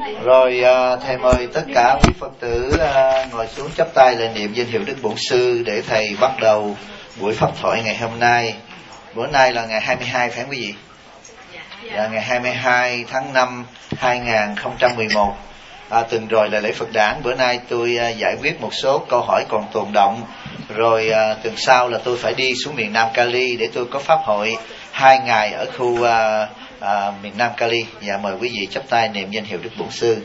Rồi thầy mời tất cả quý Phật tử ngồi xuống chắp tay lễ niệm danh hiệu Đức Bổn Sư để thầy bắt đầu buổi pháp thoại ngày hôm nay. Bữa nay là ngày 22 phải không quý vị? Dạ, ngày 22 tháng 5 2011. Tuần rồi là lễ Phật đản. Bữa nay tôi giải quyết một số câu hỏi còn tồn động. Rồi tuần sau là tôi phải đi xuống miền Nam Cali để tôi có pháp hội 2 ngày ở khu miền Nam Cali. Dạ, mời quý vị chắp tay niệm danh hiệu Đức Bổn Sư.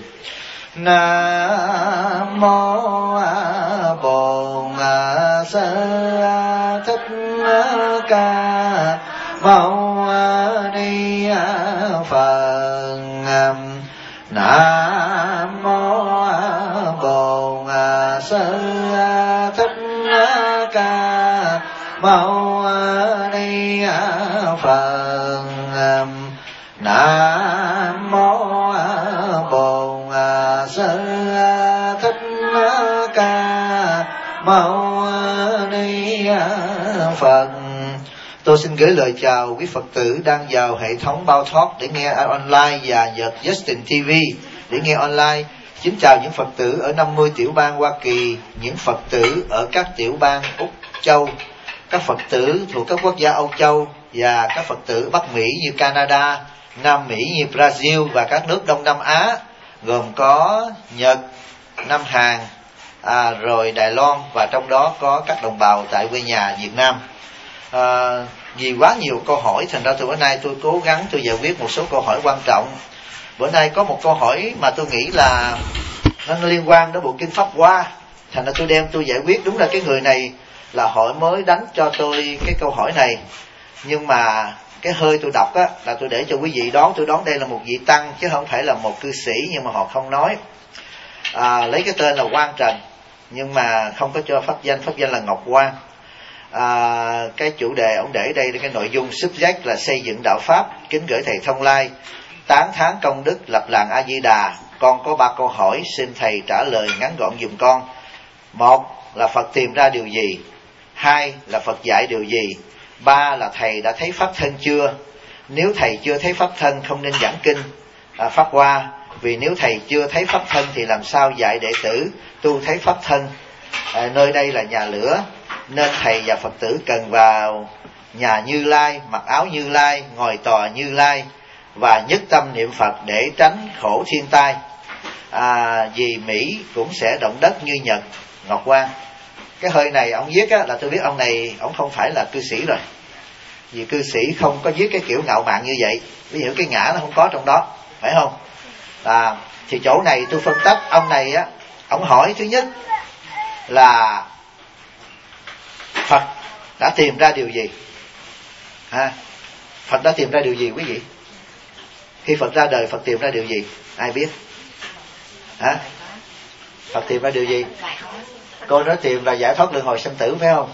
Nam mô Bổn Sư Thích Ca Mâu Ni Phật. Nam mô Bổn Sư Thích Ca Mâu Ni Phật. Nam mô Bổn Sư Thích Ca Mâu Ni Phật. Tôi xin gửi lời chào quý Phật tử đang vào hệ thống Bao Thoát để nghe online và Justin TV để nghe online. Kính chào những Phật tử ở 50 tiểu bang Hoa Kỳ, những Phật tử ở các tiểu bang Úc Châu, các Phật tử thuộc các quốc gia Âu Châu và các Phật tử Bắc Mỹ như Canada, Nam Mỹ như Brazil và các nước Đông Nam Á gồm có Nhật, Nam Hàn, rồi Đài Loan và trong đó có các đồng bào tại quê nhà Việt Nam. Vì quá nhiều câu hỏi thành ra từ bữa nay tôi cố gắng tôi giải quyết một số câu hỏi quan trọng. Bữa nay có một câu hỏi mà tôi nghĩ là nó liên quan đến bộ kinh Pháp Hoa, thành ra tôi đem tôi giải quyết. Đúng là cái người này là họ mới đánh cho tôi cái câu hỏi này, nhưng mà cái hơi tôi đọc á là tôi để cho quý vị đoán. Tôi đoán đây là một vị tăng chứ không phải là một cư sĩ, nhưng mà họ không nói. Lấy cái tên là Quang Trần nhưng mà không có cho pháp danh là Ngọc Quang. Cái chủ đề ông để đây là cái nội dung subject là xây dựng đạo pháp. Kính gửi thầy Thông Lai, tán thán công đức lập làng A Di Đà. Con có 3 câu hỏi, xin thầy trả lời ngắn gọn giùm con. 1 là Phật tìm ra điều gì? 2 là Phật dạy điều gì? 3 là thầy đã thấy pháp thân chưa? Nếu thầy chưa thấy pháp thân không nên giảng kinh Pháp Hoa, vì nếu thầy chưa thấy pháp thân thì làm sao dạy đệ tử tu thấy pháp thân? Nơi đây là nhà lửa nên thầy và Phật tử cần vào nhà Như Lai, mặc áo Như Lai, ngồi tòa Như Lai và nhất tâm niệm Phật để tránh khổ thiên tai. Vì Mỹ cũng sẽ động đất như Nhật. Ngọc Quang. Cái hơi này ông viết á, là tôi biết ông này ông không phải là cư sĩ rồi, vì cư sĩ không có viết cái kiểu ngạo mạn như vậy. Ví dụ cái ngã nó không có trong đó, phải không? Thì chỗ này tôi phân tích ông này á, ông hỏi thứ nhất là Phật đã tìm ra điều gì? Phật đã tìm ra điều gì quý vị? Khi Phật ra đời, Phật tìm ra điều gì? Ai biết? Phật tìm ra điều gì? Cô nói tìm là giải thoát luân hồi sanh tử, phải không?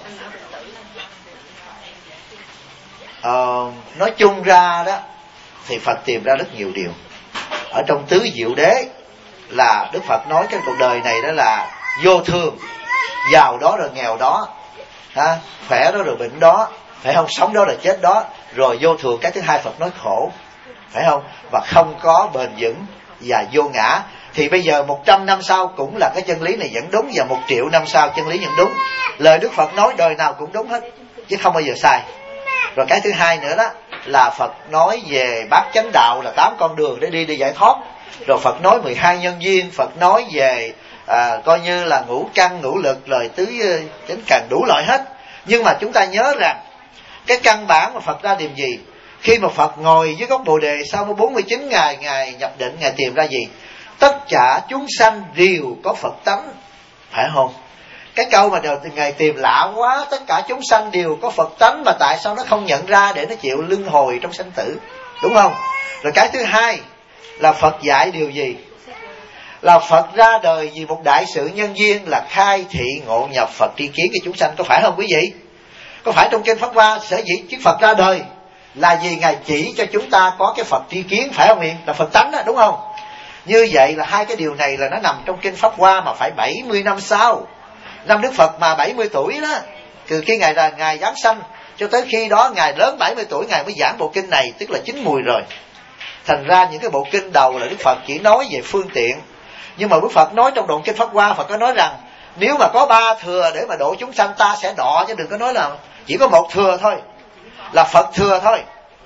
Nói chung ra đó thì Phật tìm ra rất nhiều điều. Ở trong tứ diệu đế là Đức Phật nói cái cuộc đời này đó là vô thường, giàu đó rồi nghèo đó, khỏe đó rồi bệnh đó, phải không? Sống đó rồi chết đó. Rồi vô thường, cái thứ hai Phật nói khổ, phải không? Và không có bền vững và vô ngã. Thì bây giờ 100 năm sau cũng là cái chân lý này vẫn đúng, và 1 triệu năm sau chân lý vẫn đúng. Lời Đức Phật nói đời nào cũng đúng hết, chứ không bao giờ sai. Rồi cái thứ hai nữa đó là Phật nói về bát chánh đạo là 8 con đường để đi giải thoát. Rồi Phật nói 12 nhân duyên, Phật nói về coi như là ngũ căn, ngũ lực, lời tứ chánh cần, đủ loại hết. Nhưng mà chúng ta nhớ rằng cái căn bản mà Phật ra tìm gì? Khi mà Phật ngồi dưới gốc Bồ Đề sau 49 ngày Ngài nhập định, Ngài tìm ra gì? Tất cả chúng sanh đều có Phật tánh, phải không? Cái câu mà Ngài tìm lạ quá. Tất cả chúng sanh đều có Phật tánh, mà tại sao nó không nhận ra để nó chịu luân hồi trong sanh tử, đúng không? Rồi cái thứ hai là Phật dạy điều gì? Là Phật ra đời vì một đại sự nhân duyên là khai thị ngộ nhập Phật tri kiến cho chúng sanh, có phải không quý vị? Có phải trong kinh Pháp Hoa sở dĩ Đức Phật ra đời là vì Ngài chỉ cho chúng ta có cái Phật tri kiến, phải không Hiền? Là Phật tánh đó, đúng không? Như vậy là hai cái điều này là nó nằm trong kinh Pháp Hoa, mà phải 70 năm sau. Năm Đức Phật mà 70 tuổi đó, từ khi Ngài giáng sanh cho tới khi đó Ngài lớn 70 tuổi Ngài mới giảng bộ kinh này, tức là chín mùi rồi. Thành ra những cái bộ kinh đầu là Đức Phật chỉ nói về phương tiện. Nhưng mà Đức Phật nói trong đoạn kinh Pháp Hoa, Phật có nói rằng nếu mà có 3 thừa để mà độ chúng sanh ta sẽ đọ, chứ đừng có nói là chỉ có 1 thừa thôi, là Phật thừa thôi.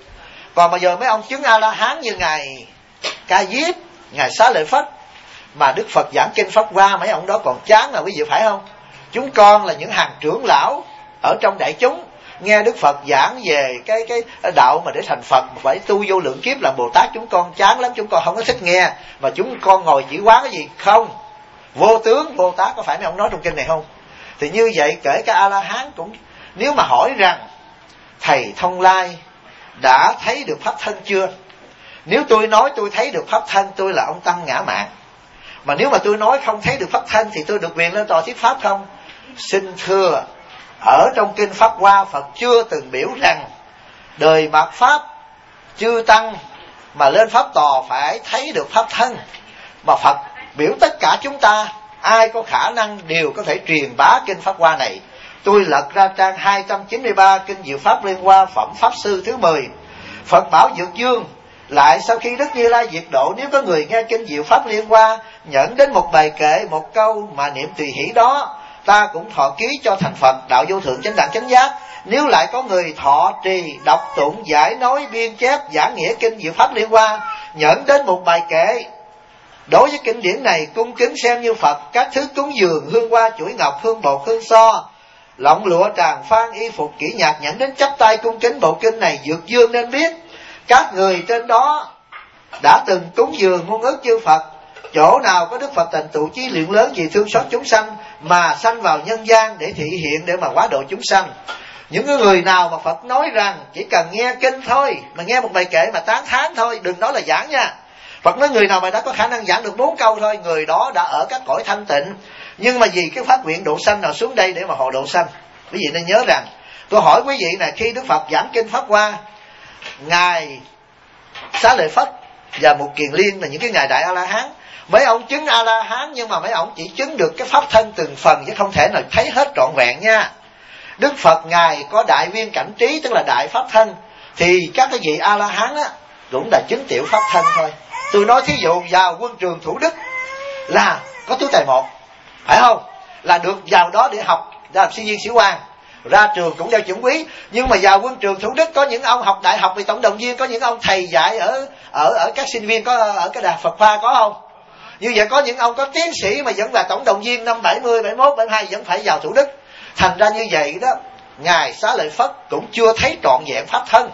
Còn bây giờ mấy ông chứng A-la-hán như Ngài Ca Diếp, Ngài Xá Lợi Phất mà Đức Phật giảng kinh Pháp Hoa, mấy ông đó còn chán mà quý vị phải không? Chúng con là những hàng trưởng lão ở trong đại chúng, nghe Đức Phật giảng về cái đạo mà để thành Phật phải tu vô lượng kiếp làm Bồ Tát, chúng con chán lắm, chúng con không có thích nghe, mà chúng con ngồi chỉ quán cái gì không? Vô tướng Bồ Tát, có phải mấy ông nói trong kinh này không? Thì như vậy kể cả A-la-hán cũng, nếu mà hỏi rằng thầy Thông Lai đã thấy được pháp thân chưa? Nếu tôi nói tôi thấy được pháp thân, tôi là ông tăng ngã mạn. Mà nếu mà tôi nói không thấy được pháp thân thì tôi được quyền lên tòa thuyết pháp không? Xin thưa, ở trong kinh Pháp Hoa, Phật chưa từng biểu rằng đời mạt pháp chư tăng mà lên pháp tòa phải thấy được pháp thân. Mà Phật biểu tất cả chúng ta ai có khả năng đều có thể truyền bá kinh Pháp Hoa này. Tôi lật ra trang 293 kinh Diệu Pháp Liên Hoa phẩm Pháp Sư thứ 10. Phật bảo Dược Dương: lại sau khi Đức Như Lai diệt độ, nếu có người nghe kinh Diệu Pháp Liên Hoa nhận đến một bài kệ, một câu mà niệm tùy hỷ đó, ta cũng thọ ký cho thành Phật, đạo vô thượng chánh đẳng chánh giác. Nếu lại có người thọ trì, đọc tụng, giải nói, biên chép, giảng nghĩa kinh Diệu Pháp Liên Hoa nhận đến một bài kệ, đối với kinh điển này cung kính xem như Phật, các thứ cúng dường, hương hoa, chuỗi ngọc, hương bột, hương so, lọng lụa, tràng phan, y phục, kỹ nhạc nhận đến chắp tay cung kính bộ kinh này, Dược Dương nên biết các người trên đó đã từng cúng dường muôn ức chư Phật. Chỗ nào có Đức Phật thành tựu chí luyện lớn vì thương xót chúng sanh mà sanh vào nhân gian để thị hiện, để mà hóa độ chúng sanh. Những cái người nào mà Phật nói rằng chỉ cần nghe kinh thôi, mà nghe một bài kệ mà tán thán thôi, đừng nói là giảng nha. Phật nói người nào mà đã có khả năng giảng được 4 câu thôi, người đó đã ở các cõi thanh tịnh. Nhưng mà vì cái phát nguyện độ sanh nào xuống đây để mà họ độ sanh. Quý vị nên nhớ rằng, tôi hỏi quý vị này, khi Đức Phật giảng kinh Pháp Hoa, Ngài Xá Lợi Phất và Mục Kiền Liên là những cái ngài đại A-la-hán, mấy ông chứng A-la-hán nhưng mà mấy ông chỉ chứng được cái pháp thân từng phần, chứ không thể nào thấy hết trọn vẹn nha. Đức Phật Ngài có đại viên cảnh trí, tức là đại pháp thân, thì các cái vị A-la-hán á cũng là chứng tiểu pháp thân thôi. Tôi nói thí dụ vào quân trường Thủ Đức là có tú tài 1, phải không? Là được vào đó để học, ra làm sinh viên sĩ quan, ra trường cũng đeo chuẩn quý. Nhưng mà vào quân trường Thủ Đức có những ông học đại học vì tổng động viên, có những ông thầy dạy ở các sinh viên, có ở cái Đại Phật Khoa có không? Như vậy có những ông có tiến sĩ mà vẫn là tổng động viên năm 70, 71, 72 vẫn phải vào Thủ Đức. Thành ra như vậy đó, Ngài Xá Lợi Phất cũng chưa thấy trọn vẹn pháp thân.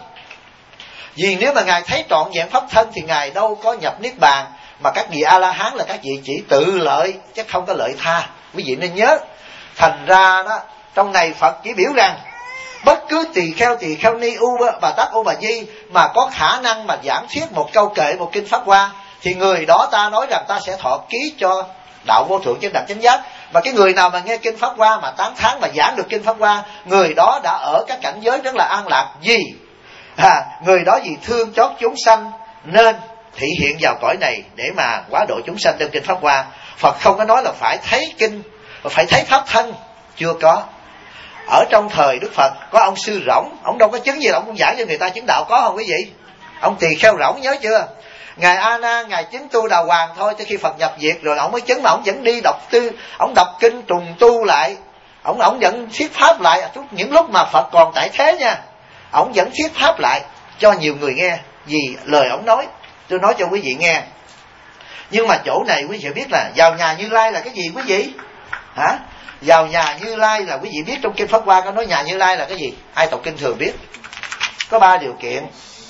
Vì nếu mà Ngài thấy trọn vẹn pháp thân thì Ngài đâu có nhập Niết Bàn. Mà các vị A-la-hán là các vị chỉ tự lợi chứ không có lợi tha. Quý vị nên nhớ. Thành ra đó, trong này Phật chỉ biểu rằng bất cứ tỳ kheo ni u bà tát u bà di mà có khả năng mà giảng thuyết một câu kệ, một kinh Pháp Hoa, thì người đó ta nói rằng ta sẽ thọ ký cho đạo vô thượng chánh đẳng chánh giác. Và cái người nào mà nghe kinh Pháp Hoa mà tán thán mà giảng được kinh Pháp Hoa, người đó đã ở các cảnh giới rất là an lạc. Vì người đó vì thương chót chúng sanh nên thị hiện vào cõi này để mà hóa độ chúng sanh trong kinh Pháp Hoa. Phật không có nói là phải thấy kinh, phải thấy pháp thân, chưa có. Ở trong thời Đức Phật có ông Sư Rỗng, ông đâu có chứng gì, ông cũng giảng cho người ta chứng đạo, có không quý vị? Ông tỳ kheo Rỗng nhớ chưa? Ngài A Nan, Ngài chứng tu đà hoàng thôi, tới khi Phật nhập diệt rồi ông mới chứng, mà ông vẫn đi ông đọc kinh trùng tu lại, ông vẫn thuyết pháp lại những lúc mà Phật còn tại thế nha. Ông vẫn thuyết pháp lại cho nhiều người nghe, vì lời ông nói. Tôi nói cho quý vị nghe. Nhưng mà chỗ này quý vị biết là vào nhà Như Lai là cái gì quý vị? Hả? Vào nhà Như Lai là quý vị biết trong kinh Pháp Hoa có nói nhà Như Lai là cái gì? Ai đọc kinh thường biết. Có 3 điều kiện.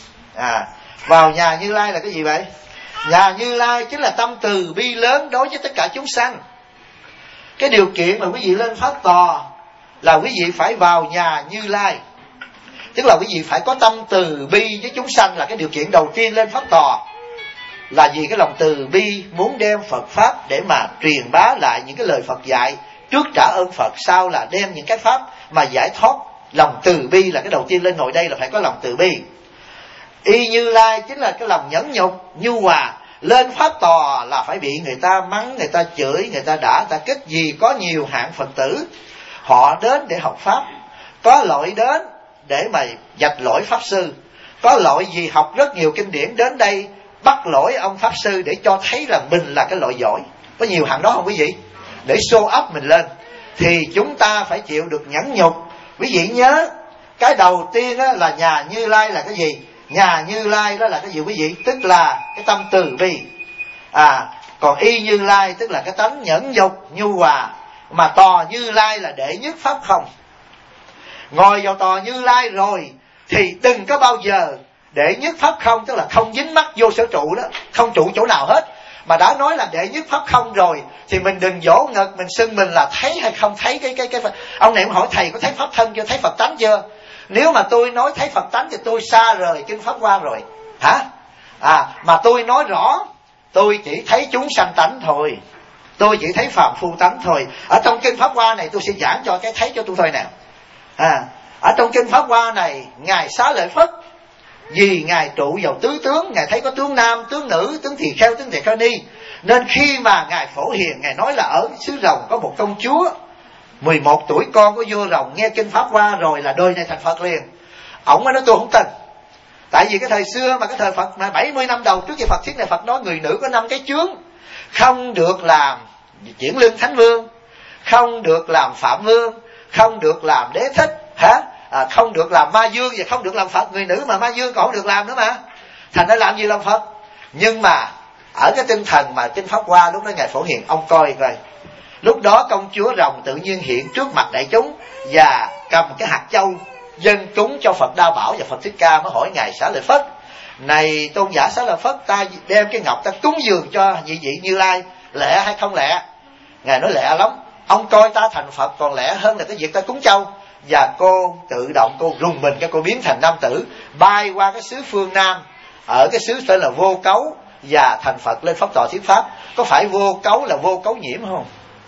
Vào nhà Như Lai là cái gì vậy? Nhà Như Lai chính là tâm từ bi lớn đối với tất cả chúng sanh. Cái điều kiện mà quý vị lên pháp tòa là quý vị phải vào nhà Như Lai. Tức là quý vị phải có tâm từ bi với chúng sanh, là cái điều kiện đầu tiên lên pháp tòa. Là vì cái lòng từ bi muốn đem Phật Pháp để mà truyền bá lại những cái lời Phật dạy. Trước trả ơn Phật, sau là đem những cái Pháp mà giải thoát. Lòng từ bi là cái đầu tiên lên ngồi đây, là phải có lòng từ bi. Y Như Lai chính là cái lòng nhẫn nhục, nhu hòa. Lên pháp tòa là phải bị người ta mắng, người ta chửi, người ta đả, ta kích. Vì có nhiều hạng Phật tử họ đến để học Pháp. Có loại đến để mà dạch lỗi Pháp Sư, có loại vì học rất nhiều kinh điển đến đây bắt lỗi ông pháp sư để cho thấy là mình là cái loại giỏi. Có nhiều hàng đó không quý vị? Để show up mình lên. Thì chúng ta phải chịu được nhẫn nhục. Quý vị nhớ, cái đầu tiên á, là nhà Như Lai là cái gì? Nhà Như Lai đó là cái gì quý vị? Tức là cái tâm từ bi. Còn y Như Lai tức là cái tánh nhẫn nhục, nhu hòa. Mà tòa Như Lai là đệ nhất pháp không. Ngồi vào tòa Như Lai rồi thì đừng có bao giờ đệ nhất pháp không, tức là không dính mắc vô sở trụ đó, không trụ chỗ nào hết. Mà đã nói là đệ nhất pháp không rồi thì mình đừng vỗ ngực mình xưng mình là thấy hay không thấy cái ông này cũng hỏi thầy có thấy pháp thân chưa, thấy Phật tánh chưa? Nếu mà tôi nói thấy Phật tánh thì tôi xa rời kinh Pháp Hoa rồi. Hả? Mà tôi nói rõ, tôi chỉ thấy chúng sanh tánh thôi. Tôi chỉ thấy phàm phu tánh thôi. Ở trong kinh Pháp Hoa này tôi sẽ giảng cho cái thấy cho tôi thôi nè. Ở trong kinh Pháp Hoa này, Ngài Xá Lợi Phất, vì Ngài trụ vào tứ tướng, Ngài thấy có tướng nam, tướng nữ, tướng tỳ kheo, tướng tỳ kheo ni. Nên khi mà Ngài Phổ Hiền, Ngài nói là ở xứ Rồng có một công chúa 11 tuổi con của vua Rồng nghe kinh Pháp Hoa rồi là đời này thành Phật liền. Ổng mới nói tôi không tin. Tại vì cái thời xưa mà cái thời Phật mà 70 năm đầu trước khi Phật thuyết này, Phật nói người nữ có 5 cái chướng. Không được làm chuyển lương thánh vương, không được làm phạm vương, không được làm đế thích, không được làm ma dương và không được làm Phật. Người nữ mà ma dương còn không được làm nữa mà. Thành ra làm gì làm Phật. Nhưng mà ở cái tinh thần mà kinh Pháp Hoa lúc đó Ngài Phổ Hiền, ông coi coi. Lúc đó công chúa Rồng tự nhiên hiện trước mặt đại chúng và cầm cái hạt châu dâng cúng cho Phật Đa Bảo, và Phật Thích Ca mới hỏi Ngài Xá Lợi Phất: này tôn giả Xá Lợi Phất, ta đem cái ngọc ta cúng dường cho nhị vị Như Lai, lẹ hay không lẹ? Ngài nói lẹ lắm, ông coi ta thành Phật còn lẹ hơn là cái việc ta cúng châu. Và cô tự động cô rùng mình, cái cô biến thành nam tử, bay qua cái xứ phương Nam, ở cái xứ tên là Vô Cấu, và thành Phật lên pháp tọa thuyết pháp. Có phải Vô Cấu là vô cấu nhiễm không?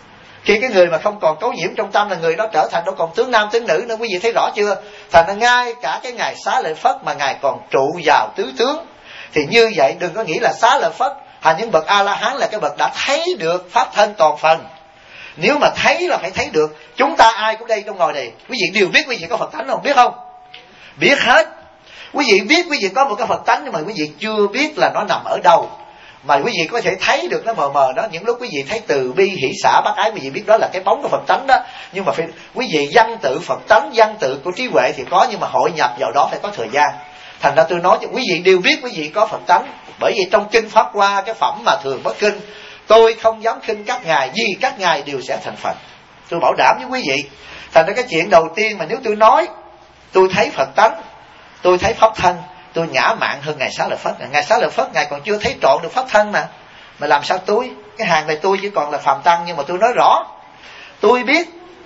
Khi cái người mà không còn cấu nhiễm trong tâm là người đó trở thành đâu còn tướng nam tướng nữ nữa. Quý vị thấy rõ chưa? Thành ra ngay cả cái Ngài Xá Lợi Phất mà Ngài còn trụ vào tứ tướng. Thì như vậy đừng có nghĩ là Xá Lợi Phất hay những bậc A-la-hán là cái bậc đã thấy được pháp thân toàn phần. Nếu mà thấy là phải thấy được. Chúng ta ai cũng đây trong ngồi này, quý vị đều biết quý vị có Phật tánh không? Biết không? Biết hết. Quý vị biết quý vị có một cái Phật tánh, nhưng mà quý vị chưa biết là nó nằm ở đâu. Mà quý vị có thể thấy được nó mờ mờ đó. Những lúc quý vị thấy từ bi hỷ xả bác ái, quý vị biết đó là cái bóng của Phật tánh đó. Nhưng mà phải quý vị văn tự Phật tánh, văn tự của trí huệ thì có, nhưng mà hội nhập vào đó phải có thời gian. Thành ra tôi nói cho quý vị đều biết quý vị có Phật tánh. Bởi vì trong kinh Pháp Hoa, cái phẩm mà thường bất khinh, tôi không dám khinh các ngài, vì các ngài đều sẽ thành Phật. Tôi bảo đảm với quý vị. Thành ra cái chuyện đầu tiên mà nếu tôi nói tôi thấy Phật tánh, tôi thấy pháp thân, tôi ngã mạn hơn Ngài Xá Lợi Phất. Ngài Xá Lợi Phất Ngài còn chưa thấy trọn được pháp thân mà làm sao tôi? Cái hàng này tôi chỉ còn là phàm tăng, nhưng mà tôi nói rõ, tôi biết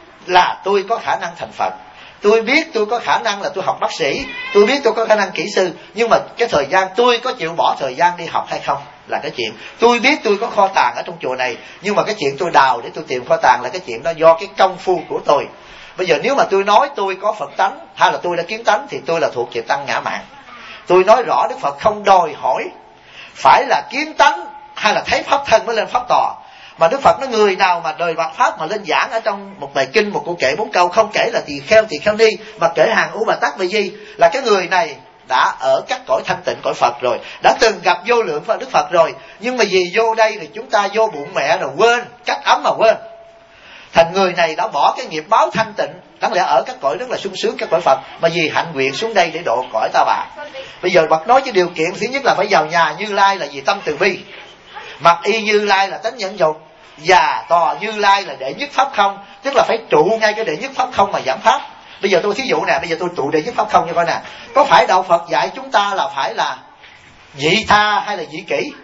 là tôi có khả năng thành Phật. Tôi biết tôi có khả năng là tôi học bác sĩ, tôi biết tôi có khả năng kỹ sư, nhưng mà cái thời gian tôi có chịu bỏ thời gian đi học hay không là cái chuyện. Tôi biết tôi có kho tàng ở trong chùa này, nhưng mà cái chuyện tôi đào để tôi tìm kho tàng là cái chuyện đó do cái công phu của tôi. Bây giờ nếu mà tôi nói tôi có Phật tánh hay là tôi đã kiến tánh thì tôi là thuộc về tăng ngã mạn. Tôi nói rõ Đức Phật không đòi hỏi phải là kiến tánh hay là thấy pháp thân mới lên pháp tòa. Mà Đức Phật nói người nào mà đời bạc pháp mà lên giảng ở trong một bài kinh, một câu kệ 4 câu, không kể là tỳ kheo ni, mà kể hàng U Bà Tát Bà Di, là cái người này đã ở các cõi thanh tịnh, cõi Phật rồi, đã từng gặp vô lượng Đức Phật rồi. Nhưng mà vì vô đây thì chúng ta vô bụng mẹ rồi quên, cách ấm mà quên. Thành người này đã bỏ cái nghiệp báo thanh tịnh, đáng lẽ ở các cõi rất là sung sướng, các cõi Phật, mà vì hạnh nguyện xuống đây để độ cõi ta bà. Bây giờ Phật nói cái điều kiện thứ nhất là phải vào nhà Như Lai là vì tâm từ bi, mặc y Như Lai là tánh nhẫn nhục, và tòa Như Lai là đệ nhất pháp không, tức là phải trụ ngay cái đệ nhất pháp không mà giảng pháp. Bây giờ tôi thí dụ nè, bây giờ tôi trụ đệ nhất pháp không như coi nè. Có phải đạo Phật dạy chúng ta là phải là vị tha hay là vị kỷ?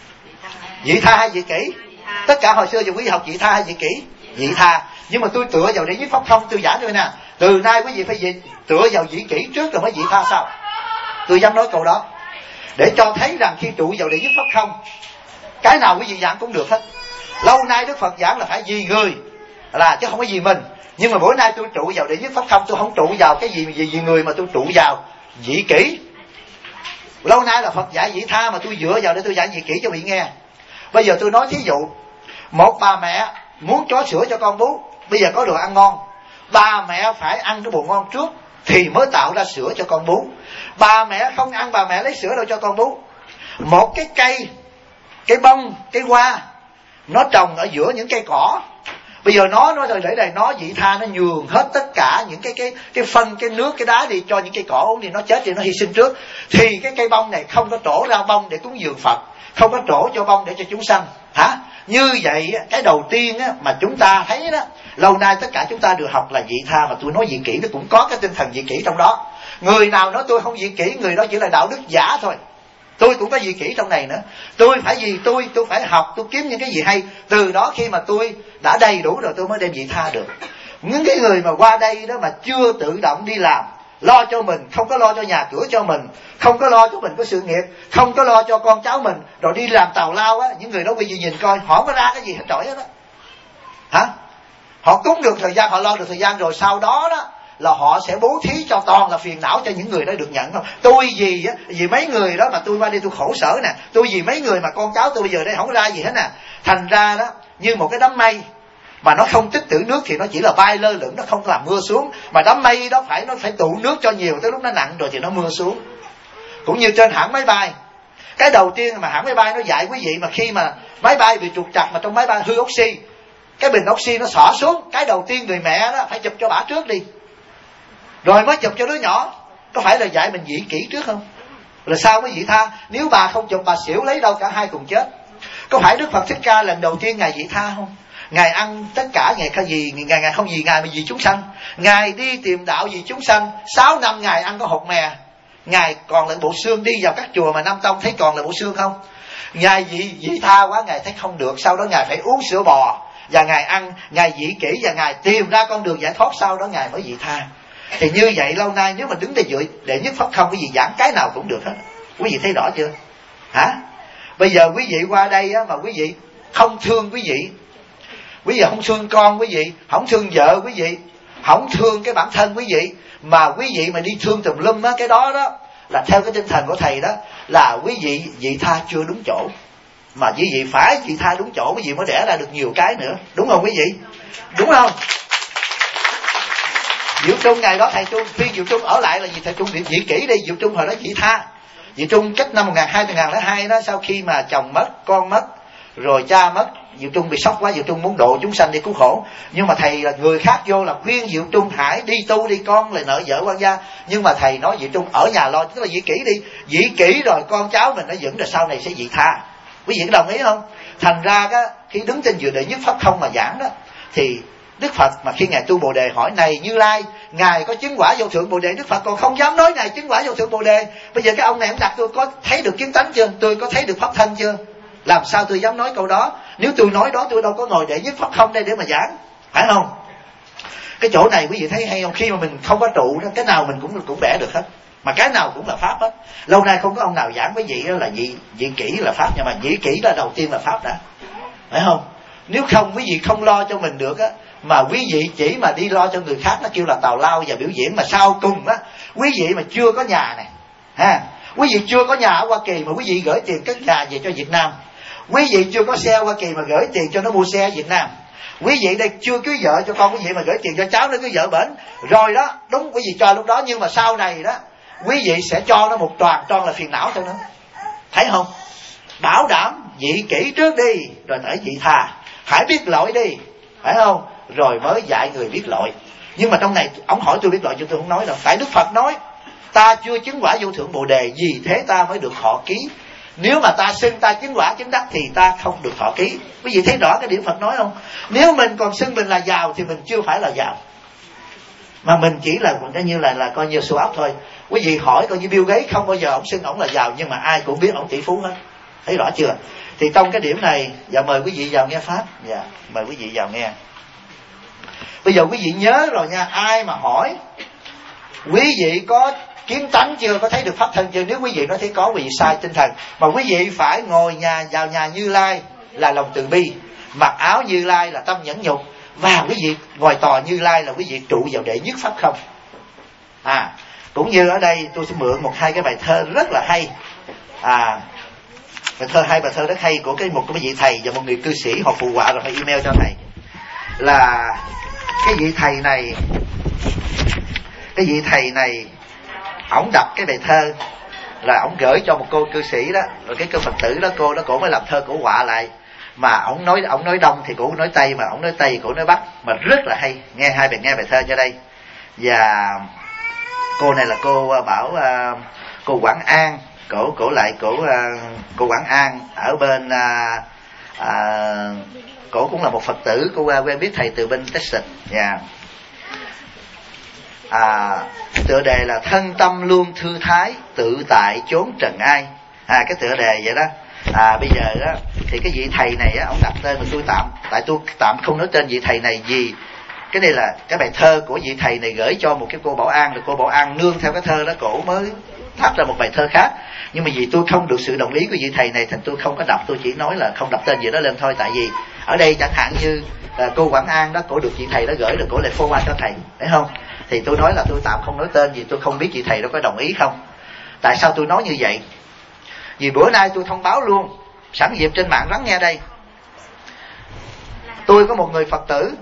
Vị tha hay vị kỷ? Tất cả hồi xưa giờ quý vị học vị tha hay vị kỷ? Vị tha. Nhưng mà tôi tựa vào đệ nhất pháp không, tôi giảng cho nè. Từ nay quý vị phải tựa vào vị kỷ trước rồi mới vị tha sau. Tôi dám nói câu đó để cho thấy rằng khi trụ vào đệ nhất pháp không, cái nào quý vị giảng cũng được hết. Lâu nay Đức Phật giảng là phải vì người là chứ không phải vì mình. Nhưng mà bữa nay tôi trụ vào đệ nhất pháp không, tôi không trụ vào cái gì vì người, mà tôi trụ vào vị kỷ. Lâu nay là Phật dạy vị tha, mà tôi dựa vào để tôi dạy vị kỷ cho vị nghe. Bây giờ tôi nói thí dụ, một bà mẹ muốn cho sữa cho con bú, bây giờ có đồ ăn ngon, bà mẹ phải ăn cái đồ ngon trước thì mới tạo ra sữa cho con bú. Bà mẹ không ăn, bà mẹ lấy sữa đâu cho con bú. Một cái cây, cái bông, cái hoa, nó trồng ở giữa những cây cỏ. Bây giờ nó rồi để đây nó vị tha, nó nhường hết tất cả những cái phân, cái nước, cái đá đi cho những cây cỏ uống đi, nó chết thì nó hy sinh trước. Thì cái cây bông này không có trổ ra bông để cúng dường Phật, không có trổ cho bông để cho chúng sanh. Hả? Như vậy cái đầu tiên á, mà chúng ta thấy đó, lâu nay tất cả chúng ta được học là vị tha, mà tôi nói vị kỷ nó cũng có cái tinh thần vị kỷ trong đó. Người nào nói tôi không vị kỷ, người đó chỉ là đạo đức giả thôi. Tôi cũng có vị kỷ trong này nữa. Tôi phải gì? Tôi phải học, tôi kiếm những cái gì hay. Từ đó khi mà tôi đã đầy đủ rồi tôi mới đem vị tha được. Những cái người mà qua đây đó mà chưa tự động đi làm, lo cho mình, không có lo cho nhà cửa cho mình, không có lo cho mình có sự nghiệp, không có lo cho con cháu mình, rồi đi làm tào lao á, những người đó bây giờ nhìn coi họ không có ra cái gì hết trọi hết á. Hả? Họ cúng được thời gian, họ lo được thời gian, rồi sau đó đó là họ sẽ bố thí cho toàn là phiền não cho những người đó được nhận không? Tôi vì á, vì mấy người đó mà tôi qua đây tôi khổ sở nè, tôi vì mấy người mà con cháu tôi bây giờ đây không ra gì hết nè. Thành ra đó như một cái đám mây mà nó không tích trữ nước thì nó chỉ là bay lơ lửng, nó không làm mưa xuống. Mà đám mây đó nó phải tụ nước cho nhiều, tới lúc nó nặng rồi thì nó mưa xuống. Cũng như trên hãng máy bay, cái đầu tiên mà hãng máy bay nó dạy quý vị, mà khi mà máy bay bị trục trặc mà trong máy bay hư oxy, cái bình oxy nó xỏ xuống, cái đầu tiên người mẹ đó phải chụp cho bả trước đi, rồi mới chụp cho đứa nhỏ. Có phải là dạy mình vị kỷ trước không? Rồi sao mới vị tha? Nếu bà không chụp bà xỉu lấy đâu cả hai cùng chết. Có phải Đức Phật Thích Ca lần đầu tiên Ngài vị tha không? Ngài ăn tất cả, Ngài không vì Ngài mà vì chúng sanh. Ngài đi tìm đạo vì chúng sanh. 6 năm Ngài ăn có hột mè, Ngài còn lại bộ xương. Đi vào các chùa mà Nam Tông thấy còn lại bộ xương không? Ngài vị tha quá, Ngài thấy không được. Sau đó Ngài phải uống sữa bò và Ngài ăn, Ngài vị kỷ và Ngài tìm ra con đường giải thoát. Sau đó Ngài mới vị tha. Thì như vậy lâu nay nếu mà đứng đây dựa để nhất pháp không, quý vị giảng cái nào cũng được hết. Quý vị thấy rõ chưa? Hả? Bây giờ quý vị qua đây á, mà quý vị không thương quý vị không thương con quý vị, không thương vợ quý vị, không thương cái bản thân quý vị, mà quý vị mà đi thương tùm lum á, cái đó đó là theo cái tinh thần của thầy đó là quý vị vị tha chưa đúng chỗ. Mà quý vị phải vị tha đúng chỗ, quý vị mới đẻ ra được nhiều cái nữa. Đúng không quý vị? Đúng không? Diệu Trung ngày đó thầy Trung khuyên Diệu Trung ở lại là vì thầy Trung vị kỷ đi. Diệu Trung hồi đó vị tha. Diệu Trung cách năm 2002 đó, sau khi mà chồng mất, con mất, rồi cha mất, Diệu Trung bị sốc quá. Diệu Trung muốn độ chúng sanh đi cứu khổ, nhưng mà thầy là người khác vô là khuyên Diệu Trung hãy đi tu đi, con lại nợ vợ quan gia. Nhưng mà thầy nói Diệu Trung ở nhà lo, tức là vị kỷ đi. Vị kỷ rồi con cháu mình nó vững, rồi sau này sẽ vị tha. Quý vị có đồng ý không? Thành ra đó, khi đứng trên vừa đệ nhất pháp không mà giảng đó, thì Đức Phật mà khi Ngài tu Bồ Đề hỏi này Như Lai, Ngài có chứng quả vô thượng Bồ Đề? Đức Phật còn không dám nói Ngài chứng quả vô thượng Bồ Đề. Bây giờ cái ông này ông đặt tôi có thấy được kiến tánh chưa? Tôi có thấy được pháp thân chưa? Làm sao tôi dám nói câu đó? Nếu tôi nói đó tôi đâu có ngồi đệ nhất pháp không đây để mà giảng, phải không? Cái chỗ này quý vị thấy hay không? Khi mà mình không có trụ đó, cái nào mình cũng bẻ được hết, mà cái nào cũng là pháp hết. Lâu nay không có ông nào giảng với vị đó là vị kỷ là pháp, nhưng mà vị kỷ là đầu tiên là pháp đã, phải không? Nếu không quý vị không lo cho mình được á, mà quý vị chỉ mà đi lo cho người khác, nó kêu là tào lao và biểu diễn. Mà sau cùng á, quý vị mà chưa có nhà này ha, quý vị chưa có nhà ở Hoa Kỳ mà quý vị gửi tiền cất nhà về cho Việt Nam, quý vị chưa có xe ở Hoa Kỳ mà gửi tiền cho nó mua xe ở Việt Nam, quý vị đây chưa cưới vợ cho con quý vị mà gửi tiền cho cháu nó cưới vợ bển, rồi đó đúng quý vị cho lúc đó, nhưng mà sau này đó quý vị sẽ cho nó một toàn là phiền não thôi nữa, thấy không? Bảo đảm vị kỷ trước đi, rồi tới vị tha. Hãy biết lỗi đi, phải không? Rồi mới dạy người biết lỗi. Nhưng mà trong này ông hỏi tôi biết lỗi chứ tôi không nói đâu. Tại Đức Phật nói ta chưa chứng quả vô thượng Bồ Đề, vì thế ta mới được thọ ký. Nếu mà ta xưng ta chứng quả chứng đắc thì ta không được thọ ký. Quý vị thấy rõ cái điểm Phật nói không? Nếu mình còn xưng mình là giàu thì mình chưa phải là giàu, mà mình chỉ là coi như là coi như sưu óc thôi. Quý vị hỏi coi như Bill Gates không bao giờ ông xưng ông là giàu, nhưng mà ai cũng biết ông tỷ phú hết. Thấy rõ chưa? Thì trong cái điểm này, dạ mời quý vị vào nghe pháp. Dạ, mời quý vị vào nghe. Bây giờ quý vị nhớ rồi nha, ai mà hỏi quý vị có kiến tánh chưa, có thấy được pháp thân chưa? Nếu quý vị nói thấy có, quý vị sai tinh thần. Mà quý vị phải ngồi vào nhà Như Lai là lòng từ bi, mặc áo Như Lai là tâm nhẫn nhục, và quý vị ngồi tòa Như Lai là quý vị trụ vào đệ nhất pháp không. Cũng như ở đây tôi sẽ mượn hai cái bài thơ rất là hay. Hai bài thơ rất hay của một cái vị thầy và một người cư sĩ, họ phụ họa rồi phải email cho thầy. Là cái vị thầy này ổng đọc cái bài thơ là ổng gửi cho một cô cư sĩ đó, rồi cái Phật tử đó, cô đó cổ mới làm thơ cổ họa lại, mà ổng nói Đông thì cổ nói Tây, mà ổng nói Tây cổ nói Bắc, mà rất là hay. Nghe bài thơ cho đây. Và cô này là cô Bảo, cô Quảng An, cô Quảng An ở bên cổ cũng là một Phật tử, cô quen biết thầy từ bên Texas. Tựa đề là thân tâm luôn thư thái, tự tại chốn trần ai. Cái tựa đề vậy đó. Bây giờ á thì cái vị thầy này á, ông đặt tên mà tôi tạm không nói tên vị thầy này, vì cái này là cái bài thơ của vị thầy này gửi cho một cái cô Bảo An, rồi cô Bảo An nương theo cái thơ đó cổ mới thắt ra một bài thơ khác. Nhưng mà vì tôi không được sự đồng ý của vị thầy này thành tôi không có đọc, tôi chỉ nói là không đọc tên gì đó lên thôi. Tại vì ở đây chẳng hạn như là cô Quảng An đó, cổ được vị thầy đó gửi, rồi cổ lại forward cho thầy, thấy không? Thì tôi nói là tôi tạm không nói tên, vì tôi không biết vị thầy đó có đồng ý không. Tại sao tôi nói như vậy? Vì bữa nay tôi thông báo luôn, sẵn dịp trên mạng lắng nghe đây. Tôi có một người Phật tử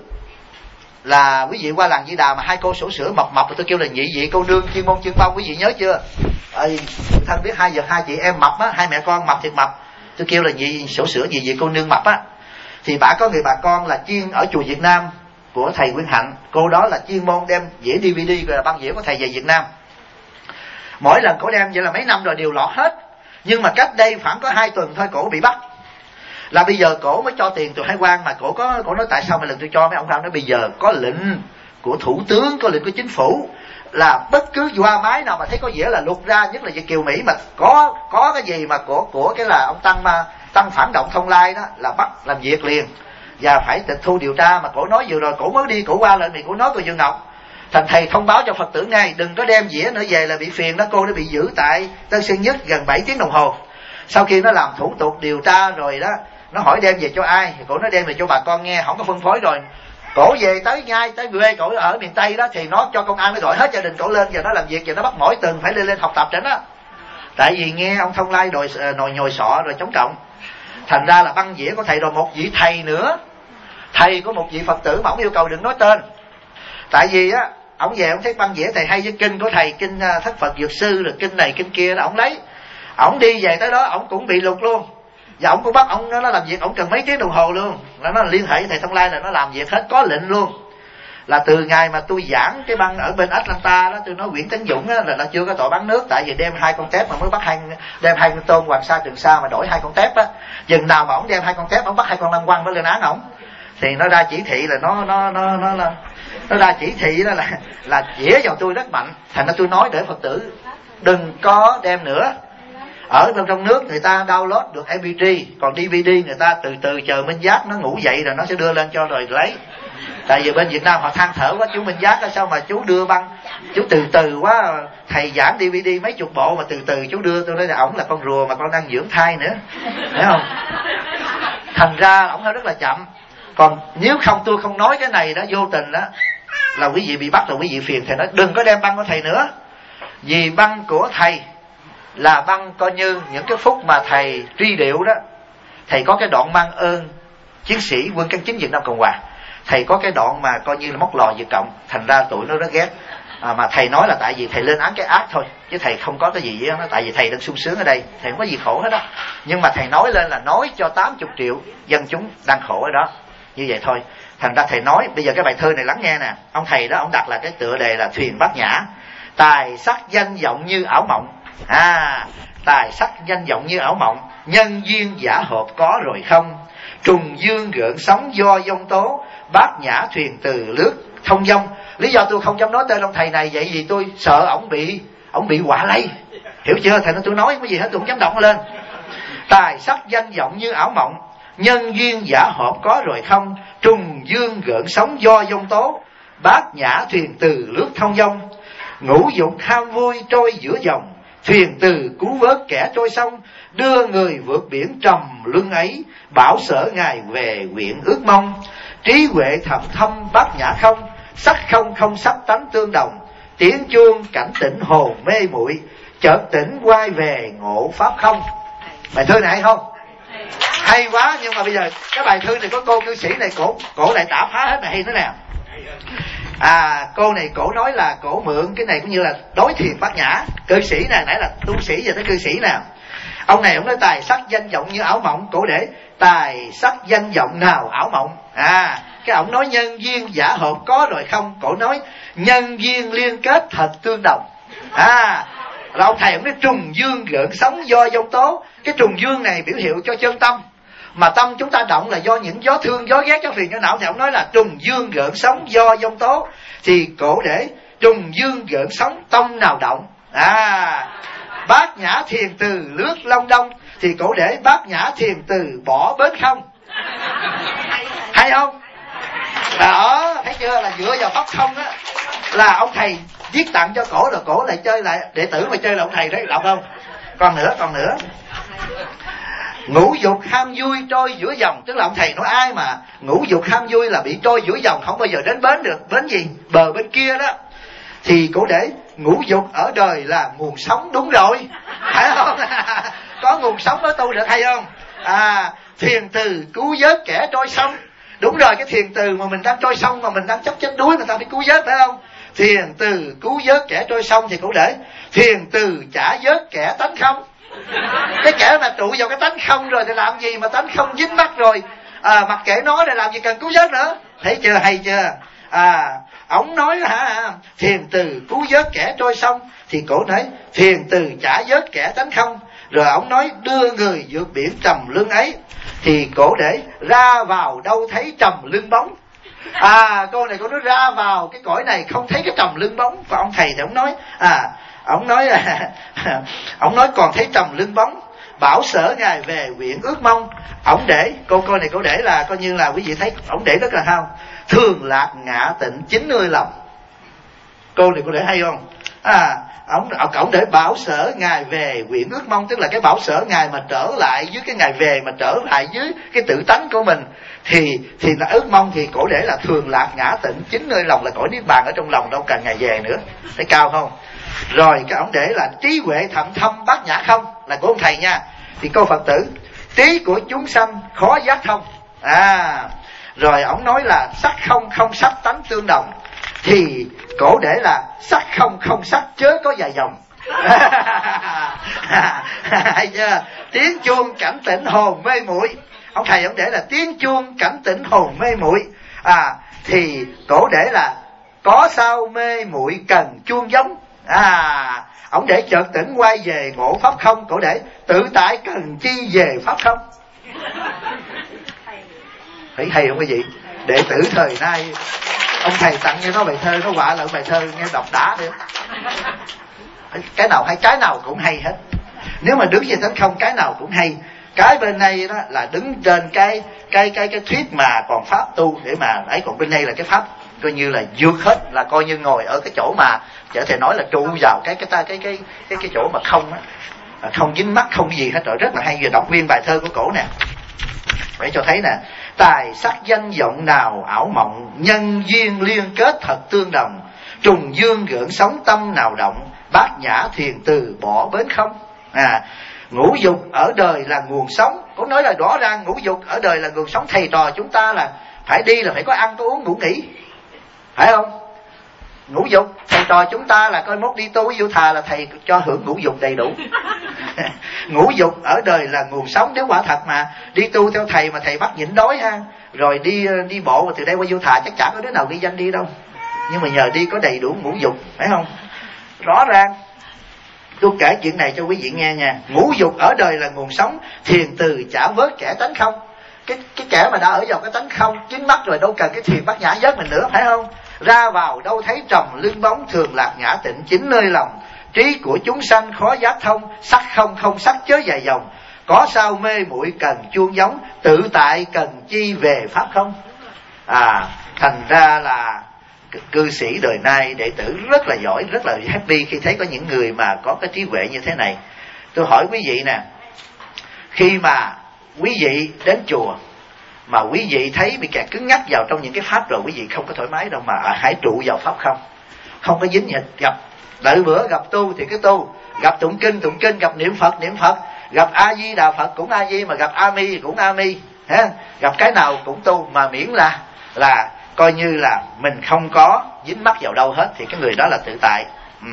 là quý vị qua làng Di Đà mà hai cô sổ sữa mập tôi kêu là nhị vị cô nương chuyên môn chuyên phong, quý vị nhớ chưa? Thân biết hai chị em mập á, hai mẹ con mập thiệt mập, tôi kêu là sổ sữa nhị vị cô nương mập á. Thì bà có người bà con là chuyên ở chùa Việt Nam của thầy Nguyên Hạnh, cô đó là chuyên môn đem dĩa DVD rồi là băng dĩa của thầy về Việt Nam. Mỗi lần cổ đem vậy là mấy năm rồi đều lọt hết. Nhưng mà cách đây khoảng có 2 tuần thôi cổ bị bắt. Là bây giờ cổ mới cho tiền từ hải quan, mà cổ nói tại sao mà lần tôi cho mấy ông Pháp, nói bây giờ có lệnh của thủ tướng, có lệnh của chính phủ là bất cứ doa máy nào mà thấy có dĩa là lục ra, nhất là về Kiều Mỹ mà có cái gì mà của cái là ông Tăng phản động Thông Lai đó là bắt làm việc liền và phải tịch thu điều tra. Mà cổ nói vừa rồi cổ mới đi, cổ qua lại thì cổ nói cô Dương Ngọc, thành thầy thông báo cho Phật tử ngay đừng có đem dĩa nữa về là bị phiền đó. Cô nó bị giữ tại Tân Sơn Nhất gần 7 tiếng đồng hồ. Sau khi nó làm thủ tục điều tra rồi đó, nó hỏi đem về cho ai thì cổ nó đem về cho bà con nghe, không có phân phối. Rồi cổ về tới quê cổ ở miền Tây đó thì nó cho công an nó gọi hết gia đình cổ lên và nó làm việc, và nó bắt mỗi tuần phải lên học tập trên đó. Tại vì nghe ông Thông Lai nhồi sọ rồi chống cộng, thành ra là băng dĩa của thầy. Rồi một vị thầy nữa, thầy của một vị Phật tử mà ông yêu cầu đừng nói tên. Tại vì á ông về ông thấy băng dĩa thầy hay với kinh của thầy, kinh Thất Phật Dược Sư rồi kinh này kinh kia đó, ông lấy, ông đi về tới đó ông cũng bị lục luôn. Và ông cũng bắt ông nó làm việc, ông cần mấy tiếng đồng hồ luôn. Là nó liên hệ với thầy Thông Lai là nó làm việc hết, có lệnh luôn. Là từ ngày mà tôi giảng cái băng ở bên Atlanta đó, tôi nói Nguyễn Tấn Dũng á, là chưa có tội bán nước. Tại vì đem 2 con tép mà mới bắt đem 2 con tôm Hoàng Sa Trường Sa mà đổi 2 con tép á. Chừng nào mà ông đem 2 con tép, ông bắt 2 con lăng quăng mới lên án ổng. Thì nó ra chỉ thị là nó ra chỉ thị đó là dĩa vào tôi rất mạnh. Thành ra tôi nói để Phật tử đừng có đem nữa. Ở trong nước người ta download được MP3, còn DVD người ta từ từ chờ Minh Giác nó ngủ dậy rồi nó sẽ đưa lên cho rồi lấy. Tại vì bên Việt Nam họ than thở quá, chú Minh Giác sao mà chú đưa băng, chú từ từ quá, thầy giảng DVD mấy chục bộ mà từ từ chú đưa. Tôi nói là ổng là con rùa mà con đang dưỡng thai nữa, thấy không? Thành ra ổng hơi rất là chậm. Còn nếu không tôi không nói cái này đó, vô tình đó là quý vị bị bắt, là quý vị phiền. Thầy nói đừng có đem băng của thầy nữa, vì băng của thầy là băng coi như những cái phút mà thầy truy điệu đó, thầy có cái đoạn mang ơn chiến sĩ quân cán chính Việt Nam Cộng Hòa, thầy có cái đoạn mà coi như là móc lò Việt Cộng. Thành ra tụi nó rất ghét. Mà thầy nói là tại vì thầy lên án cái ác thôi, chứ thầy không có cái gì với nó. Tại vì thầy đang sung sướng ở đây, thầy không có gì khổ hết đó. Nhưng mà thầy nói lên là nói cho 80 triệu dân chúng đang khổ ở đó, như vậy thôi. Thành ra thầy nói, bây giờ cái bài thơ này lắng nghe nè. Ông thầy đó ông đặt là cái tựa đề là Thuyền Bát Nhã. Tài sắc danh vọng như ảo mộng, tài sắc danh vọng như ảo mộng, nhân duyên giả hợp có rồi không. Trùng dương gợn sóng do dông tố, bát nhã thuyền từ lướt thông dông. Lý do tôi không dám nói tên ông thầy này vậy vì tôi sợ ổng bị họa lây, hiểu chưa? Thầy nói tôi nói cái gì hết tôi không dám động lên. Tài sắc danh vọng như ảo mộng, nhân duyên giả hợp có rồi không. Trùng dương gợn sóng do dông tố, bát nhã thuyền từ lướt thông dông. Ngũ dục ham vui trôi giữa dòng, thuyền từ cứu vớt kẻ trôi sông. Đưa người vượt biển trầm luân ấy, bảo sở ngài về nguyện ước mong. Trí huệ thầm thâm bát nhã không, sắc không không sắc tánh tương đồng. Tiếng chuông cảnh tỉnh hồn mê muội, chợt tỉnh quay về ngộ pháp không. Bài thơ này hay không? Hay quá. Nhưng mà bây giờ cái bài thơ này có cô cư sĩ này cổ lại tả phá hết này hay thế nào. Cô này cổ nói là cổ mượn cái này cũng như là đối thiền Bát Nhã. Cư sĩ này, nãy là tu sĩ giờ tới cư sĩ nè. Ông này ông nói tài sắc danh vọng như ảo mộng. Cổ để tài sắc danh vọng nào ảo mộng. Cái ông nói nhân duyên giả hợp có rồi không. Cổ nói nhân duyên liên kết thật tương đồng. Là ông thầy ông nói trùng dương gợn sóng do dông tố. Cái trùng dương này biểu hiệu cho chân tâm, mà tâm chúng ta động là do những gió thương, gió ghét, gió phiền, gió não. Thì ông nói là trùng dương gợn sóng do dông tố. Thì cổ để trùng dương gợn sóng tâm nào động. Bát Nhã thiền từ lướt long đông. Thì cổ để Bát Nhã thiền từ bỏ bến không. Hay không? Đó, thấy chưa, là dựa vào pháp không á. Là ông thầy viết tặng cho cổ, rồi cổ lại chơi lại đệ tử mà chơi là ông thầy đấy, đọc không? Còn nữa. Ngũ dục ham vui trôi giữa dòng. Tức là ông thầy nói ai mà ngũ dục ham vui là bị trôi giữa dòng, không bao giờ đến bến được. Bến gì? Bờ bên kia đó. Thì cổ để ngũ dục ở đời là nguồn sống. Đúng rồi, phải không? Có nguồn sống mới tu được, hay không? Thiền từ cứu vớt kẻ trôi sông. Đúng rồi, cái thiền từ mà mình đang trôi sông, mà mình đang chấp chết đuối, người ta phải cứu vớt, phải không? Thiền từ cứu vớt kẻ trôi sông. Thì cổ để thiền từ trả vớt kẻ tánh không. Cái kẻ mà trụ vào cái tánh không rồi thì làm gì mà tánh không dính mắc rồi, mặc kệ nó để làm gì cần cứu vớt nữa. Thấy chưa, hay chưa? Ông nói thiền từ cứu vớt kẻ trôi sông. Thì cổ nói thiền từ trả vớt kẻ tánh không. Rồi ông nói đưa người vượt biển trầm lưng ấy. Thì cổ để ra vào đâu thấy trầm lưng bóng. Cô này cô nói ra vào cái cõi này không thấy cái trầm lưng bóng. Và ông thầy thì ông nói ông nói còn thấy trầm lưng bóng. Bảo sở ngài về nguyện ước mong. Ông để cô này cô để là coi như là quý vị thấy ông để rất là hao. Thường lạc ngạ tịnh 90 lòng. Cô này cô để hay không? Ông để bảo sở ngài về nguyện ước mong. Tức là cái bảo sở ngài mà trở lại dưới cái ngài về, mà trở lại dưới cái tự tánh của mình, thì là ước mong. Thì cổ để là thường lạc ngã tịnh 90 lòng, là cõi niết bàn ở trong lòng, đâu cần ngài về nữa. Thấy cao không? Rồi cái ông để là trí huệ thậm thâm Bát Nhã không, là của ông thầy nha. Thì cô Phật tử, trí của chúng sanh khó giác thông. Rồi ông nói là sắc không không sắc tánh tương đồng. Thì cổ để là sắc không không sắc chớ có dài dòng. Hay chưa? Tiếng chuông cảnh tỉnh hồn mê muội. Ông thầy ông để là tiếng chuông cảnh tỉnh hồn mê muội. Thì cổ để là có sao mê muội cần chuông giống. Ông để chợt tỉnh quay về ngộ pháp không. Cổ để tự tại cần chi về pháp không. Thấy hay không quý vị? Đệ tử thời nay ông thầy tặng cho nó bài thơ, nó họa lại bài thơ nghe đọc đã nữa. Cái nào hay, cái nào cũng hay hết. Nếu mà đứng về tánh không cái nào cũng hay. Cái bên này đó là đứng trên cái thuyết mà còn pháp tu để mà ấy, còn bên đây là cái pháp coi như là vượt hết, là coi như ngồi ở cái chỗ mà chợ thầy nói là trụ vào cái chỗ mà không á, không dính mắc không gì hết rồi. Rất là hay. Giờ đọc nguyên bài thơ của cổ nè để cho thấy nè. Tài sắc danh vọng nào ảo mộng, nhân duyên liên kết thật tương đồng. Trùng dương gợn sóng tâm nào động, Bát Nhã thiền từ bỏ bến không. Ngũ dục ở đời là nguồn sống. Cũng nói là rõ ràng ngũ dục ở đời là nguồn sống. Thầy trò chúng ta là phải đi là phải có ăn có uống ngủ nghỉ, phải không? Ngũ dục, thầy trò chúng ta là coi mốt đi tu với Vô Thà là thầy cho hưởng ngũ dục đầy đủ. Ngũ dục ở đời là nguồn sống. Nếu quả thật mà đi tu theo thầy mà thầy bắt nhịn đói ha, rồi đi bộ từ đây qua Vô Thà chắc chắn có đứa nào ghi danh đi đâu. Nhưng mà nhờ đi có đầy đủ ngũ dục, phải không? Rõ ràng. Tôi kể chuyện này cho quý vị nghe nha. Ngũ dục ở đời là nguồn sống, thiền từ trả vớt kẻ tánh không. Cái kẻ mà đã ở vào cái tánh không chính mắt rồi, đâu cần cái thiền Bát Nhã vớt mình nữa, phải không? Ra vào đâu thấy trầm lưng bóng, thường lạc ngã tịnh 90 lòng. Trí của chúng sanh khó giác thông, sắc không không sắc chớ dài dòng. Có sao mê muội cần chuông giống, tự tại cần chi về pháp không. Thành ra là cư sĩ đời nay đệ tử rất là giỏi, rất là happy khi thấy có những người mà có cái trí huệ như thế này. Tôi hỏi quý vị nè, khi mà quý vị đến chùa mà quý vị thấy bị kẹt cứng ngắc vào trong những cái pháp rồi, quý vị không có thoải mái đâu, mà hãy trụ vào pháp không có dính dịch. Gặp đợi bữa gặp tu thì cứ tu, gặp tụng kinh, gặp niệm Phật, gặp A Di Đà Phật cũng A Di, mà gặp A Mi cũng A Mi, gặp cái nào cũng tu, mà miễn là coi như là mình không có dính mắc vào đâu hết, thì cái người đó là tự tại.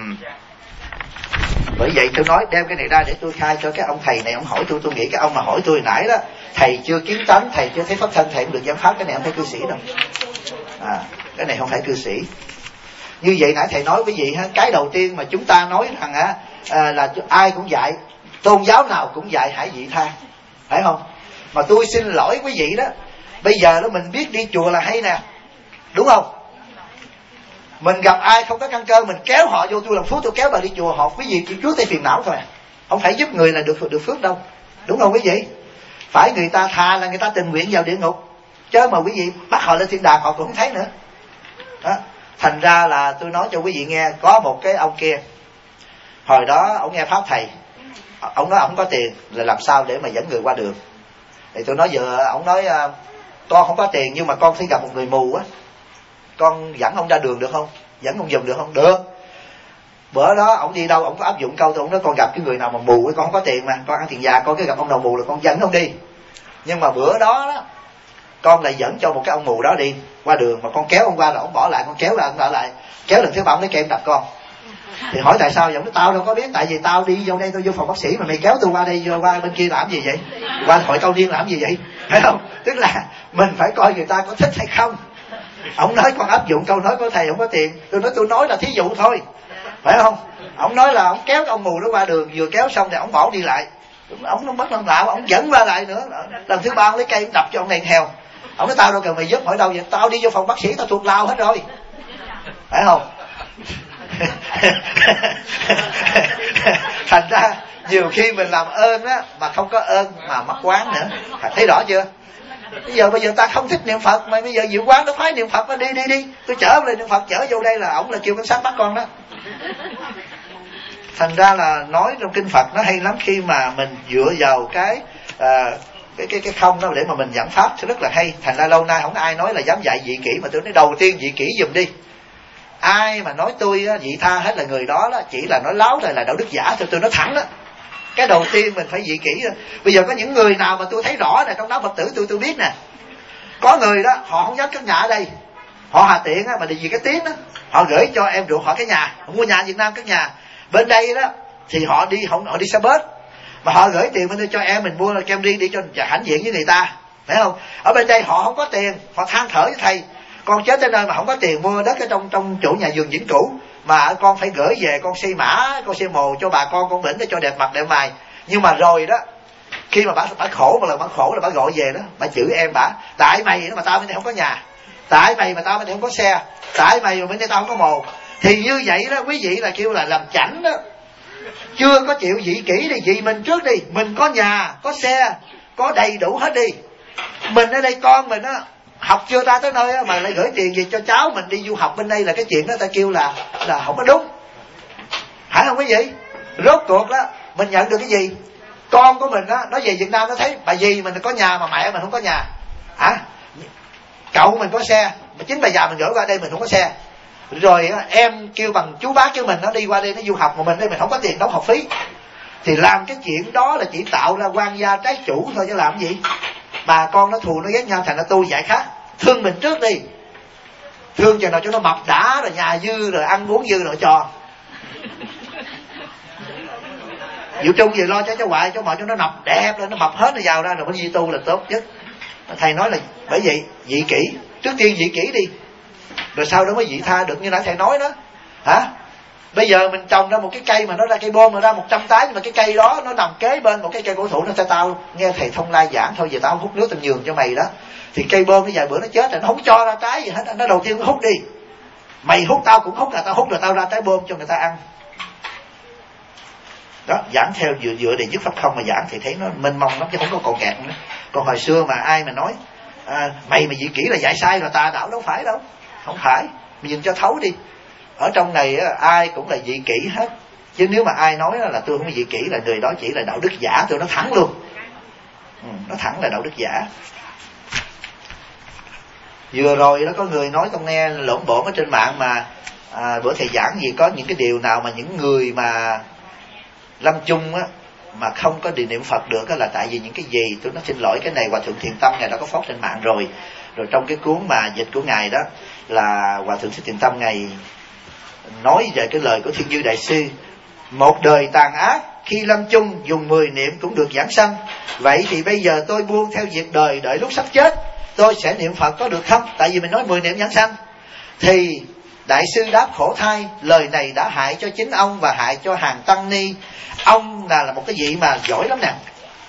Bởi vậy tôi nói đem cái này ra để tôi khai cho cái ông thầy này. Ông hỏi tôi nghĩ cái ông mà hỏi tôi hồi nãy đó, thầy chưa kiến tánh, thầy chưa thấy pháp thân, thầy không được giảng pháp. Cái này không phải cư sĩ đâu. Cái này không phải cư sĩ. Như vậy nãy thầy nói quý vị ha, cái đầu tiên mà chúng ta nói rằng là ai cũng dạy, tôn giáo nào cũng dạy hãy vị tha, phải không? Mà tôi xin lỗi quý vị đó, bây giờ đó mình biết đi chùa là hay nè, đúng không? Mình gặp ai không có căn cơ, mình kéo họ vô tôi làm phước, tôi kéo bà đi chùa, họ quý vị chỉ trước tay phiền não thôi, không phải giúp người là được phước đâu, đúng không quý vị? Phải người ta tha là người ta tình nguyện vào địa ngục, chứ mà quý vị bắt họ lên thiên đàng họ cũng không thấy nữa đó. Thành ra là tôi nói cho quý vị nghe, có một cái ông kia, hồi đó ông nghe pháp thầy, ông nói ông có tiền là làm sao để mà dẫn người qua đường. Thì tôi nói giờ ông nói con không có tiền nhưng mà con phải gặp một người mù á, con dẫn ông ra đường được không, dẫn ông giùm được không? Được. Bữa đó ông đi đâu ông có áp dụng câu tôi, ông nói con gặp cái người nào mà mù ấy, con không có tiền mà con ăn tiền già, con cứ gặp ông nào mù là con dẫn ông đi. Nhưng mà bữa đó con lại dẫn cho một cái ông mù đó đi qua đường, mà con kéo ông qua rồi ông bỏ lại, con kéo ra ông bỏ lại, kéo lần thứ ba ông lấy kem đập con. Thì hỏi tại sao vậy? Ông nói tao đâu có biết, tại vì tao đi vô đây tôi vô phòng bác sĩ mà mày kéo tôi qua đây, vô qua bên kia làm gì vậy, qua hội câu niên làm gì vậy, phải không? Tức là mình phải coi người ta có thích hay không. Ông nói con áp dụng câu nói của thầy không có tiền, tôi nói là thí dụ thôi, phải không? Ông nói là ông kéo ông mù đó qua đường, vừa kéo xong thì ông bỏ đi lại, ông nó mất lòng đạo, ông dẫn qua lại nữa. Lần thứ ba ông lấy cây ông đập cho ông này theo. Ông nói tao đâu cần mày giúp, hỏi đâu vậy? Tao đi vô phòng bác sĩ tao thuộc lao hết rồi, phải không? Thành ra nhiều khi mình làm ơn á mà không có ơn mà mắc quán nữa, thấy rõ chưa? Bây giờ ta không thích niệm Phật mà bây giờ Diệu Quán nó phái niệm Phật, nó đi tôi chở lên niệm Phật, chở vô đây là ổng là kêu cảnh sát bắt con đó. Thành ra là nói trong kinh Phật nó hay lắm, khi mà mình dựa vào cái không đó để mà mình giảng pháp thì rất là hay. Thành ra lâu nay không có ai nói là dám dạy dị kỷ, mà tôi nói đầu tiên dị kỷ giùm đi. Ai mà nói tôi vị tha hết là người đó chỉ là nói láo rồi, là đạo đức giả thôi. Tôi nói thẳng đó, cái đầu tiên mình phải dị kỷ. Bây giờ có những người nào mà tôi thấy rõ này trong đạo Phật tử tôi biết nè, có người đó họ không dám cất nhà ở đây, họ hà tiện mà vì cái tiếng đó họ gửi cho em ruột họ cái nhà, họ mua nhà Việt Nam cất nhà. Bên đây đó thì họ đi xe bus mà họ gửi tiền bên đây cho em mình mua là kem riêng đi cho hãnh diện với người ta, phải không? Ở bên đây họ không có tiền, họ than thở với thầy, con chết tới nơi mà không có tiền mua đất ở trong chỗ nhà vườn Vĩnh Cửu, mà con phải gửi về, con xây mã, con xây mồ cho bà con bệnh để cho đẹp mặt đẹp mày. Nhưng mà rồi đó, khi mà bà khổ một lần, bà khổ là bà gọi về đó, bà chửi em bà, tại mày mà tao bên đây không có nhà, tại mày mà tao bên đây không có xe, tại mày mà bên đây tao không có mồ. Thì như vậy đó quý vị là kêu là làm chảnh đó, chưa có chịu dị kỷ đi. Vì mình trước đi, mình có nhà, có xe, có đầy đủ hết đi. Mình ở đây con mình á học chưa ra tới nơi á, mà lại gửi tiền gì cho cháu mình đi du học bên đây, là cái chuyện đó ta kêu là không có đúng, phải không quý vị? Rốt cuộc đó mình nhận được cái gì? Con của mình á nó về Việt Nam nó thấy bà dì mình có nhà mà mẹ mình không có nhà hả? Cậu mình có xe mà chính bà già mình gửi qua đây mình không có xe. Rồi á, em kêu bằng chú bác chứ mình nó đi qua đây nó du học mà mình đây mình không có tiền đóng học phí. Thì làm cái chuyện đó là chỉ tạo ra quan gia trái chủ thôi chứ làm gì. Bà con nó thù nó ghét nhau, thành ra tôi dạy khác. Thương mình trước đi, thương chừng nào cho nó mập đã, rồi nhà dư, rồi ăn uống dư rồi cho. Diệu Trung về lo cho cháu ngoại, cháu ngoại cho nó mập đẹp lên, nó mập hết nó vào ra rồi mới di tu là tốt nhất. Thầy nói là bởi vậy dị kỷ, trước tiên dị kỷ đi, rồi sau đó mới dị tha được, như nãy thầy nói đó hả? Bây giờ mình trồng ra một cái cây mà nó ra cây bôm mà ra 100 trái, nhưng mà cái cây đó nó nằm kế bên một cái cây cổ thụ. Nó tao nghe thầy Thông Lai giảng thôi, giờ tao không hút nước tao nhường cho mày đó. Thì cây bôm nó vài bữa nó chết rồi, nó không cho ra trái gì hết. Nó đầu tiên nó hút đi, mày hút tao cũng hút, là tao hút rồi tao ra trái bôm cho người ta ăn đó. Giảng theo dựa để dứt pháp không mà giảng thì thấy nó mênh mông lắm chứ không có cồn kẹt nữa. Còn hồi xưa mà ai mà nói mày mà dị kỷ là dạy sai rồi tà đạo, đâu phải đâu, không phải. Mình nhìn cho thấu đi. Ở trong này ai cũng là dị kỷ hết, chứ nếu mà ai nói là tôi không có dị kỷ là người đó chỉ là đạo đức giả. Tôi nói thẳng luôn, nó thẳng là đạo đức giả. Vừa rồi đó có người nói con nghe lộn bộn ở trên mạng mà bữa thầy giảng gì có những cái điều nào mà những người mà lâm chung á mà không có niệm Phật được á là tại vì những cái gì. Tôi nói xin lỗi, cái này Hòa Thượng Thiền Tâm ngày đó có phốt trên mạng rồi. Rồi trong cái cuốn mà dịch của ngài đó là Hòa Thượng Thích Thiện Tâm ngài nói về cái lời của Thiên Như Đại Sư: một đời tàn ác khi lâm chung dùng 10 niệm cũng được giảng sanh. Vậy thì bây giờ tôi buông theo việc đời, đợi lúc sắp chết tôi sẽ niệm Phật có được không? Tại vì mình nói 10 niệm giảng sanh. Thì Đại sư đáp: khổ thay, lời này đã hại cho chính ông và hại cho hàng tăng ni. Ông là một cái vị mà giỏi lắm nè.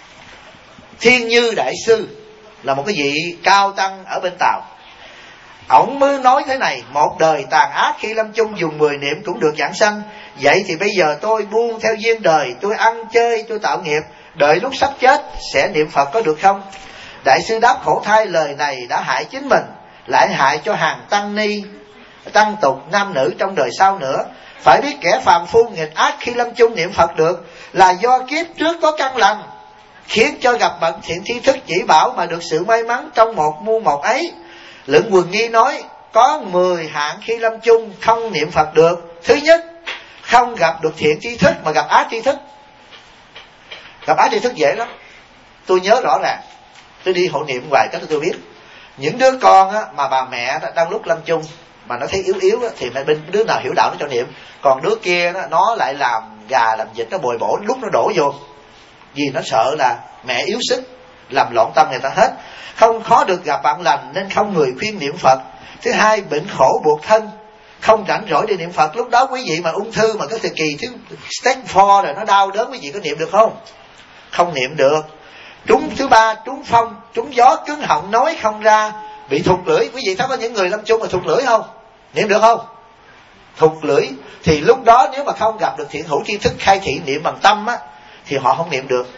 Thiên Như Đại Sư là một cái vị cao tăng ở bên Tàu. Ổng mới nói thế này: một đời tàn ác khi lâm chung dùng 10 niệm cũng được giảng sanh. Vậy thì bây giờ tôi buông theo duyên đời, tôi ăn chơi, tôi tạo nghiệp, đợi lúc sắp chết sẽ niệm Phật có được không? Đại sư đáp: khổ thay, lời này đã hại chính mình, lại hại cho hàng tăng ni, tăng tục nam nữ trong đời sau nữa. Phải biết kẻ phàm phu nghịch ác khi lâm chung niệm Phật được là do kiếp trước có căn lành, khiến cho gặp bậc thiện tri thức chỉ bảo mà được sự may mắn trong một muôn một ấy. Lượng Quần Nghi nói có 10 hạng khi lâm chung không niệm Phật được. Thứ nhất, không gặp được thiện tri thức mà gặp ác tri thức. Gặp ác tri thức dễ lắm. Tôi nhớ rõ ràng, tôi đi hộ niệm hoài các tôi biết những đứa con á, mà bà mẹ đó, đang lúc lâm chung mà nó thấy yếu yếu á, thì mẹ bên đứa nào hiểu đạo nó cho niệm, còn đứa kia đó, nó lại làm gà làm vịt, nó bồi bổ lúc nó đổ vô, vì nó sợ là mẹ yếu sức làm loạn tâm người ta hết. Không khó được gặp bạn lành nên không người khuyên niệm Phật. Thứ hai, bệnh khổ buộc thân, không rảnh rỗi để niệm Phật. Lúc đó quý vị mà ung thư mà cái thời kỳ thứ stage 4 rồi nó đau đớn, quý vị có niệm được không? Không niệm được. Thứ ba, trúng phong, trúng gió, cứng họng nói không ra, bị thụt lưỡi. Quý vị thấy có những người lâm chung mà thụt lưỡi không? Niệm được không? Thụt lưỡi thì lúc đó nếu mà không gặp được thiện hữu tri thức khai thị niệm bằng tâm á, thì họ không niệm được.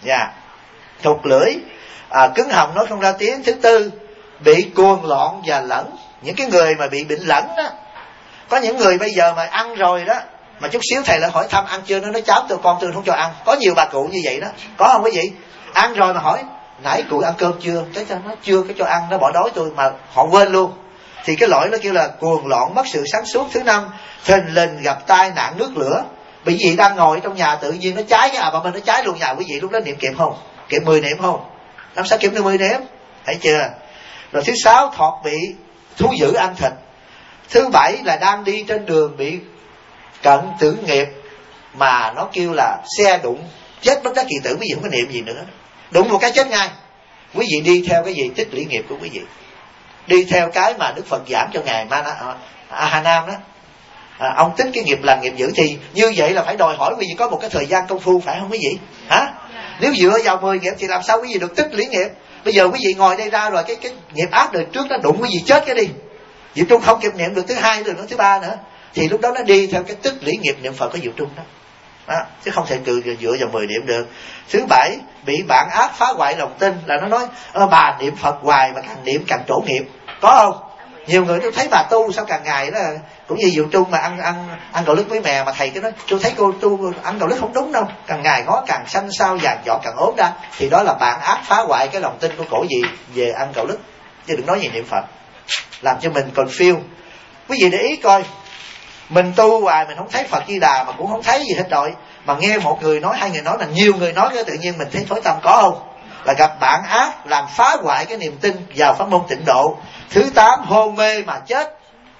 Thụt lưỡi, cứng họng nói không ra tiếng. Thứ tư, bị cuồng loạn và lẫn. Những cái người mà bị bệnh lẫn đó, có những người bây giờ mà ăn rồi đó, mà chút xíu thầy lại hỏi thăm ăn chưa, nó nói cháu tôi con tôi không cho ăn. Có nhiều bà cụ như vậy đó, có không quý vị? Ăn rồi mà hỏi nãy cụ ăn cơm chưa, cái nó chưa cái cho ăn, nó bỏ đói tôi, mà họ quên luôn. Thì cái lỗi nó kêu là cuồng loạn mất sự sáng suốt. Thứ năm, thình lình gặp tai nạn nước lửa. Bởi vì đang ngồi trong nhà tự nhiên nó cháy cái bà mình nó cháy luôn nhà, quý vị lúc đó niệm kịp không? Kịp 10 niệm không? Làm sao kịp được 10 niệm? Thấy chưa? Rồi thứ sáu, thọt bị thú dữ ăn thịt. Thứ bảy là đang đi trên đường bị cận tử nghiệp, mà nó kêu là xe đụng chết bất đắc kỳ tử, quý vị không có niệm gì nữa, đụng một cái chết ngay. Quý vị đi theo cái gì? Tích lũy nghiệp của quý vị, đi theo cái mà Đức Phật giảng cho ngài Hà Nam đó. Ông tích cái nghiệp lành nghiệp dữ, thì như vậy là phải đòi hỏi quý vị có một cái thời gian công phu, phải không quý vị? Hả? Nếu dựa vào 10 nghiệp thì làm sao quý vị được tích lũy nghiệp? Bây giờ quý vị ngồi đây ra rồi cái nghiệp ác đời trước nó đụng quý vị chết cái đi, Diệu Trung không kịp niệm được thứ hai được nữa, thứ ba nữa, thì lúc đó nó đi theo cái tích lũy nghiệp niệm Phật của Diệu Trung đó. Chứ không thể dựa vào 10 niệm được. Thứ bảy, bị bạn ác phá hoại lòng tin, là nó nói bà niệm Phật hoài mà càng niệm càng trổ nghiệp. Có không? Nhiều người tôi thấy bà tu sao càng ngày đó cũng như Diệu Trung mà ăn gạo lứt với mè, mà thầy cái nói tôi thấy cô tu ăn gạo lứt không đúng đâu, càng ngày ngó càng xanh xao vàng vọt càng ốm ra, thì đó là bạn ác phá hoại cái lòng tin của cổ gì về ăn gạo lứt, chứ đừng nói gì niệm Phật, làm cho mình confuse. Quý vị để ý coi, mình tu hoài mình không thấy Phật Di Đà mà cũng không thấy gì hết rồi, mà nghe một người nói, hai người nói, là nhiều người nói, cái tự nhiên mình thấy thối tâm. Có không? Là gặp bạn ác làm phá hoại cái niềm tin vào pháp môn tịnh độ. Thứ 8, hôn mê mà chết.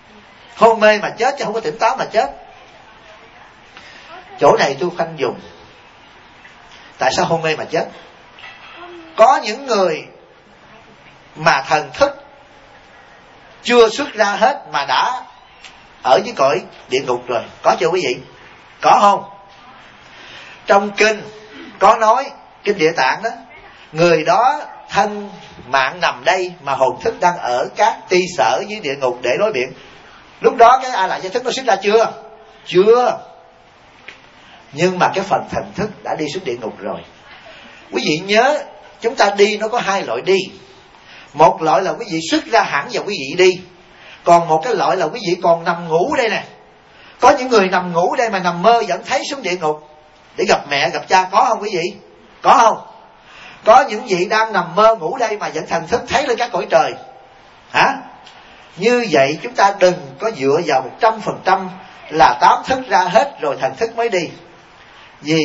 Hôn mê mà chết chứ không có tỉnh táo mà chết. Chỗ này tôi khoanh dùng. Tại sao hôn mê mà chết? Có những người mà thần thức chưa xuất ra hết mà đã ở dưới cõi địa ngục rồi. Có chưa quý vị? Có không? Trong kinh có nói, kinh Địa Tạng đó, người đó thân mạng nằm đây mà hồn thức đang ở các ti sở dưới địa ngục để đối biện. Lúc đó cái A Lại Gia Thức nó xuất ra chưa? Chưa. Nhưng mà cái phần thần thức đã đi xuống địa ngục rồi. Quý vị nhớ, chúng ta đi nó có hai loại đi. Một loại là quý vị xuất ra hẳn và quý vị đi. Còn một cái loại là quý vị còn nằm ngủ đây nè. Có những người nằm ngủ đây mà nằm mơ vẫn thấy xuống địa ngục để gặp mẹ, gặp cha. Có không quý vị? Có không? Có những vị đang nằm mơ ngủ đây mà vẫn thần thức thấy lên các cõi trời. Hả? Như vậy chúng ta đừng có dựa vào 100% là tám thức ra hết rồi thần thức mới đi. Vì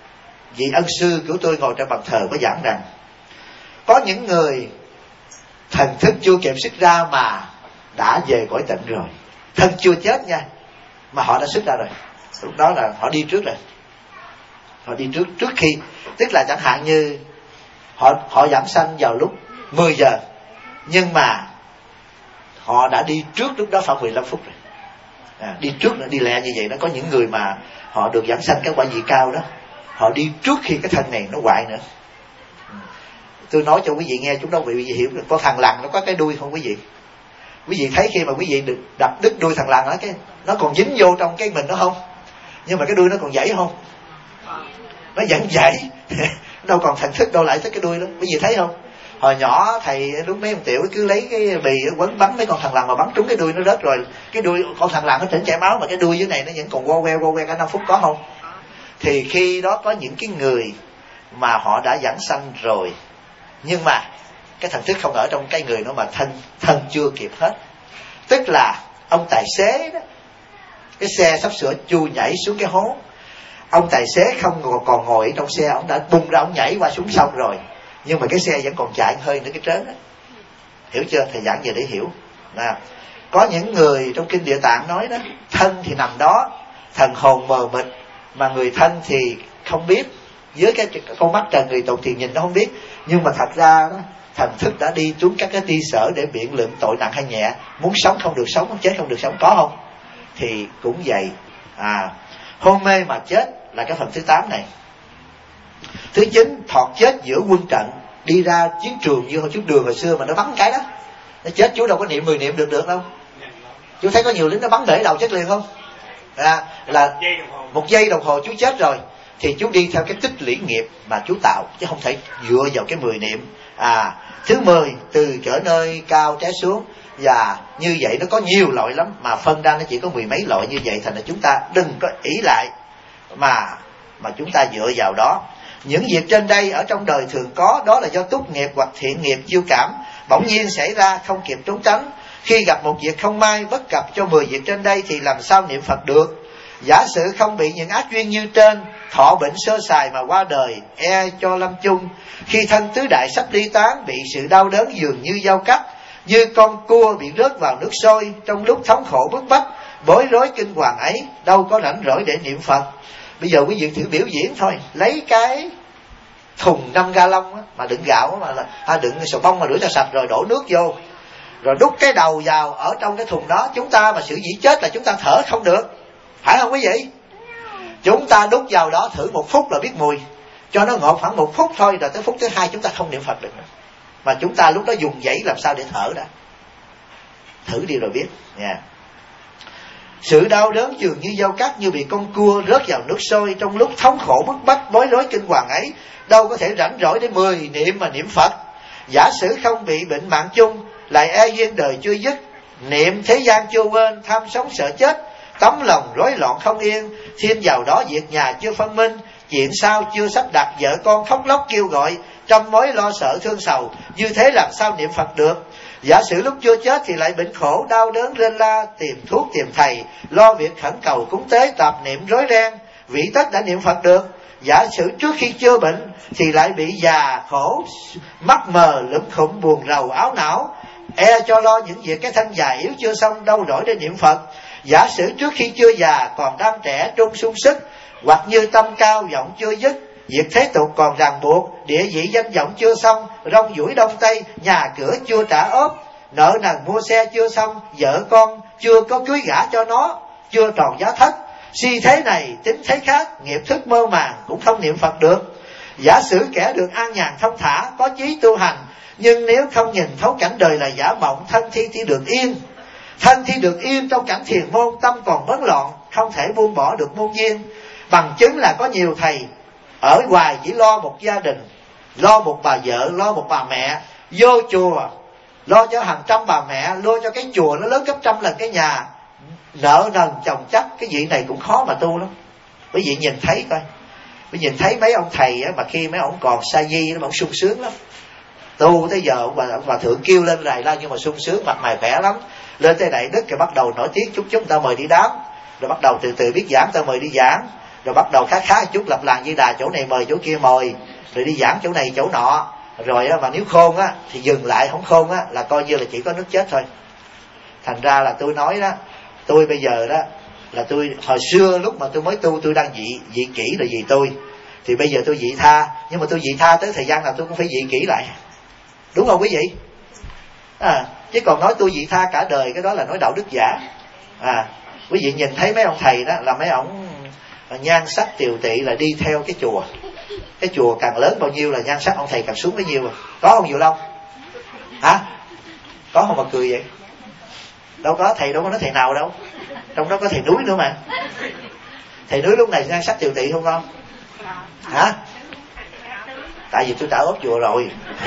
vị ân sư của tôi ngồi trên bàn thờ có giảng rằng có những người Thần thức chưa kịp xuất ra mà đã về cõi tịnh rồi. Thân chưa chết nha, mà họ đã xuất ra rồi. Lúc đó là họ đi trước rồi. Họ đi trước khi, tức là chẳng hạn như họ giảng sanh vào lúc 10 giờ, nhưng mà họ đã đi trước lúc đó khoảng 15 phút rồi. Đi trước nữa, đi lẹ như vậy. Nó có những người mà họ được giảng sanh cái quả vị cao đó, họ đi trước khi cái thân này nó hoại nữa. Tôi nói cho quý vị nghe, chúng đâu quý vị hiểu được. Con thằn lằn nó có cái đuôi không quý vị? Quý vị thấy khi mà quý vị được đập đứt đuôi thằn lằn đó, cái nó còn dính vô trong cái mình nó không? Nhưng mà cái đuôi nó còn dãy không? Nó vẫn dãy. Đâu còn thần thức đâu lại tới cái đuôi đó. Quý vị thấy không? Hồi nhỏ thầy lúc mấy ông Tiểu cứ lấy cái bì quấn bắn mấy con thằn lằn mà bắn trúng cái đuôi nó rớt rồi. Cái đuôi con thằn lằn nó tỉnh chảy máu, mà cái đuôi dưới này nó vẫn còn quơ queo cả 5 phút, có không? Thì khi đó có những cái người mà họ đã giảng sanh rồi, nhưng mà cái thần thức không ở trong cái người đó, mà thân chưa kịp hết. Tức là ông tài xế đó, cái xe sắp sửa chui nhảy xuống cái hố, ông tài xế không còn ngồi ở trong xe, ông đã bung ra, ông nhảy qua xuống sông rồi, nhưng mà cái xe vẫn còn chạy hơi nữa cái trớn đó. Hiểu chưa? Thầy giảng về để hiểu. Có những người trong kinh Địa Tạng nói đó, thân thì nằm đó, thần hồn mờ mịt, mà người thân thì không biết, dưới cái con mắt trần người tục thì nhìn nó không biết, nhưng mà thật ra đó, thần thức đã đi xuống các cái ti sở để biện luận tội nặng hay nhẹ, muốn sống không được sống, muốn chết không được sống, có không? Thì cũng vậy. Hôn mê mà chết là cái phần thứ 8 này. Thứ 9, thọt chết giữa quân trận, đi ra chiến trường như hồi trước đường hồi xưa mà nó bắn cái đó, nó chết, chú đâu có niệm 10 niệm được đâu. Chú thấy có nhiều lính nó bắn bể đầu chết liền không? Là 1 giây đồng hồ chú chết rồi. Thì chú đi theo cái tích lũy nghiệp mà chú tạo, chứ không thể dựa vào cái 10 niệm. Thứ 10, từ chỗ nơi cao té xuống. Và như vậy nó có nhiều loại lắm, mà phân ra nó chỉ có 10 mấy loại như vậy. Thành ra chúng ta đừng có ý lại mà chúng ta dựa vào đó. Những việc trên đây ở trong đời thường có, đó là do túc nghiệp hoặc thiện nghiệp chiêu cảm, bỗng nhiên xảy ra không kịp trốn tránh. Khi gặp một việc không may bất cập cho 10 việc trên đây thì làm sao niệm Phật được? Giả sử không bị những ác duyên như trên, thọ bệnh sơ sài mà qua đời, cho lâm chung. Khi thân tứ đại sắp ly tán, bị sự đau đớn dường như dao cắt, như con cua bị rớt vào nước sôi, trong lúc thống khổ bức bách, bối rối kinh hoàng ấy, đâu có rảnh rỗi để niệm Phật. Bây giờ quý vị thử biểu diễn thôi, lấy cái thùng 5 gallon mà đựng gạo mà đựng sầu bông mà rửa cho sạch rồi đổ nước vô, rồi đút cái đầu vào ở trong cái thùng đó. Chúng ta mà xử dĩ chết là chúng ta thở không được, phải không quý vị? Chúng ta đút vào đó thử 1 phút là biết mùi, cho nó ngọt khoảng 1 phút thôi, rồi tới phút thứ 2 chúng ta không niệm Phật được nữa. Mà chúng ta lúc đó dùng dãy làm sao để thở đã, thử đi rồi biết nha. Sự đau đớn dường như dao cắt, như bị con cua rớt vào nước sôi, trong lúc thống khổ bức bách bối rối kinh hoàng ấy, đâu có thể rảnh rỗi để 10 niệm mà niệm Phật. Giả sử không bị bệnh mạng chung, lại e duyên đời chưa dứt, niệm thế gian chưa quên, tham sống sợ chết, tấm lòng rối loạn không yên, thêm vào đó việc nhà chưa phân minh, chuyện sao chưa sắp đặt, vợ con khóc lóc kêu gọi, trăm mối lo sợ thương sầu, như thế làm sao niệm Phật được? Giả sử lúc chưa chết thì lại bệnh khổ đau đớn rên la, tìm thuốc tìm thầy, lo việc khẩn cầu cúng tế, tạp niệm rối ren, vị tất đã niệm Phật được. Giả sử trước khi chưa bệnh thì lại bị già khổ, mắt mờ lủm khủng, buồn rầu áo não, cho lo những việc cái thân già yếu chưa xong, đâu rỗi để niệm Phật. Giả sử trước khi chưa già còn đang trẻ trung sung sức, hoặc như tâm cao vọng chưa dứt, việc thế tục còn ràng buộc, địa vị danh vọng chưa xong, rong ruổi đông tây, nhà cửa chưa trả ốp, nợ nần mua xe chưa xong, vợ con chưa có cưới gả cho nó, chưa tròn giá thất, si thế này tính thế khác, nghiệp thức mơ màng cũng không niệm Phật được. Giả sử kẻ được an nhàn thông thả, có chí tu hành, nhưng nếu không nhìn thấu cảnh đời là giả mộng, thân thi được yên. Thân thi được yên trong cảnh thiền môn, tâm còn bấn loạn, không thể buông bỏ được môn duyên. Bằng chứng là có nhiều thầy ở hoài chỉ lo một gia đình, lo một bà vợ, lo một bà mẹ, vô chùa lo cho hàng trăm bà mẹ, lo cho cái chùa nó lớn gấp trăm lần cái nhà, nợ nần chồng chất. Cái vị này cũng khó mà tu lắm. Quý vị nhìn thấy coi, quý vị nhìn thấy mấy ông thầy á, mà khi mấy ông còn sa di nó ông sung sướng lắm. Tu tới giờ ông bà thượng kêu lên rài la nhưng mà sung sướng, mặt mày khỏe lắm. Lên tới Đại Đức rồi bắt đầu nổi tiếng chút chút, ta mời đi đám, rồi bắt đầu từ từ biết giảng, ta mời đi giảng, rồi bắt đầu khá chút lập làng Di Đà, chỗ này mời chỗ kia mời, rồi đi giảng chỗ này chỗ nọ, Rồi á, mà nếu khôn á thì dừng lại, không khôn á là coi như là chỉ có nước chết thôi. Thành ra là tôi nói đó, tôi bây giờ đó là tôi hồi xưa lúc mà tôi mới tu, tôi đang dị kỷ là vì tôi, thì bây giờ tôi dị tha, nhưng mà tôi dị tha tới thời gian nào tôi cũng phải dị kỷ lại, đúng không quý vị? Chứ còn nói tôi dị tha cả đời, cái đó là nói đạo đức giả. Quý vị nhìn thấy mấy ông thầy đó là mấy ông nhan sắc tiều tị là đi theo cái chùa. Cái chùa càng lớn bao nhiêu là nhan sắc ông thầy càng xuống bấy nhiêu. Có không Diệu Long? Hả? Có không mà cười vậy? Đâu có, thầy đâu có nói thầy nào đâu. Trong đó có thầy Núi nữa mà. Thầy Núi lúc này nhan sắc tiều tị không con? Hả? Tại vì tôi đã ốp chùa rồi.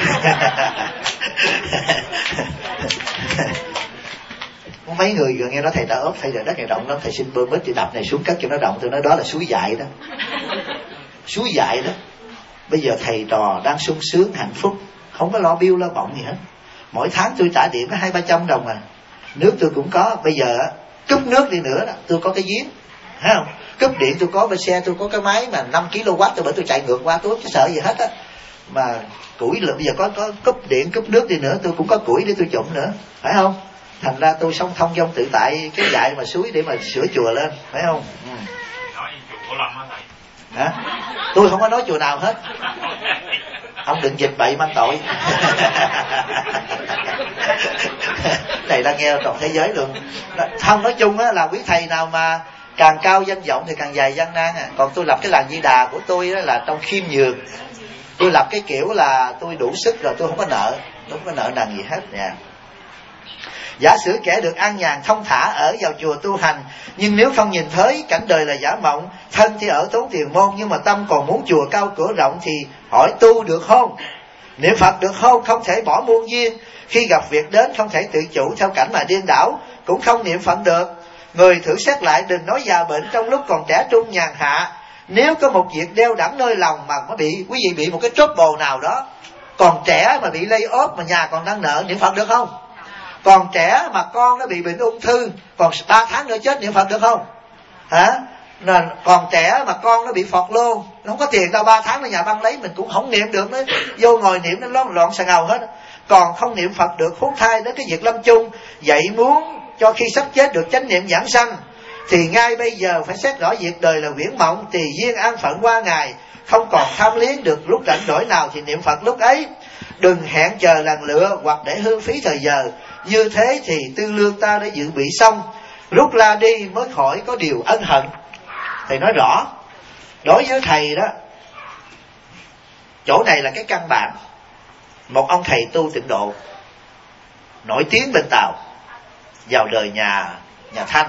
Mấy người vừa nghe nói thầy đã ốp, thầy đất này động lắm, thầy xin bơm mít thì đập này xuống cất cho nó động. Tôi nói đó là suối dại đó. Suối dại đó. Bây giờ thầy trò đang sung sướng hạnh phúc, không có lo bill lo bọng gì hết. Mỗi tháng tôi trả điện có 200-300 đồng à. Nước tôi cũng có. Bây giờ cúp nước đi nữa đó, tôi có cái giếng, thấy không? Cúp điện tôi có, bên xe tôi có cái máy mà 5 kW, bởi tôi chạy ngược qua, tôi không sợ gì hết á. Mà củi là bây giờ có cúp điện cúp nước đi nữa, tôi cũng có củi để tôi trộn nữa, phải không? Thành ra tôi sống thông dong tự tại, cái dại mà suối để mà sửa chùa lên, phải không? Nói chùa Cổ Lâm á thầy. Hả? Tôi không có nói chùa nào hết. Ông đừng dịch bậy mang tội. Này đang nghe toàn thế giới luôn. Không, nói chung á là quý thầy nào mà càng cao danh vọng thì càng dài gian nan à. Còn tôi lập cái làng Di Đà của tôi đó là trong khiêm nhường. Tôi lập cái kiểu là tôi đủ sức rồi, tôi không có nợ, tôi không có nợ nần gì hết nha. Giả sử kẻ được an nhàn thông thả ở vào chùa tu hành, nhưng nếu không nhìn thấy cảnh đời là giả mộng, thân thì ở tốn tiền môn, nhưng mà tâm còn muốn chùa cao cửa rộng, thì hỏi tu được không? Niệm Phật được không? Không thể bỏ muôn duyên. Khi gặp việc đến không thể tự chủ theo cảnh mà điên đảo, cũng không niệm Phật được. Người thử xét lại, đừng nói già bệnh trong lúc còn trẻ trung nhàn hạ. Nếu có một việc đeo đẳng nơi lòng mà có bị, quý vị bị một cái trouble nào đó, còn trẻ mà bị lay off mà nhà còn đang nợ, niệm Phật được không? Còn trẻ mà con nó bị bệnh ung thư, còn 3 tháng nữa chết, niệm Phật được không? Hả? Còn trẻ mà con nó bị phọt lô, nó không có tiền đâu, 3 tháng ở nhà băng lấy, mình cũng không niệm được nữa. Vô ngồi niệm nó loạn xà ngầu hết. Còn không niệm Phật được, huống thai đến cái việc lâm chung. Vậy muốn cho khi sắp chết được chánh niệm giảng sanh, thì ngay bây giờ phải xét rõ việc đời là viễn mộng, tùy duyên an phận qua ngày, không còn tham liếng được lúc rảnh rỗi nào thì niệm Phật lúc ấy. Đừng hẹn chờ làn lựa hoặc để hư phí thời giờ. Như thế thì tư lương ta đã dự bị xong, rút la đi mới khỏi có điều ân hận. Thầy nói rõ, đối với thầy đó, chỗ này là cái căn bản. Một ông thầy tu tịnh độ nổi tiếng bên Tàu, vào đời nhà Thanh.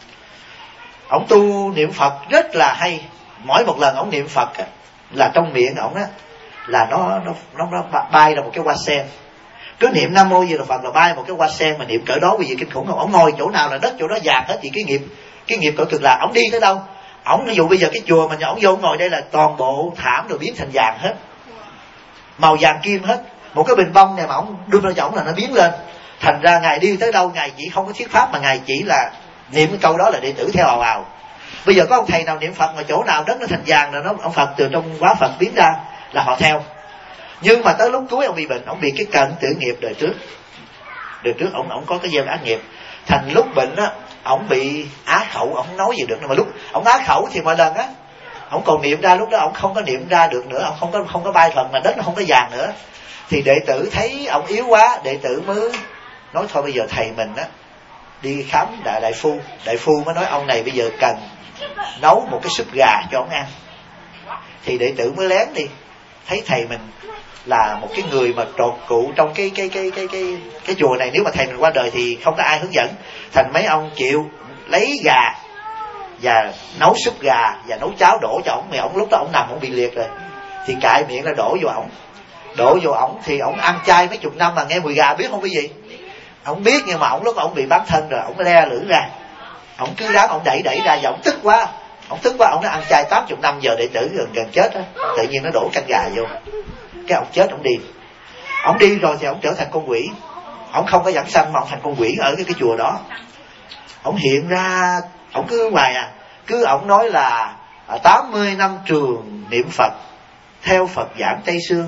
Ông tu niệm Phật rất là hay. Mỗi một lần ông niệm Phật là trong miệng ông á là nó bay ra một cái hoa sen. Cứ niệm Nam Mô Di Đà Phật là bay một cái hoa sen, mà niệm cỡ đó quý vị kinh khủng không? Ông ngồi chỗ nào là đất chỗ đó vàng hết, vì cái nghiệp cỡ cực lạc. Ông đi tới đâu, ông ví dụ bây giờ cái chùa mà ông vô ngồi đây là toàn bộ thảm rồi biến thành vàng hết, màu vàng kim hết. Một cái bình bông này mà ông đưa ra cho ông là nó biến lên. Thành ra ngài đi tới đâu ngài chỉ không có thuyết pháp, mà ngài chỉ là niệm cái câu đó là đệ tử theo ào ào. Bây giờ có ông thầy nào niệm Phật mà chỗ nào đất nó thành vàng rồi, ông Phật từ trong quá Phật biến ra là họ theo. Nhưng mà tới lúc cuối ông bị bệnh, ông bị cái cận tử nghiệp đời trước. Đời trước ông có cái gieo ác nghiệp. Thành lúc bệnh á, ông bị á khẩu, ông không nói gì được. Nhưng mà lúc ông á khẩu thì mọi lần á, ông còn niệm ra, lúc đó ông không có niệm ra được nữa, ông không có bay thuận, mà đất nó không có vàng nữa. Thì đệ tử thấy ông yếu quá, đệ tử mới nói thôi bây giờ thầy mình á đi khám đại phu mới nói ông này bây giờ cần nấu một cái súp gà cho ông ăn. Thì đệ tử mới lén đi, thấy thầy mình là một cái người mà trột cụ trong cái chùa này, nếu mà thầy mình qua đời thì không có ai hướng dẫn. Thành mấy ông chịu lấy gà và nấu súp gà và nấu cháo đổ cho ổng. Mà ổng lúc đó ổng nằm, ổng bị liệt rồi, thì cạy miệng là đổ vô ổng thì ổng ăn chay mấy chục năm mà nghe mùi gà biết không quý vị? Ổng biết, nhưng mà ổng lúc ổng bị bán thân rồi, ổng le lưỡi ra, ổng cứ ráng ổng đẩy ra, và ổng tức quá, ổng đã ăn chay 80 năm, giờ đệ tử gần chết á, tự nhiên nó đổ canh gà vô, cái ổng chết. Ổng đi rồi thì ổng trở thành con quỷ. Ổng không có giảng sanh mà ổng thành con quỷ ở cái chùa đó. Ổng hiện ra, ổng cứ hoài cứ ổng nói là 80 năm trường niệm Phật theo Phật giảng Tây Sương,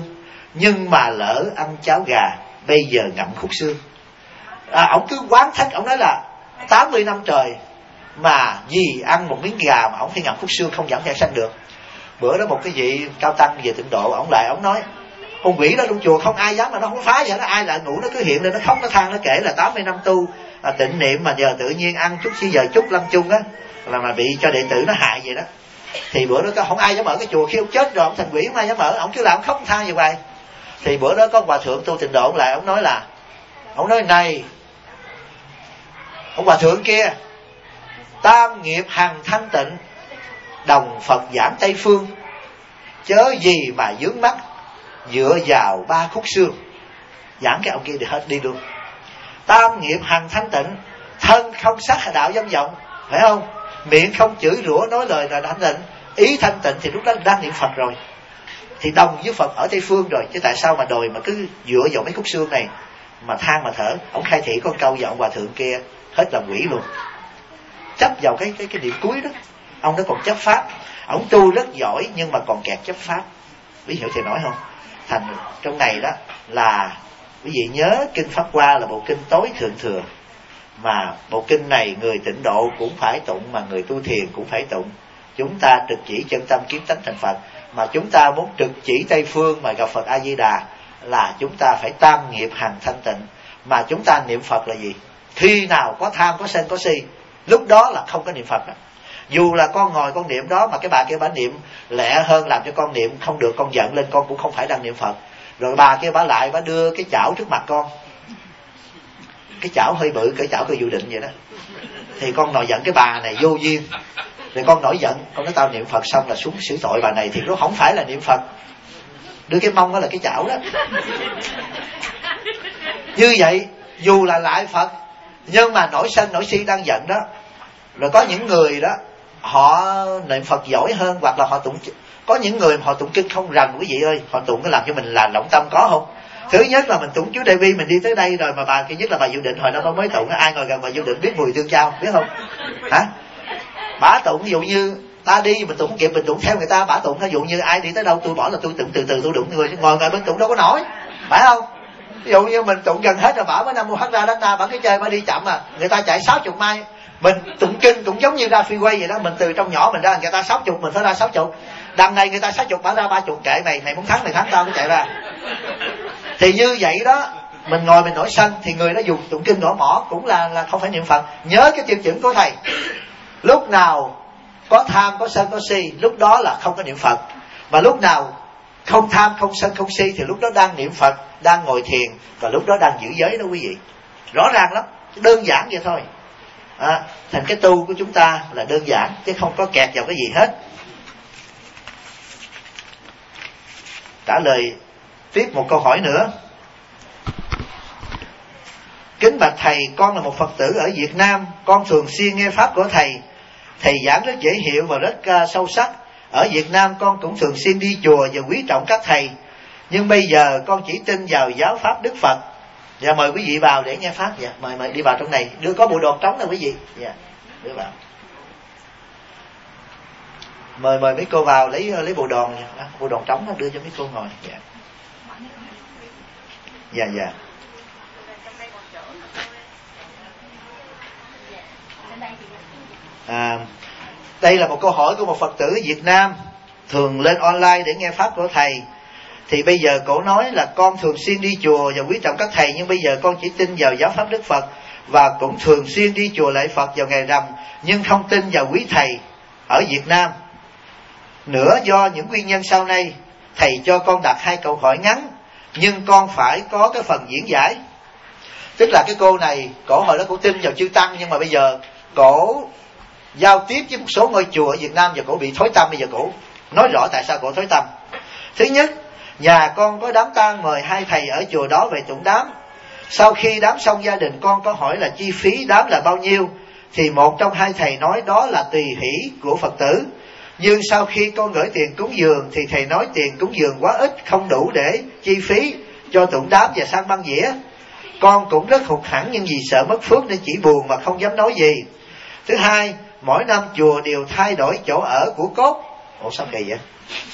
nhưng mà lỡ ăn cháo gà, bây giờ ngậm khúc xương. Ông cứ quán thách, ông nói là 80 năm trời mà vì ăn một miếng gà mà ông phải ngậm khúc xương, không giảm thẻ sanh được. Bữa đó một cái vị cao tăng về Tịnh Độ, ông nói con quỷ đó trong chùa không ai dám mà nó không phá vậy đó, ai lại ngủ nó cứ hiện lên, nó khóc nó than, nó kể là 80 năm tu tịnh niệm mà giờ tự nhiên ăn chút xí giờ chút lâm chung á là mà bị cho đệ tử nó hại vậy đó. Thì bữa đó không ai dám mở cái chùa, khi ông chết rồi ông thành quỷ không ai dám mở, ông cứ làm khóc than như vậy. Thì bữa đó có hòa thượng tu Tịnh Độ ông lại, ông nói này ông hòa thượng kia, tam nghiệp hằng thanh tịnh, đồng Phật giảng Tây phương, chớ gì mà vướng mắc dựa vào 3 khúc xương. Giảng cái ông kia hết đi luôn. Tam nghiệp hằng thanh tịnh, thân không sát đạo dâm vọng, phải không? Miệng không chửi rủa nói lời là thanh tịnh, ý thanh tịnh thì lúc đó đang niệm Phật rồi, thì đồng với Phật ở Tây phương rồi. Chứ tại sao mà đòi mà cứ dựa vào mấy khúc xương này mà than mà thở. Ông khai thị con câu vào ông hòa thượng kia hết làm quỷ luôn, chấp vào cái điểm cuối đó. Ông đó còn chấp pháp, ông tu rất giỏi nhưng mà còn kẹt chấp pháp. Quý vị hiểu thầy nói không? Thành trong này đó là quý vị nhớ kinh Pháp Hoa là bộ kinh tối thượng thừa, mà bộ kinh này người Tịnh Độ cũng phải tụng, mà người tu thiền cũng phải tụng. Chúng ta trực chỉ chân tâm kiến tánh thành Phật, mà chúng ta muốn trực chỉ Tây phương mà gặp Phật A Di Đà là chúng ta phải tam nghiệp hằng thanh tịnh. Mà chúng ta niệm Phật là gì? Khi nào có tham, có sân, có si, lúc đó là không có niệm Phật đó. Dù là con ngồi con niệm đó mà cái bà kia bà niệm lẹ hơn, làm cho con niệm không được, con giận lên, con cũng không phải đang niệm Phật. Rồi bà kia bà lại bà đưa cái chảo trước mặt con, cái chảo hơi bự, cái chảo cơ dự định vậy đó, thì con nổi giận cái bà này vô duyên. Rồi con nổi giận, con nói tao niệm Phật xong là xuống xử tội bà này, thì nó không phải là niệm Phật. Đưa cái mông đó là cái chảo đó. Như vậy dù là lại Phật nhưng mà nổi sân nổi si đang giận đó. Rồi có những người đó họ niệm Phật giỏi hơn, hoặc là họ tụng, có những người họ tụng kinh không rành quý vị ơi, họ tụng cái làm cho mình là động tâm, có không? Thứ nhất là mình tụng chú Devi, mình đi tới đây rồi mà bà kia, nhất là bà Dự Định, hồi đó mới tụng, ai ngồi gần bà Dự Định biết mùi tương trao, biết không? Hả? Bả tụng ví dụ như ta đi mình tụng không kịp, mình tụng theo người ta. Bả tụng ví dụ như ai đi tới đâu tôi bỏ là tôi tụng từ từ, tôi đụng người ngồi bên tụng đâu có nổi, phải không? Ví dụ như mình tụng gần hết rồi bả mới Nam Mô Hắc Ra Đắc Na, bả cứ chơi bả đi chậm à, người ta chạy 60 mai. Mình tụng kinh cũng giống như ra freeway vậy đó, mình từ trong nhỏ mình ra, người ta 60 mình phải ra 60. Đằng này người ta 60 bả ra 30, kệ mày muốn thắng mày thắng tao, nó chạy ra. Thì như vậy đó, mình ngồi mình nổi sân thì người đó dùng tụng kinh đổ mỏ cũng là không phải niệm Phật. Nhớ cái tiêu chuẩn của thầy, lúc nào có tham có sân có si, lúc đó là không có niệm Phật. Mà lúc nào không tham không sân không si thì lúc đó đang niệm Phật, đang ngồi thiền, và lúc đó đang giữ giới đó quý vị. Rõ ràng lắm, đơn giản vậy thôi. Thành cái tu của chúng ta là đơn giản chứ không có kẹt vào cái gì hết. Trả lời tiếp một câu hỏi nữa. Kính bạch thầy, con là một Phật tử ở Việt Nam, con thường xuyên nghe pháp của thầy. Thầy giảng rất dễ hiểu và rất sâu sắc. Ở Việt Nam con cũng thường xuyên đi chùa và quý trọng các thầy. Nhưng bây giờ con chỉ tin vào giáo pháp Đức Phật. Dạ, mời quý vị vào để nghe pháp. Dạ, mời đi vào trong này. Đưa có bộ đòn trống nè quý vị. Dạ, đưa vào. Mời mấy cô vào lấy bộ đòn. Bộ đòn trống đó, đưa cho mấy cô ngồi. Dạ. Dạ. Đây là một câu hỏi của một Phật tử ở Việt Nam thường lên online để nghe pháp của thầy. Thì bây giờ cổ nói là con thường xuyên đi chùa và quý trọng các thầy, nhưng bây giờ con chỉ tin vào giáo pháp Đức Phật, và cũng thường xuyên đi chùa lạy Phật vào ngày rằm, nhưng không tin vào quý thầy ở Việt Nam nữa. Do những nguyên nhân sau này, thầy cho con đặt 2 câu hỏi ngắn, nhưng con phải có cái phần diễn giải. Tức là cái cô này, cổ hồi đó cổ tin vào chư Tăng, nhưng mà bây giờ cổ giao tiếp với một số ngôi chùa ở Việt Nam và cổ bị thối tâm. Bây giờ cổ nói rõ tại sao cổ thối tâm. Thứ nhất, nhà con có đám tang, mời 2 thầy ở chùa đó về tụng đám. Sau khi đám xong, gia đình con có hỏi là chi phí đám là bao nhiêu, thì một trong 2 thầy nói đó là tùy hỷ của Phật tử. Nhưng sau khi con gửi tiền cúng dường thì thầy nói tiền cúng dường quá ít, không đủ để chi phí cho tụng đám và sang băng dĩa. Con cũng rất hụt hẫng, nhưng vì sợ mất phước nên chỉ buồn mà không dám nói gì. Thứ hai, mỗi năm chùa đều thay đổi chỗ ở của cốt. Ủa sao kỳ vậy?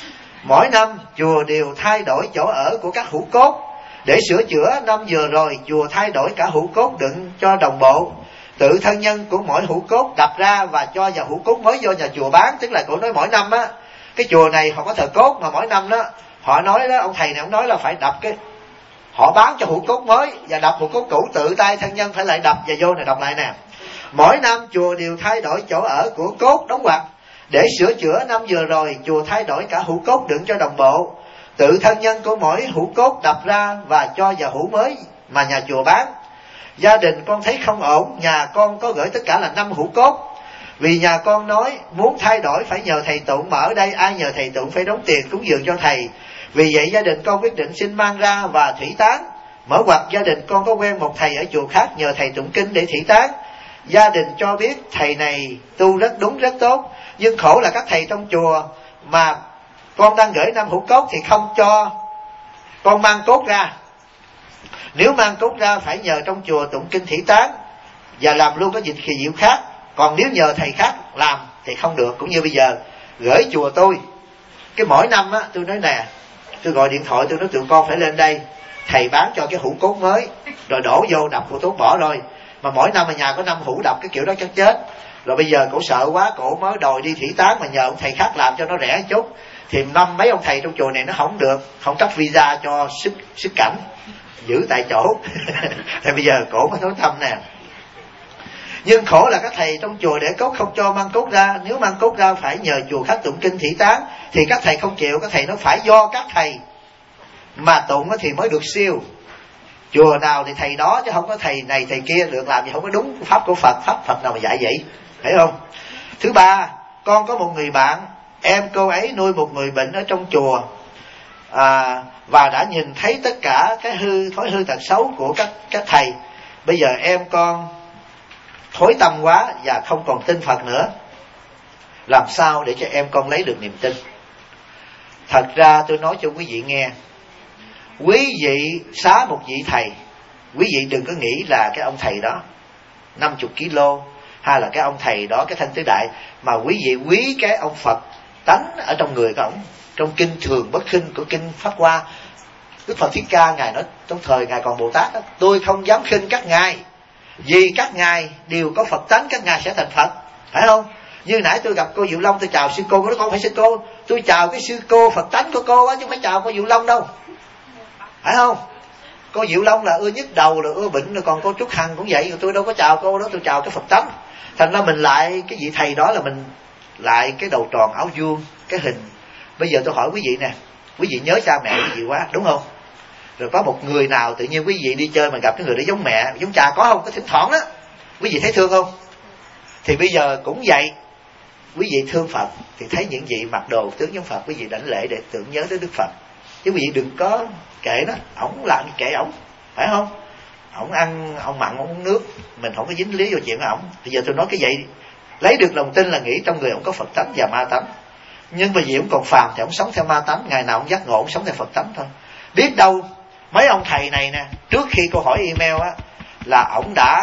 Mỗi năm chùa đều thay đổi chỗ ở của các hũ cốt. Để sửa chữa năm vừa rồi, chùa thay đổi cả hũ cốt đựng cho đồng bộ. Tự thân nhân của mỗi hũ cốt đập ra và cho vào hũ cốt mới vô nhà chùa bán. Tức là cổ nói mỗi năm á, cái chùa này họ có thờ cốt, mà mỗi năm đó họ nói đó, ông thầy này ông nói là phải đập cái, họ bán cho hũ cốt mới và đập hũ cốt cũ, tự tay thân nhân phải lại đập và vô này đọc lại nè. Mỗi năm chùa đều thay đổi chỗ ở của cốt đóng ngoặc. Để sửa chữa năm vừa rồi, chùa thay đổi cả hũ cốt đựng cho đồng bộ. Tự thân nhân của mỗi hũ cốt đập ra và cho vào hũ mới mà nhà chùa bán. Gia đình con thấy không ổn, nhà con có gửi tất cả là 5 hũ cốt. Vì nhà con nói muốn thay đổi phải nhờ thầy tụng, mà ở đây ai nhờ thầy tụng phải đóng tiền cúng dường cho thầy. Vì vậy gia đình con quyết định xin mang ra và thủy tán. Mở ngoặt gia đình con có quen một thầy ở chùa khác nhờ thầy tụng kinh để thủy tán. Gia đình cho biết thầy này tu rất đúng rất tốt, nhưng khổ là các thầy trong chùa mà con đang gửi 5 hũ cốt thì không cho con mang cốt ra. Nếu mang cốt ra phải nhờ trong chùa tụng kinh thủy tán và làm luôn có dịch kỳ diệu khác. Còn nếu nhờ thầy khác làm thì không được. Cũng như bây giờ gửi chùa tôi, cái mỗi năm á, tôi nói nè, tôi gọi điện thoại tôi nói tụi con phải lên đây, thầy bán cho cái hũ cốt mới, rồi đổ vô đập hũ cốt bỏ rồi. Mà mỗi năm mà nhà có 5 hũ đập cái kiểu đó chắc chết. Rồi bây giờ cổ sợ quá, cổ mới đòi đi thủy tán mà nhờ ông thầy khác làm cho nó rẻ chút. Thì năm mấy ông thầy trong chùa này nó không được, không cấp visa cho xuất cảnh, giữ tại chỗ. Thì bây giờ cổ mới thối tâm nè. Nhưng khổ là các thầy trong chùa để cốt không cho mang cốt ra. Nếu mang cốt ra phải nhờ chùa khác tụng kinh thủy tán thì các thầy không chịu. Các thầy nó phải do các thầy mà tụng thì mới được siêu. Chùa nào thì thầy đó, chứ không có thầy này thầy kia được làm gì không có đúng pháp của Phật. Pháp Phật nào mà dạy vậy, thấy không? Thứ ba, con có một người bạn, em cô ấy nuôi một người bệnh ở trong chùa và đã nhìn thấy tất cả cái thói hư tật xấu của các thầy. Bây giờ em con thối tâm quá và không còn tin Phật nữa. Làm sao để cho em con lấy được niềm tin? Thật ra tôi nói cho quý vị nghe, quý vị xá một vị thầy, quý vị đừng có nghĩ là cái ông thầy đó 50 kg hay là cái ông thầy đó cái thanh tứ đại, mà quý vị quý cái ông Phật tánh ở trong người của ông. Trong kinh Thường Bất Khinh của kinh Pháp Hoa, Đức Phật Thích Ca ngài nói trong thời ngài còn Bồ Tát đó, tôi không dám khinh các ngài, vì các ngài đều có Phật tánh, các ngài sẽ thành Phật, phải không? Như nãy tôi gặp cô Diệu Long, tôi chào sư cô, nói con phải sư cô, tôi chào cái sư cô Phật tánh của cô á, chứ không phải chào cô Diệu Long đâu, phải không? Cô Diệu Long là ưa nhức đầu, là ưa bệnh, rồi còn cô Trúc Hằng cũng vậy, rồi tôi đâu có chào cô đó, tôi chào cái Phật tánh. Thành ra mình lại cái vị thầy đó là mình lại cái đầu tròn áo vuông, cái hình. Bây giờ tôi hỏi quý vị nè, quý vị nhớ cha mẹ quý vị quá, đúng không? Rồi có một người nào tự nhiên quý vị đi chơi mà gặp cái người đó giống mẹ, giống cha có không? Có thỉnh thoảng đó, quý vị thấy thương không? Thì bây giờ cũng vậy, quý vị thương Phật thì thấy những vị mặc đồ tướng giống Phật, quý vị đảnh lễ để tưởng nhớ tới Đức Phật. Chứ quý vị đừng có kệ nó, ổng làm kệ ổng, phải không? Ổng ăn, ổng mặn, ổng uống nước, mình không có dính lý vô chuyện của ổng. Bây giờ tôi nói cái vậy, lấy được lòng tin là nghĩ trong người ổng có Phật tánh và ma tánh. Nhưng mà vì ổng còn phàm thì ổng sống theo ma tánh, ngày nào ổng giác ngộ ổng sống theo Phật tánh thôi. Biết đâu mấy ông thầy này nè, trước khi cô hỏi email á, là ổng đã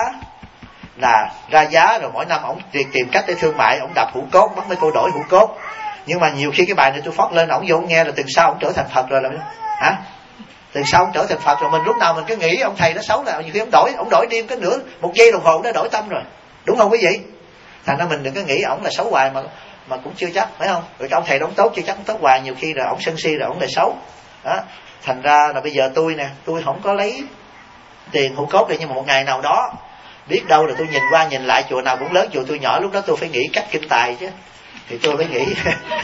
là ra giá rồi, mỗi năm ổng tìm cách để thương mại, ổng đập hũ cốt, bắt mấy cô đổi hũ cốt. Nhưng mà nhiều khi cái bài này tôi phát lên, ổng vô nghe là từ sau ổng trở thành Phật rồi, là hả? Từ sau ổng trở thành Phật rồi, mình lúc nào mình cứ nghĩ ông thầy đó xấu là nhiều khi ổng đổi đêm cái nửa một giây đồng hồ đã đổi tâm rồi, đúng không quý vị? Thành ra mình đừng có nghĩ ổng là xấu hoài mà cũng chưa chắc, phải không? Rồi cái ông thầy đóng tốt chưa chắc tốt hoài, nhiều khi là ổng sân si rồi ổng lại xấu đó. Thành ra là bây giờ tôi nè, tôi không có lấy tiền hũ cốt để, nhưng mà một ngày nào đó biết đâu là tôi nhìn qua nhìn lại, chùa nào cũng lớn, chùa tôi nhỏ, lúc đó tôi phải nghĩ cách kinh tài chứ. Thì tôi phải nghĩ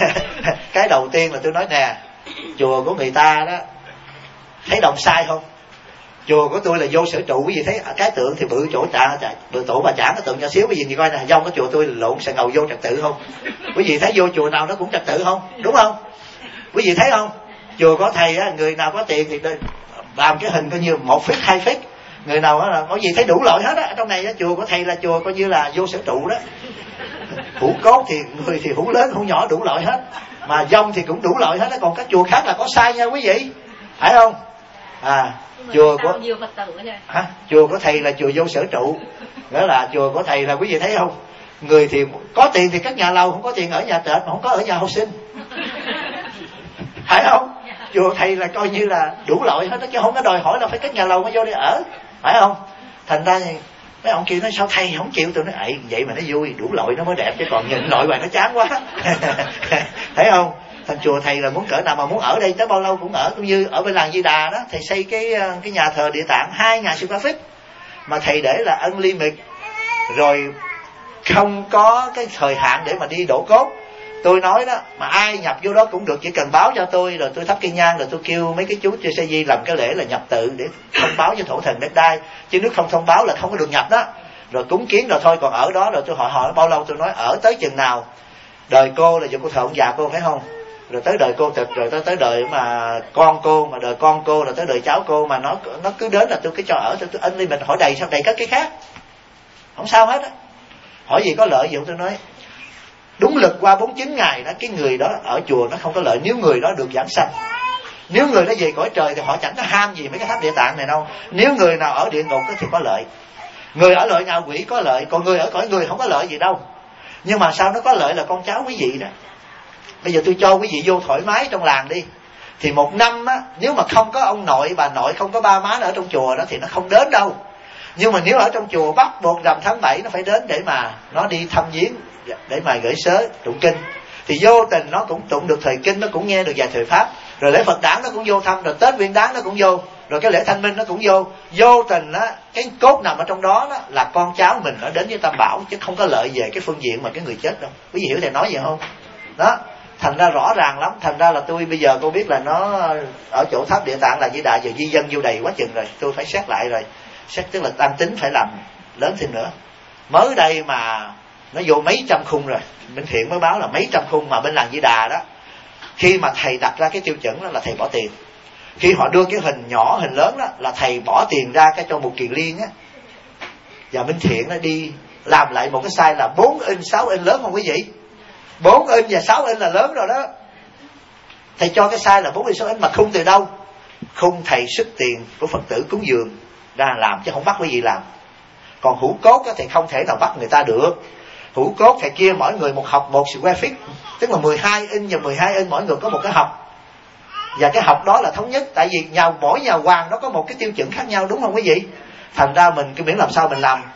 cái đầu tiên là tôi nói nè, chùa của người ta đó thấy đồng sai không? Chùa của tôi là vô sở trụ, quý vị thấy cái tượng thì bự chỗ bự tổ bà chả, cái tượng nhỏ xíu, quý vị nhìn coi nè, dông cái chùa tôi lộn xà ngầu vô trật tự không? Quý vị thấy vô chùa nào nó cũng trật tự không? Đúng không? Quý vị thấy không? Chùa có thầy á, người nào có tiền thì làm cái hình coi như 1 feet 2 feet, người nào á là có gì thấy đủ loại hết á. Trong này á, chùa của thầy là chùa coi như là vô sở trụ đó. Hũ cốt thì người thì hũ lớn hũ nhỏ đủ loại hết, mà dông thì cũng đủ loại hết á. Còn các chùa khác là có sai nha quý vị, phải không? Chùa của chùa của thầy là chùa vô sở trụ, đó là chùa của thầy là quý vị thấy không? Người thì có tiền thì các nhà lầu, không có tiền ở nhà trệt, mà không có ở nhà học sinh. phải không? Chùa thầy là coi như là đủ loại hết đó, chứ không có đòi hỏi là phải cất nhà lầu mới vô để ở, phải không? Thành ra mấy ông kia nói sao thầy không chịu, tôi nói ấy vậy mà nó vui, đủ loại nó mới đẹp, chứ còn nhìn loại hoài nó chán quá. Thấy không? Thành chùa thầy là muốn cỡ nào mà muốn ở đây tới bao lâu cũng ở, cũng như ở bên làng Di Đà đó, thầy xây cái nhà thờ Địa Tạng 2.000 square feet mà thầy để là unlimited, rồi không có cái thời hạn để mà đi đổ cốt. Tôi nói đó, mà ai nhập vô đó cũng được, chỉ cần báo cho tôi, rồi tôi thắp cây nhang, rồi tôi kêu mấy cái chú trên xe di làm cái lễ là nhập tự để thông báo cho thổ thần đất đai, chứ nếu không thông báo là không có được nhập đó. Rồi cúng kiến rồi thôi, còn ở đó rồi tôi hỏi bao lâu, tôi nói ở tới chừng nào. Đời cô là do cô thờ ông già cô phải không, rồi tới đời cô tịch, rồi tới đời mà con cô, mà đời con cô là tới đời cháu cô, mà nó cứ đến là tôi cứ cho ở, tôi ân lên mình hỏi đầy sao đầy các cái khác, không sao hết á. Hỏi gì có lợi gì, tôi nói đúng lực qua 49 ngày đó, cái người đó ở chùa nó không có lợi nếu người đó được giảng sanh. Nếu người đó về cõi trời thì họ chẳng có ham gì mấy cái tháp Địa Tạng này đâu. Nếu người nào ở địa ngục thì có lợi. Người ở lợi ngạ quỷ có lợi, còn người ở cõi người không có lợi gì đâu. Nhưng mà sao nó có lợi là con cháu quý vị đó. Bây giờ tôi cho quý vị vô thoải mái trong làng đi, thì một năm á, nếu mà không có ông nội bà nội, không có ba má ở trong chùa đó thì nó không đến đâu. Nhưng mà nếu ở trong chùa bắt buộc rằm tháng 7 nó phải đến để mà nó đi thăm viếng, để mà gửi sớ tụng kinh, thì vô tình nó cũng tụng được thời kinh, nó cũng nghe được vài thời pháp, rồi lễ Phật đản nó cũng vô thăm, rồi Tết Nguyên Đán nó cũng vô, rồi cái lễ Thanh Minh nó cũng vô. Vô tình á, cái cốt nằm ở trong đó, đó là con cháu mình nó đến với Tam Bảo, chứ không có lợi về cái phương diện mà cái người chết đâu. Quý vị hiểu thầy nói gì không? Đó, thành ra rõ ràng lắm. Thành ra là tôi bây giờ cô biết là nó ở chỗ tháp Địa Tạng là Di Đà, giờ di dân vô đầy quá chừng rồi, tôi phải xét lại rồi. Xét tức là đang tính phải làm lớn thêm nữa. Mới đây mà nó vô mấy trăm khung rồi, Minh Thiện mới báo là mấy trăm khung, mà bên làng Di Đà đó, khi mà thầy đặt ra cái tiêu chuẩn đó là thầy bỏ tiền. Khi họ đưa cái hình nhỏ hình lớn đó là thầy bỏ tiền ra cái cho một kiền liên á, và Minh Thiện nó đi làm lại một cái size là 4 inch 6 inch lớn không quý vị? 4 inch và 6 inch là lớn rồi đó. Thầy cho cái size là 4 inch 6 inch, mà khung từ đâu? Khung thầy xuất tiền của Phật tử cúng dường ra làm, chứ không bắt quý vị làm. Còn hũ cốt thì không thể nào bắt người ta được. Hũ cốt thầy kia mỗi người một học 1 square feet, tức là 12 inch và 12 inch mỗi người có một cái học. Và cái học đó là thống nhất, tại vì mỗi nhà hoàng nó có một cái tiêu chuẩn khác nhau, đúng không quý vị? Thành ra mình cứ miễn làm sao mình làm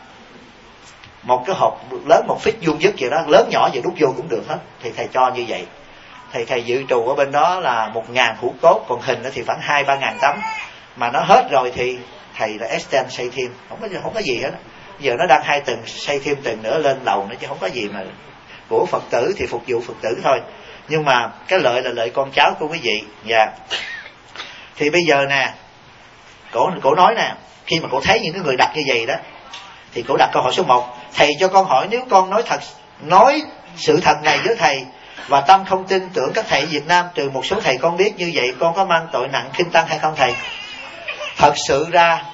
một cái hộp lớn 1 feet vuông vức vậy đó, lớn nhỏ gì đút vô cũng được hết. Thì thầy cho như vậy. Thầy dự trù ở bên đó là 1.000 hũ cốt, còn hình thì khoảng 2-3 ngàn tấm. Mà nó hết rồi thì thầy đã extend xây thêm, không có gì hết. Giờ nó đang 2 tầng, xây thêm tầng nữa lên lầu nữa, chứ không có gì mà của Phật tử thì phục vụ Phật tử thôi. Nhưng mà cái lợi là lợi con cháu của quý vị. Dạ. Thì bây giờ nè, cổ nói nè, khi mà cổ thấy những cái người đặt như vậy đó, thì cổ đặt câu hỏi số 1: thầy cho con hỏi, nếu con nói sự thật này với thầy và tâm không tin tưởng các thầy Việt Nam, trừ một số thầy con biết, như vậy con có mang tội nặng khinh tăng hay không thầy? Thật sự ra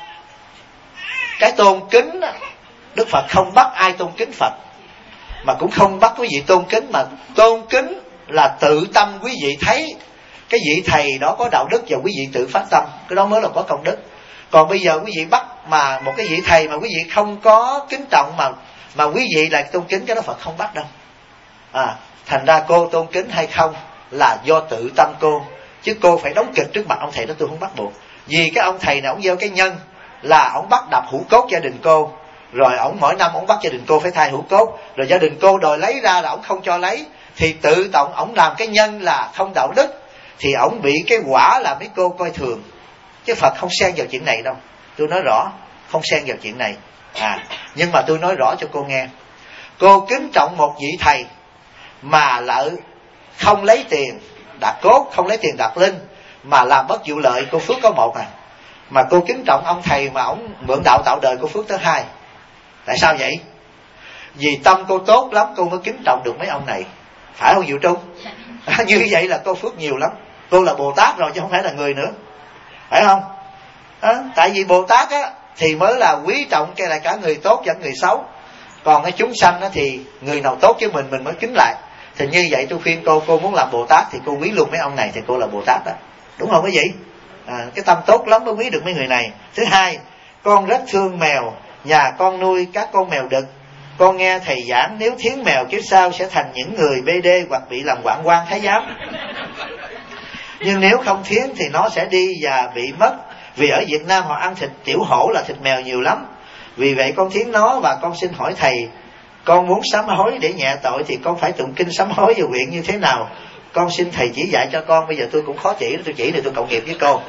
cái tôn kính, Đức Phật không bắt ai tôn kính Phật, mà cũng không bắt quý vị tôn kính, mà tôn kính là tự tâm quý vị thấy cái vị thầy đó có đạo đức và quý vị tự phát tâm, cái đó mới là có công đức. Còn bây giờ quý vị bắt mà một cái vị thầy mà quý vị không có kính trọng mà quý vị lại tôn kính, cái đó Phật không bắt đâu. Thành ra cô tôn kính hay không là do tự tâm cô, chứ cô phải đóng kịch trước mặt ông thầy đó tôi không bắt buộc. Vì cái ông thầy này ông gieo cái nhân là ông bắt đập hũ cốt gia đình cô, rồi ông mỗi năm ông bắt gia đình cô phải thay hũ cốt, rồi gia đình cô đòi lấy ra là ông không cho lấy, thì tự động ông làm cái nhân là không đạo đức, thì ông bị cái quả là mấy cô coi thường. Chứ Phật không xen vào chuyện này đâu, tôi nói rõ, không xen vào chuyện này. Nhưng mà tôi nói rõ cho cô nghe, cô kính trọng một vị thầy mà lỡ không lấy tiền đặt cốt, không lấy tiền đặt linh, mà làm bất vụ lợi, cô phước có 1 Mà cô kính trọng ông thầy mà ông mượn đạo tạo đời, cô phước tới 2. Tại sao vậy? Vì tâm cô tốt lắm, cô mới kính trọng được mấy ông này, phải không Diệu Trung? Như vậy là cô phước nhiều lắm. Cô là Bồ Tát rồi chứ không phải là người nữa, phải không? Tại vì Bồ Tát thì mới là quý trọng cái là cả người tốt và người xấu. Còn cái chúng sanh thì người nào tốt với mình mới kính lại. Thì như vậy tôi khuyên cô muốn làm Bồ Tát thì cô quý luôn mấy ông này, thì cô là Bồ Tát đó, đúng không quý vị? Cái tâm tốt lắm mới quý được mấy người này. Thứ hai, con rất thương mèo, nhà con nuôi các con mèo đực. Con nghe thầy giảng nếu thiến mèo kiếp sau sẽ thành những người BD hoặc bị làm hoạn quan thái giám. Nhưng nếu không thiến thì nó sẽ đi và bị mất. Vì ở Việt Nam họ ăn thịt tiểu hổ là thịt mèo nhiều lắm. Vì vậy con thiến nó, và con xin hỏi thầy, con muốn sám hối để nhẹ tội thì con phải tụng kinh sám hối và nguyện như thế nào? Con xin thầy chỉ dạy cho con. Bây giờ tôi cũng khó chỉ, tôi chỉ thì tôi cộng nghiệp với cô.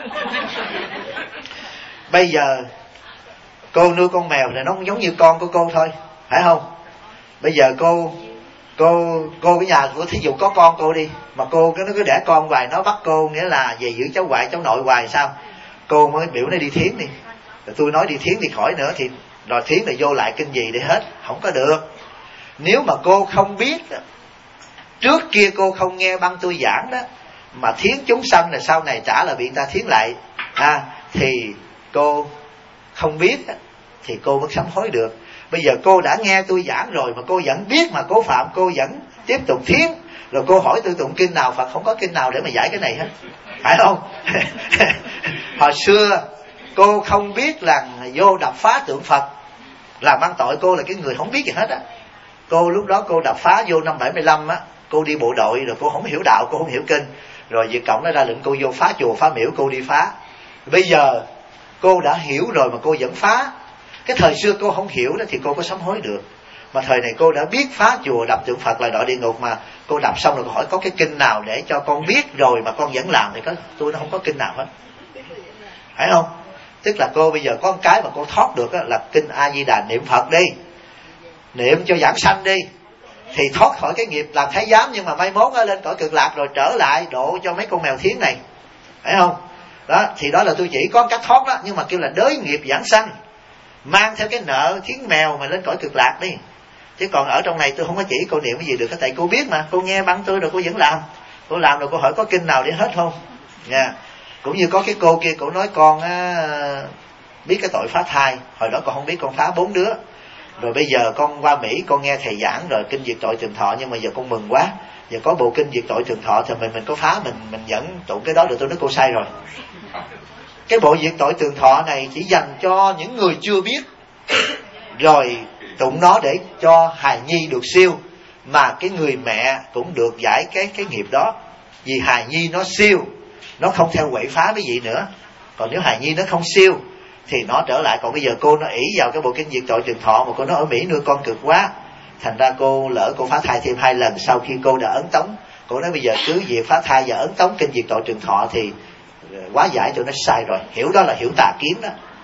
Bây giờ cô nuôi con mèo này nó cũng giống như con của cô thôi, phải không? Bây giờ cô cái nhà của thí dụ có con cô đi, mà cô nó cứ đẻ con hoài, nó bắt cô nghĩa là về giữ cháu ngoại cháu nội hoài, sao? Cô mới biểu nó đi thiến đi. Rồi tôi nói đi thiến thì khỏi nữa, thì rồi thiến là vô lại kinh gì để hết, không có được. Nếu mà cô không biết, trước kia cô không nghe băng tôi giảng đó, mà thiến chúng sanh là sau này trả là bị người ta thiến lại, thì cô không biết thì cô mới sám hối được. Bây giờ cô đã nghe tôi giảng rồi mà cô vẫn biết mà cô phạm, cô vẫn tiếp tục thiến, rồi cô hỏi tôi tụng kinh nào? Phật không có kinh nào để mà giải cái này hết, phải không? Hồi xưa cô không biết là vô đập phá tượng Phật làm ăn tội, cô là cái người không biết gì hết á. Cô lúc đó cô đập phá vô năm 75 á, cô đi bộ đội rồi cô không hiểu đạo, cô không hiểu kinh, rồi Việt Cộng nó ra lệnh cô vô phá chùa phá miễu, cô đi phá. Bây giờ cô đã hiểu rồi mà cô vẫn phá. Cái thời xưa cô không hiểu đó thì cô có sám hối được, mà thời này cô đã biết phá chùa đập tượng Phật là đọa địa ngục, mà cô đập xong rồi cô hỏi có cái kinh nào để cho con biết rồi mà con vẫn làm, thì tôi nó không có kinh nào hết, phải không? Tức là cô bây giờ có một cái mà cô thoát được là kinh A Di Đà niệm Phật đi, niệm cho giảng sanh đi, thì thoát khỏi cái nghiệp làm thái giám, nhưng mà mai mốt lên cõi Cực Lạc rồi trở lại độ cho mấy con mèo thiến này, phải không? Đó thì đó là tôi chỉ có cách thoát đó, nhưng mà kêu là đới nghiệp giảng sanh, mang theo cái nợ thiến mèo mà lên cõi Cực Lạc đi. Chứ còn ở trong này tôi không có chỉ cô niệm cái gì được, tại cô biết mà, cô nghe băng tôi rồi cô vẫn làm. Cô làm rồi cô hỏi có kinh nào để hết không nha. Cũng như có cái cô kia, cô nói con biết cái tội phá thai, hồi đó con không biết, con phá 4 đứa, rồi bây giờ con qua Mỹ con nghe thầy giảng rồi kinh diệt tội trường thọ, nhưng mà giờ con mừng quá, giờ có bộ kinh diệt tội trường thọ thì mình có phá, mình vẫn tụng cái đó được. Tôi nói cô sai rồi. Cái bộ diệt tội trường thọ này chỉ dành cho những người chưa biết, rồi tụng nó để cho hài nhi được siêu, mà cái người mẹ cũng được giải cái nghiệp đó. Vì hài nhi nó siêu, nó không theo quậy phá với gì nữa. Còn nếu hài nhi nó không siêu thì nó trở lại. Còn bây giờ cô nó ỷ vào cái bộ kinh diệt tội trường thọ, mà cô nói ở Mỹ nuôi con cực quá, thành ra cô lỡ cô phá thai thêm 2 lần. Sau khi cô đã ấn tống, cô nói bây giờ cứ việc phá thai và ấn tống kinh diệt tội trường thọ thì quá giải. Tôi nói sai rồi, hiểu đó là hiểu tà kiến đó.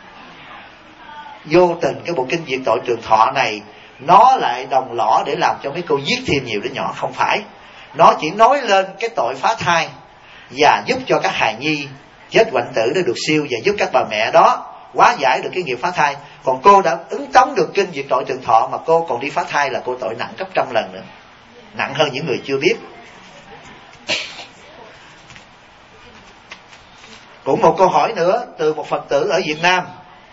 Vô tình cái bộ kinh diệt tội trường thọ này nó lại đồng lõa để làm cho mấy cô giết thêm nhiều đứa nhỏ. Không phải, nó chỉ nói lên cái tội phá thai và giúp cho các hài nhi chết hoạnh tử để được siêu, và giúp các bà mẹ đó hóa giải được cái nghiệp phá thai. Còn cô đã ứng tống được kinh diệt tội trường thọ mà cô còn đi phá thai là cô tội nặng gấp 100 lần nữa, nặng hơn những người chưa biết. Cũng một câu hỏi nữa từ một Phật tử ở Việt Nam.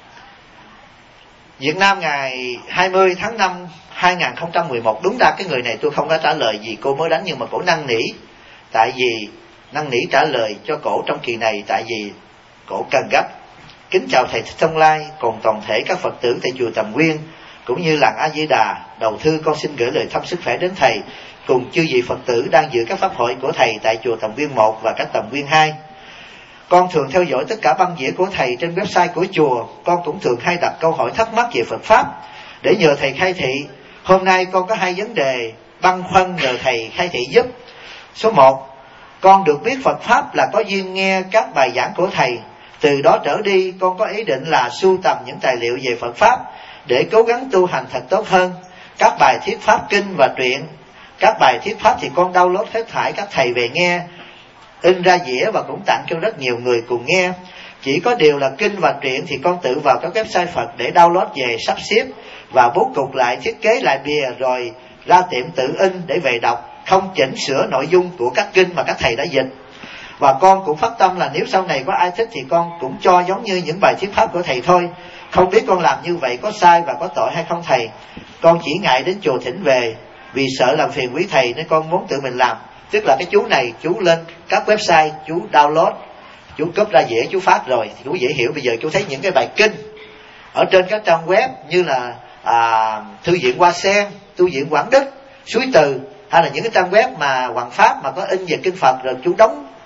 Việt Nam ngày 20 tháng 5 2011. Đúng ra cái người này tôi không có trả lời gì cô mới đánh, nhưng mà cổ năn nỉ. Tại vì năn nỉ trả lời cho cổ trong kỳ này, tại vì cổ cần gấp. Kính chào thầy Thích Thông Lai, cùng toàn thể các Phật tử tại chùa Tầm Nguyên cũng như làng A Di Đà. Đầu thư con xin gửi lời thăm sức khỏe đến thầy cùng chư vị Phật tử đang dự các pháp hội của thầy tại chùa Tầm Nguyên 1 và các Tầm Nguyên 2. Con thường theo dõi tất cả băng đĩa của thầy trên website của chùa. Con cũng thường hay đặt câu hỏi thắc mắc về Phật Pháp để nhờ thầy khai thị. Hôm nay con có 2 vấn đề băn khoăn nhờ thầy khai thị giúp. Số 1, con được biết Phật Pháp là có duyên nghe các bài giảng của thầy. Từ đó trở đi con có ý định là sưu tầm những tài liệu về Phật Pháp để cố gắng tu hành thật tốt hơn. Các bài thuyết Pháp kinh và truyện. Các bài thuyết Pháp thì con download hết thảy các thầy về nghe, in ra dĩa và cũng tặng cho rất nhiều người cùng nghe. Chỉ có điều là kinh và truyện thì con tự vào các website Phật để download về, sắp xếp và bố cục lại, thiết kế lại bìa rồi ra tiệm tự in để về đọc, không chỉnh sửa nội dung của các kinh mà các thầy đã dịch. Và con cũng phát tâm là nếu sau này có ai thích thì con cũng cho giống như những bài thuyết Pháp của thầy thôi. Không biết con làm như vậy có sai và có tội hay không thầy? Con chỉ ngại đến chùa thỉnh về vì sợ làm phiền quý thầy nên con muốn tự mình làm. Tức là cái chú này chú lên các website, chú download, chú copy ra dễ, chú phát rồi thì chú dễ hiểu. Bây giờ chú thấy những cái bài kinh ở trên các trang web như là Thư viện Hoa Sen, Thư viện Quảng Đức, Suối Từ, hay là những cái trang web mà Hoàng Pháp mà có in về kinh Phật, rồi chú đóng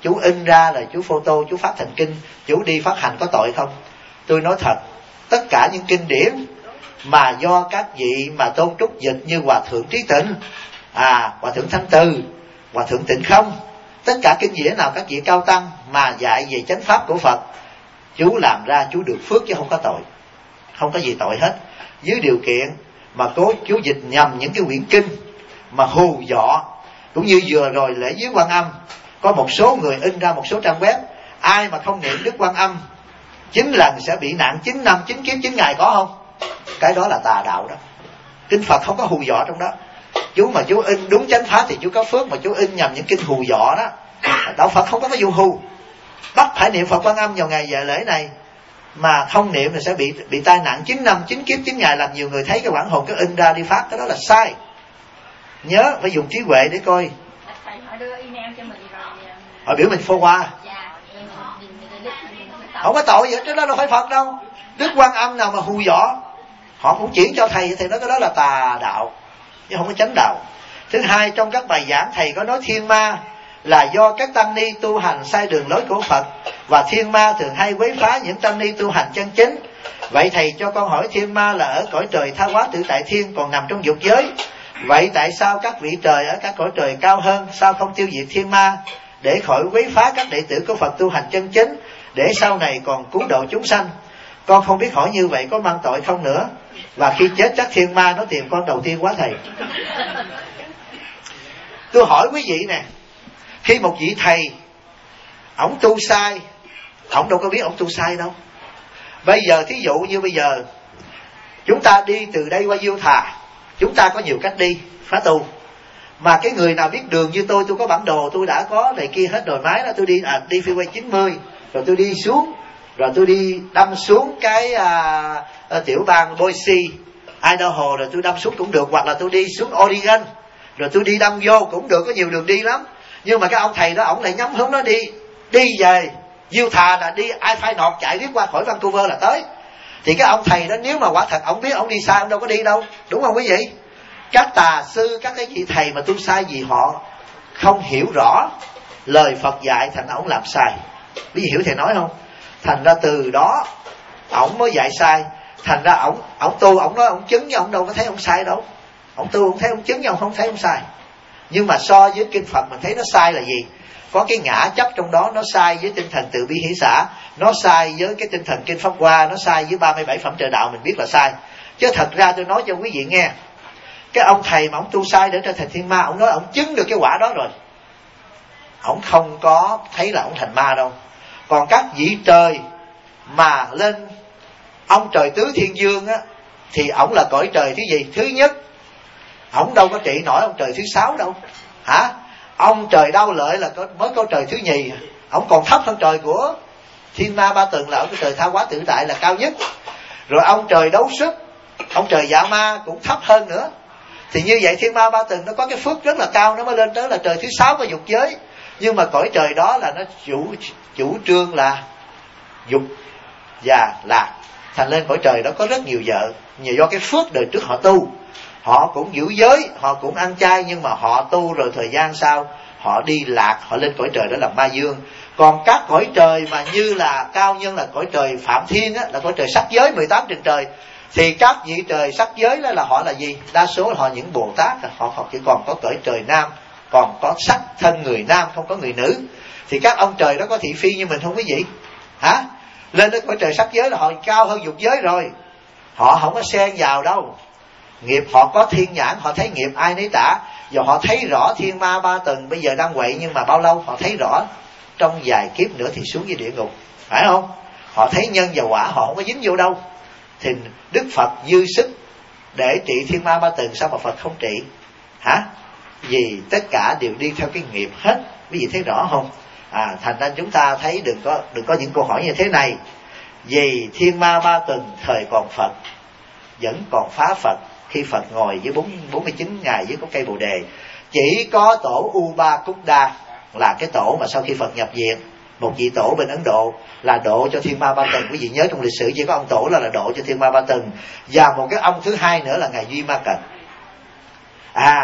chú in ra là chú photo, chú phát thành kinh, chú đi phát hành có tội không? Tôi nói thật, tất cả những kinh điển mà do các vị mà tôn trúc dịch như Hòa Thượng Trí Tịnh, Hòa Thượng Thanh Từ, Hòa Thượng Tịnh Không, tất cả kinh điển nào các vị cao tăng mà dạy về chánh pháp của Phật, chú làm ra chú được phước chứ không có tội, không có gì tội hết. Dưới điều kiện mà chú dịch nhầm những cái quyển kinh mà hù dọ, cũng như vừa rồi lễ viếng Quan Âm, có một số người in ra một số trang web, ai mà không niệm Đức Quan Âm 9 lần sẽ bị nạn 9 năm 9 kiếp 9 ngày, có không? Cái đó là tà đạo đó. Kinh Phật không có hù dọ trong đó. Chú mà chú in đúng chánh pháp thì chú có phước, mà chú in nhầm những kinh hù dọ đó, đạo Phật không có cái vụ hù. Bắt phải niệm Phật Quan Âm vào ngày giờ lễ này, mà không niệm thì sẽ bị tai nạn 9 năm 9 kiếp 9 ngày, làm nhiều người thấy cái bản hồn cái in ra đi phát, cái đó là sai. Nhớ phải dùng trí huệ để coi. Họ biểu mình phô qua, không có tội gì hết, cái đó đâu phải Phật đâu. Đức Quan Âm nào mà hù dọ, họ cũng chuyển cho thầy, thầy nói cái đó là tà đạo chứ không có chánh đạo. Thứ hai, trong các bài giảng thầy có nói thiên ma là do các tăng ni tu hành sai đường lối của Phật, và thiên ma thường hay quấy phá những tăng ni tu hành chân chính. Vậy thầy cho con hỏi, thiên ma là ở cõi trời tha hóa tự tại thiên, còn nằm trong dục giới. Vậy tại sao các vị trời ở các cõi trời cao hơn sao không tiêu diệt thiên ma để khỏi quấy phá các đệ tử của Phật tu hành chân chính, để sau này còn cứu độ chúng sanh? Con không biết hỏi như vậy có mang tội không nữa. Và khi chết chắc thiên ma nó tìm con đầu tiên quá thầy. Tôi hỏi quý vị nè, khi một vị thầy ổng tu sai, ổng đâu có biết ổng tu sai đâu. Bây giờ thí dụ như bây giờ chúng ta đi từ đây qua Diêu Thà, chúng ta có nhiều cách đi phá tu, mà cái người nào biết đường như tôi có bản đồ, tôi đã có này kia hết rồi, máy đó tôi đi đi freeway 90, rồi tôi đi xuống, rồi tôi đi đâm xuống cái tiểu bang Boise, Idaho, rồi tôi đâm xuống cũng được, hoặc là tôi đi xuống Oregon, rồi tôi đi đâm vô cũng được, có nhiều đường đi lắm. Nhưng mà cái ông thầy đó ổng lại nhắm hướng nó đi về Diêu Thà, là đi ai phai nọt chạy riết qua khỏi Vancouver là tới. Thì cái ông thầy đó nếu mà quả thật ổng biết ổng đi sai, ổng đâu có đi đâu, đúng không quý vị? Các tà sư, các cái vị thầy mà tu sai vì họ không hiểu rõ lời Phật dạy, thành ổng làm sai. Quý vị hiểu thầy nói không? Thành ra từ đó ổng mới dạy sai. Thành ra ổng tu, ổng nói ổng chứng, nhưng ổng đâu có thấy ổng sai đâu. Ổng tu ổng thấy ổng chứng, nhưng ổng không thấy ổng sai. Nhưng mà so với kinh Phật mình thấy nó sai là gì? Có cái ngã chấp trong đó, nó sai với tinh thần từ bi hỷ xã, nó sai với cái tinh thần kinh Pháp Hoa, nó sai với 37 phẩm trợ đạo, mình biết là sai. Chứ thật ra tôi nói cho quý vị nghe, cái ông thầy mà ông tu sai để trở thành thiên ma, ông nói ông chứng được cái quả đó rồi, ông không có thấy là ông thành ma đâu. Còn các vị trời mà lên ông trời tứ thiên dương á, thì ổng là cõi trời thứ gì? Thứ nhất. Ổng đâu có trị nổi ông trời thứ 6 đâu, hả? Ông trời Đau Lợi là mới có trời thứ nhì, ổng còn thấp hơn trời của thiên ma Ba Tầng, là ở cái trời tha hóa tự tại là cao nhất. Rồi ông trời Đấu Sức, ông trời Dạ Ma cũng thấp hơn nữa. Thì như vậy thiên ma Ba Tầng nó có cái phước rất là cao, nó mới lên tới là trời thứ 6 của dục giới. Nhưng mà cõi trời đó là nó chủ trương là dục và lạc, thành lên cõi trời đó có rất nhiều vợ. Nhờ do cái phước đời trước họ tu, họ cũng giữ giới, họ cũng ăn chay, nhưng mà họ tu rồi thời gian sau họ đi lạc, họ lên cõi trời đó là ma dương. Còn các cõi trời mà như là cao nhân là cõi trời Phạm Thiên á, là cõi trời sắc giới 18 trên trời, thì các vị trời sắc giới đó là họ là gì? Đa số là họ những Bồ Tát, họ chỉ còn có cõi trời nam, còn có sắc thân người nam, không có người nữ. Thì các ông trời đó có thị phi như mình không quý vị? Hả? Lên đến cõi trời sắc giới là họ cao hơn dục giới rồi, họ không có xen vào đâu. Nghiệp họ có thiên nhãn, họ thấy nghiệp ai nấy trả. Giờ họ thấy rõ thiên ma Ba Tầng bây giờ đang quậy, nhưng mà bao lâu họ thấy rõ, trong vài kiếp nữa thì xuống dưới địa ngục, phải không? Họ thấy nhân và quả, họ không có dính vô đâu. Thì Đức Phật dư sức để trị thiên ma Ba Tầng, sao mà Phật không trị? Hả? Vì tất cả đều đi theo cái nghiệp hết. Quý vị thấy rõ không? Thành ra chúng ta thấy đừng có những câu hỏi như thế này. Vì thiên ma Ba Tầng thời còn Phật vẫn còn phá Phật, khi Phật ngồi với 49 ngày với có cây Bồ Đề. Chỉ có tổ Upa-Kuda là cái tổ mà sau khi Phật nhập viện, một vị tổ bên Ấn Độ là độ cho thiên ma Ba Tầng. Quý vị nhớ trong lịch sử chỉ có ông tổ là độ cho thiên ma Ba Tầng, và một cái ông thứ hai nữa là ngài Duy Ma Cật.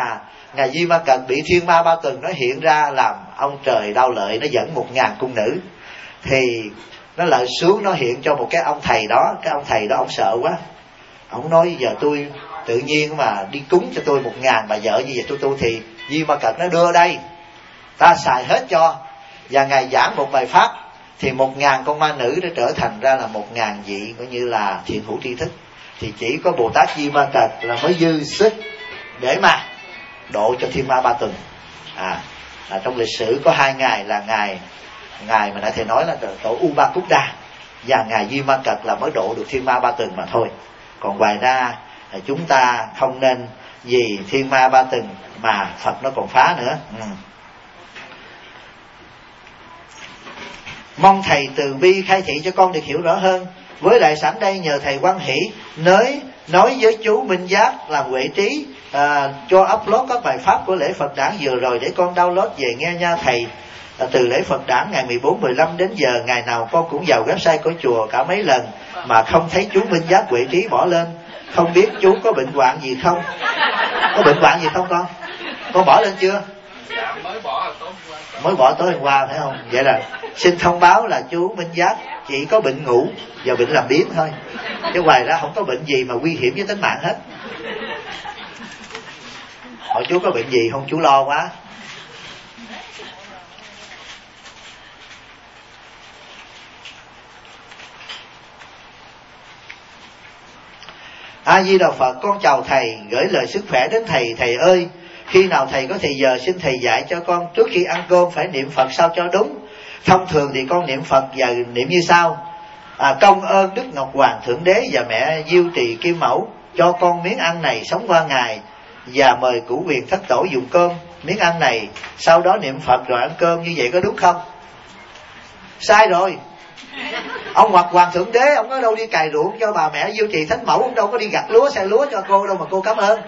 ngài Di Ma Cật bị thiên ma Ba Tuần nó hiện ra làm ông trời đau lợi, nó dẫn 1000 cung nữ, thì nó lại xuống nó hiện cho một cái ông thầy đó. Cái ông thầy đó ông sợ quá, ông nói giờ tôi tự nhiên mà đi cúng cho tôi 1000 bà vợ như vậy tôi thì Di Ma Cật nó đưa đây ta xài hết cho. Và ngài giảng một bài pháp thì 1000 con ma nữ đã trở thành ra là 1000 vị coi như là thiện hữu tri thức. Thì chỉ có Bồ Tát Di Ma Cật là mới dư sức để mà độ cho thiên ma Ba Tuần. Trong lịch sử có 2 ngài là ngài mà đã thầy nói là tổ Upa-Khuddha và ngài Di Ma Cật là mới độ được thiên ma Ba Tuần mà thôi. Còn ngoài ra chúng ta không nên vì thiên ma Ba Tuần mà Phật nó còn phá nữa. Mong thầy từ bi khai thị cho con được hiểu rõ hơn. Với lại sẵn đây nhờ thầy Quan Hỷ nói với chú Minh Giác làm huệ trí cho upload các bài pháp của lễ Phật đản vừa rồi để con download về nghe nha thầy. Từ lễ Phật đản ngày 14-15 đến giờ, ngày nào con cũng vào website của chùa cả mấy lần mà không thấy chú Minh Giác huệ trí bỏ lên. Không biết chú có bệnh hoạn gì không? Có bệnh hoạn gì không con? Con bỏ lên chưa? Mới bỏ tối hôm qua phải không? Vậy là xin thông báo là chú Minh Giác chỉ có bệnh ngủ và bệnh làm biếng thôi, chứ ngoài ra không có bệnh gì mà nguy hiểm với tính mạng hết. Hỏi chú có bệnh gì không, chú lo quá. A Di Đà Phật, con chào thầy, gửi lời sức khỏe đến thầy. Thầy ơi, khi nào thầy có thời giờ xin thầy dạy cho con trước khi ăn cơm phải niệm Phật sao cho đúng. Thông thường thì con niệm Phật và niệm như sau: công ơn Đức Ngọc Hoàng Thượng Đế và mẹ Diêu Trì Kim Mẫu cho con miếng ăn này sống qua ngày, và mời cửu quyền thất tổ dùng cơm miếng ăn này, sau đó niệm Phật rồi ăn cơm. Như vậy có đúng không? Sai rồi. Ông Ngọc Hoàng Thượng Đế ông có đâu đi cày ruộng cho bà mẹ Diêu Trì Thánh Mẫu, ông đâu có đi gặt lúa xay lúa cho cô đâu mà cô cảm ơn.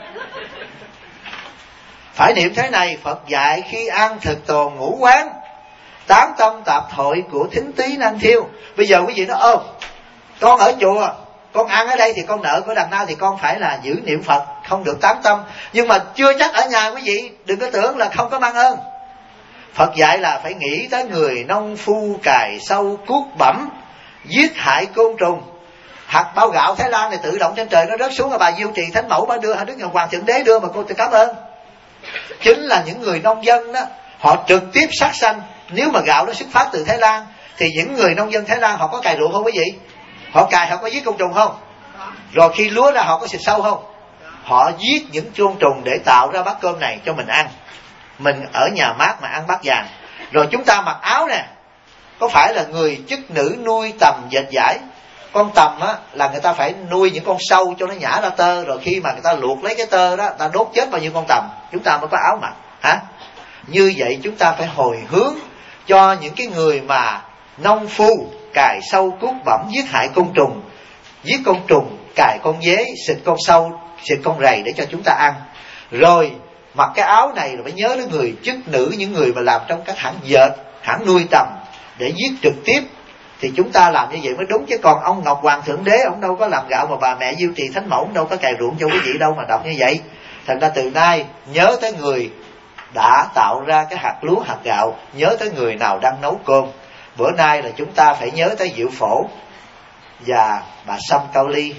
Phải niệm thế này: Phật dạy khi ăn thực tồn ngũ quán, tán tâm tạp thội của thính tí năng thiêu. Bây giờ quý vị nói con ở chùa, con ăn ở đây thì con nợ của đằng nào thì con phải là giữ niệm Phật, không được tán tâm. Nhưng mà chưa chắc ở nhà quý vị đừng có tưởng là không có mang ơn. Phật dạy là phải nghĩ tới người nông phu cài sâu cuốc bẩm, giết hại côn trùng. Hạt bao gạo Thái Lan này tự động trên trời nó rớt xuống, là bà Diêu Trì Thánh Mẫu bà đưa, Đức Ngọc Hoàng Thượng Đế đưa mà cô cảm ơn. Chính là những người nông dân đó, họ trực tiếp sát sanh. Nếu mà gạo nó xuất phát từ Thái Lan thì những người nông dân Thái Lan họ có cài ruộng không quý vị? Họ cài, họ có giết côn trùng không? Rồi khi lúa ra họ có xịt sâu không? Họ giết những côn trùng để tạo ra bát cơm này cho mình ăn. Mình ở nhà mát mà ăn bát vàng. Rồi chúng ta mặc áo nè, có phải là người chức nữ nuôi tầm dệt vải? Con tầm á là người ta phải nuôi những con sâu cho nó nhả ra tơ, rồi khi mà người ta luộc lấy cái tơ đó, ta đốt chết bao nhiêu con tầm, chúng ta mới có áo mặc hả? Như vậy chúng ta phải hồi hướng cho những cái người mà nông phu cài sâu cuốc bẩm, giết hại côn trùng, giết côn trùng, cài con dế, xịt con sâu, xịt con rầy để cho chúng ta ăn. Rồi mặc cái áo này là phải nhớ đến người chức nữ, những người mà làm trong các hãng dệt, hãng nuôi tầm để giết trực tiếp, thì chúng ta làm như vậy mới đúng. Chứ còn ông Ngọc Hoàng Thượng Đế ông đâu có làm gạo, mà bà mẹ Diêu Trì Thánh Mẫu ông đâu có cày ruộng cho quý vị đâu mà đọc như vậy. Thành ra từ nay nhớ tới người đã tạo ra cái hạt lúa hạt gạo, nhớ tới người nào đang nấu cơm. Bữa nay là chúng ta phải nhớ tới Diệu Phổ và bà Sâm Cao Ly.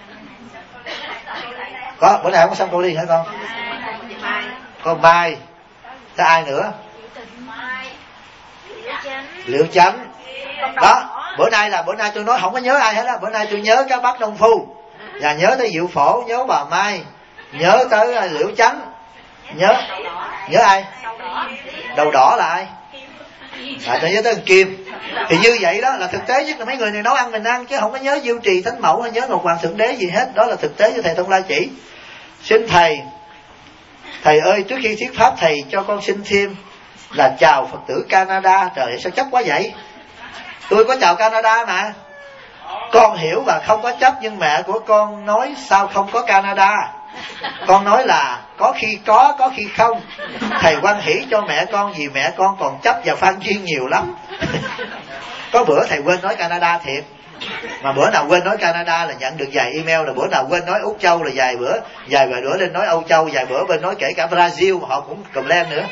Có bữa nay không có Sâm Cao Ly hả con? Có Mai, tới ai nữa? Liệu Chánh. Đó, bữa nay tôi nói không có nhớ ai hết á. Bữa nay tôi nhớ các bác nông phu, và nhớ tới Diệu Phổ, nhớ bà Mai, nhớ tới Liễu Chánh, nhớ ai? Đầu đỏ là ai? Tôi nhớ tới thằng Kim. Thì như vậy đó là thực tế nhất là mấy người này nấu ăn mình ăn, chứ không có nhớ Diêu Trì Thánh Mẫu hay nhớ Ngọc Hoàng Thượng Đế gì hết. Đó là thực tế cho thầy Thông La chỉ. Xin thầy ơi, trước khi thuyết pháp thầy cho con xin thêm là chào Phật tử Canada. Trời sao chấp quá vậy? Tôi có chào Canada mà. Con hiểu và không có chấp, nhưng mẹ của con nói sao không có Canada. Con nói là có khi có khi không. Thầy hoan hỷ cho mẹ con vì mẹ con còn chấp và phan duyên nhiều lắm. Có bữa thầy quên nói Canada thiệt. Mà bữa nào quên nói Canada là nhận được vài email, là bữa nào quên nói Úc Châu là vài bữa lên nói Âu Châu, vài bữa bên nói kể cả Brazil mà họ cũng cầm lên nữa.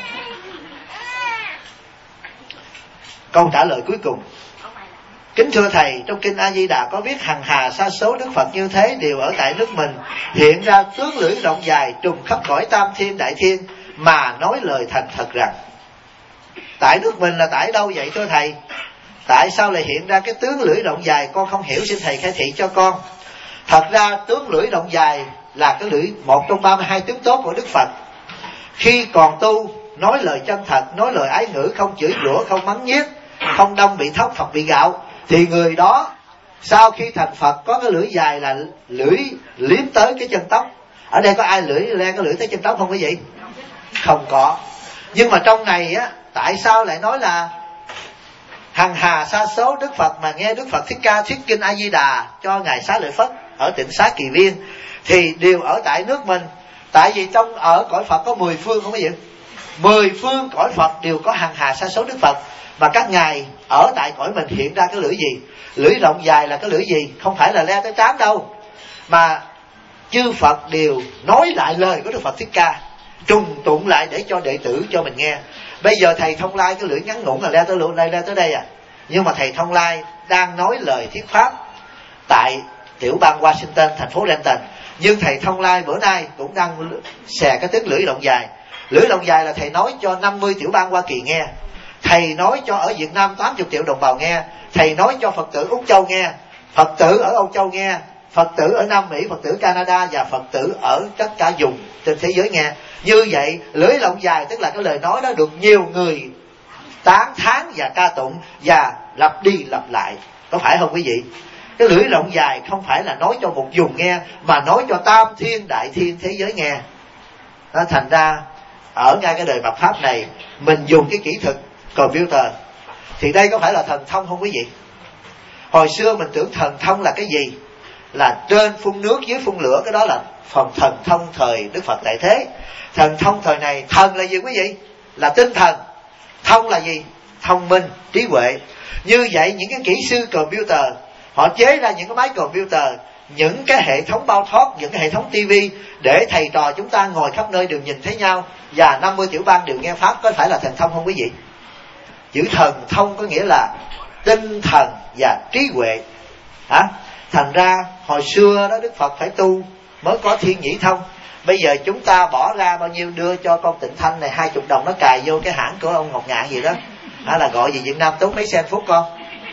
Câu trả lời cuối cùng: kính thưa thầy, trong kinh A Di Đà có viết hằng hà sa số Đức Phật như thế đều ở tại nước mình, hiện ra tướng lưỡi rộng dài trùng khắp cõi tam thiên đại thiên, mà nói lời thành thật rằng tại nước mình là tại đâu vậy thưa thầy? Tại sao lại hiện ra cái tướng lưỡi rộng dài, con không hiểu, xin thầy khai thị cho con. Thật ra tướng lưỡi rộng dài là cái lưỡi, một trong 32 tướng tốt của Đức Phật. Khi còn tu, nói lời chân thật, nói lời ái ngữ, không chửi rủa, không mắng nhiếc, không đâm bị thóc, thọc bị gạo, thì người đó sau khi thành Phật có cái lưỡi dài là lưỡi liếm tới cái chân tóc. Ở đây có ai len cái lưỡi tới chân tóc không quý vị? Không có. Nhưng mà trong này á, tại sao lại nói là hằng hà sa số Đức Phật, mà nghe Đức Phật Thích Ca thuyết kinh A Di Đà cho ngài Xá Lợi Phất ở tỉnh Xá Kỳ Viên thì đều ở tại nước mình? Tại vì trong ở cõi Phật có 10 phương, không có gì, 10 phương cõi Phật đều có hằng hà sa số Đức Phật, mà các ngài ở tại cõi mình hiện ra cái lưỡi gì? Lưỡi rộng dài là cái lưỡi gì? Không phải là le tới trán đâu, mà chư Phật đều nói lại lời của Đức Phật Thích Ca, trùng tụng lại để cho đệ tử cho mình nghe. Bây giờ thầy Thông Lai cái lưỡi ngắn ngủn là le tới đây à, nhưng mà thầy Thông Lai đang nói lời thuyết pháp tại tiểu bang Washington, thành phố Renton, nhưng thầy Thông Lai bữa nay cũng đang xè cái tiếng lưỡi rộng dài. Lưỡi rộng dài là thầy nói cho 50 tiểu bang Hoa Kỳ nghe, thầy nói cho ở Việt Nam 80 triệu đồng bào nghe, thầy nói cho Phật tử Úc Châu nghe, Phật tử ở Âu Châu nghe, Phật tử ở Nam Mỹ, Phật tử Canada và Phật tử ở tất cả vùng trên thế giới nghe. Như vậy lưỡi rộng dài tức là cái lời nói đó được nhiều người tán thán và ca tụng và lặp đi lặp lại, có phải không quý vị? Cái lưỡi rộng dài không phải là nói cho một vùng nghe, mà nói cho tam thiên đại thiên thế giới nghe. Đó, thành ra ở ngay cái đời Mạt Pháp này mình dùng cái kỹ thuật computer thì đây có phải là thần thông không quý vị? Hồi xưa mình tưởng thần thông là cái gì? Là trên phun nước dưới phun lửa, cái đó là phần thần thông thời Đức Phật Đại Thế. Thần thông thời này, thần là gì quý vị? Là tinh thần. Thông là gì? Thông minh, trí huệ. Như vậy những cái kỹ sư computer họ chế ra những cái máy computer, những cái hệ thống bao thoát, những cái hệ thống tivi để thầy trò chúng ta ngồi khắp nơi đều nhìn thấy nhau và 50 tiểu bang đều nghe pháp, có phải là thần thông không quý vị? Chữ thần thông có nghĩa là tinh thần và trí huệ. Thành ra hồi xưa đó Đức Phật phải tu mới có thiên nhĩ thông. Bây giờ chúng ta bỏ ra bao nhiêu đưa cho con Tịnh Thanh này 20 đồng, nó cài vô cái hãng của ông Ngọc Ngạn gì đó, là gọi gì Việt Nam tốn mấy sen phút con?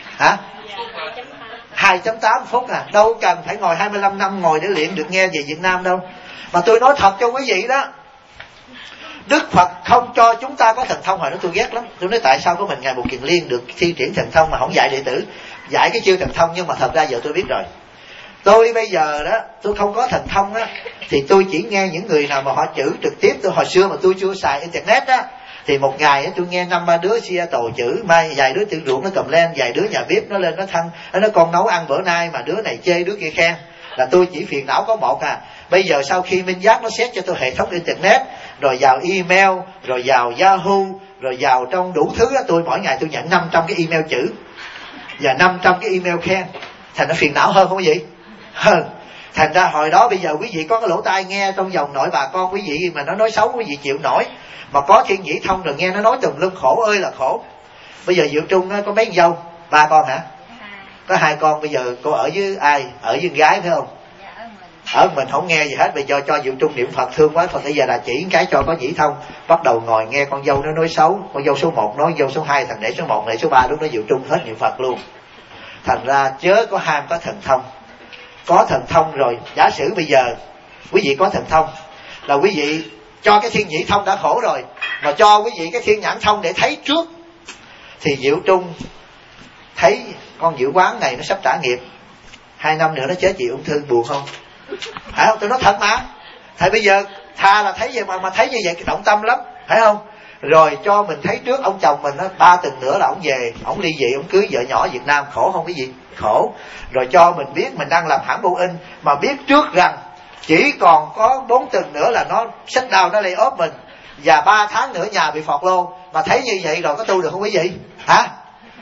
2.8 phút à? Đâu cần phải ngồi 25 năm ngồi để luyện được nghe về Việt Nam đâu. Mà tôi nói thật cho quý vị đó, Đức Phật không cho chúng ta có thần thông. Hồi đó tôi ghét lắm, tôi nói tại sao có mình Ngài Bụt Kiền Liên được thi triển thần thông mà không dạy đệ tử, dạy cái chiêu thần thông. Nhưng mà thật ra giờ tôi biết rồi. Tôi bây giờ đó, tôi không có thần thông á, thì tôi chỉ nghe những người nào mà họ chữ trực tiếp. Tôi hồi xưa mà tôi chưa xài internet á, thì một ngày á, tôi nghe 5-3 đứa Seattle chữ, mai vài đứa tự ruộng nó cầm lên, vài đứa nhà bếp nó lên nó thăng, nó nói con nấu ăn bữa nay mà đứa này chê đứa kia khen. Là tôi chỉ phiền não có một à. Bây giờ sau khi Minh Giác nó xét cho tôi hệ thống internet, rồi vào email, rồi vào Yahoo, rồi vào trong đủ thứ á, tôi mỗi ngày tôi nhận 500 cái email chữ và 500 cái email khen. Thành nó phiền não hơn không quý vị? Hơn. Thành ra hồi đó bây giờ quý vị có cái lỗ tai nghe trong vòng nội bà con quý vị mà nó nói xấu quý vị chịu nổi, mà có thiên nhĩ thông rồi nghe nó nói tùm lum khổ ơi là khổ. Bây giờ Diệu Trung có mấy dâu? 3 con hả? Có 2 con. Bây giờ cô ở với ai? Ở với con gái phải không? Ở mình không nghe gì hết. Bây giờ cho Diệu Trung niệm Phật thương quá, Phật bây giờ là chỉ cái cho có nhĩ thông. Bắt đầu ngồi nghe con dâu nó nói xấu, con dâu số 1 nói dâu số 2, thằng để số 1 này số 3, lúc đó Diệu Trung hết niệm Phật luôn. Thành ra chớ có ham có thần thông. Có thần thông rồi, giả sử bây giờ quý vị có thần thông là quý vị cho cái thiên nhĩ thông đã khổ rồi, mà cho quý vị cái thiên nhãn thông để thấy trước, thì Diệu Trung thấy con Diệu Quán này nó sắp trả nghiệp, 2 năm nữa nó chết vì ung thư, buồn không? Phải không? Tôi nói thật mà. Thì bây giờ tha là thấy vậy mà thấy như vậy động tâm lắm, phải không? Rồi cho mình thấy trước ông chồng mình 3 tuần nữa là ông về, ông ly dị, ông cưới vợ nhỏ Việt Nam, khổ không cái gì? Khổ. Rồi cho mình biết mình đang làm hãng Boeing in, mà biết trước rằng chỉ còn có 4 tuần nữa là nó shut down, nó lay off mình, và 3 tháng nữa nhà bị phọt lô. Mà thấy như vậy rồi có tu được không quý vị? Hả?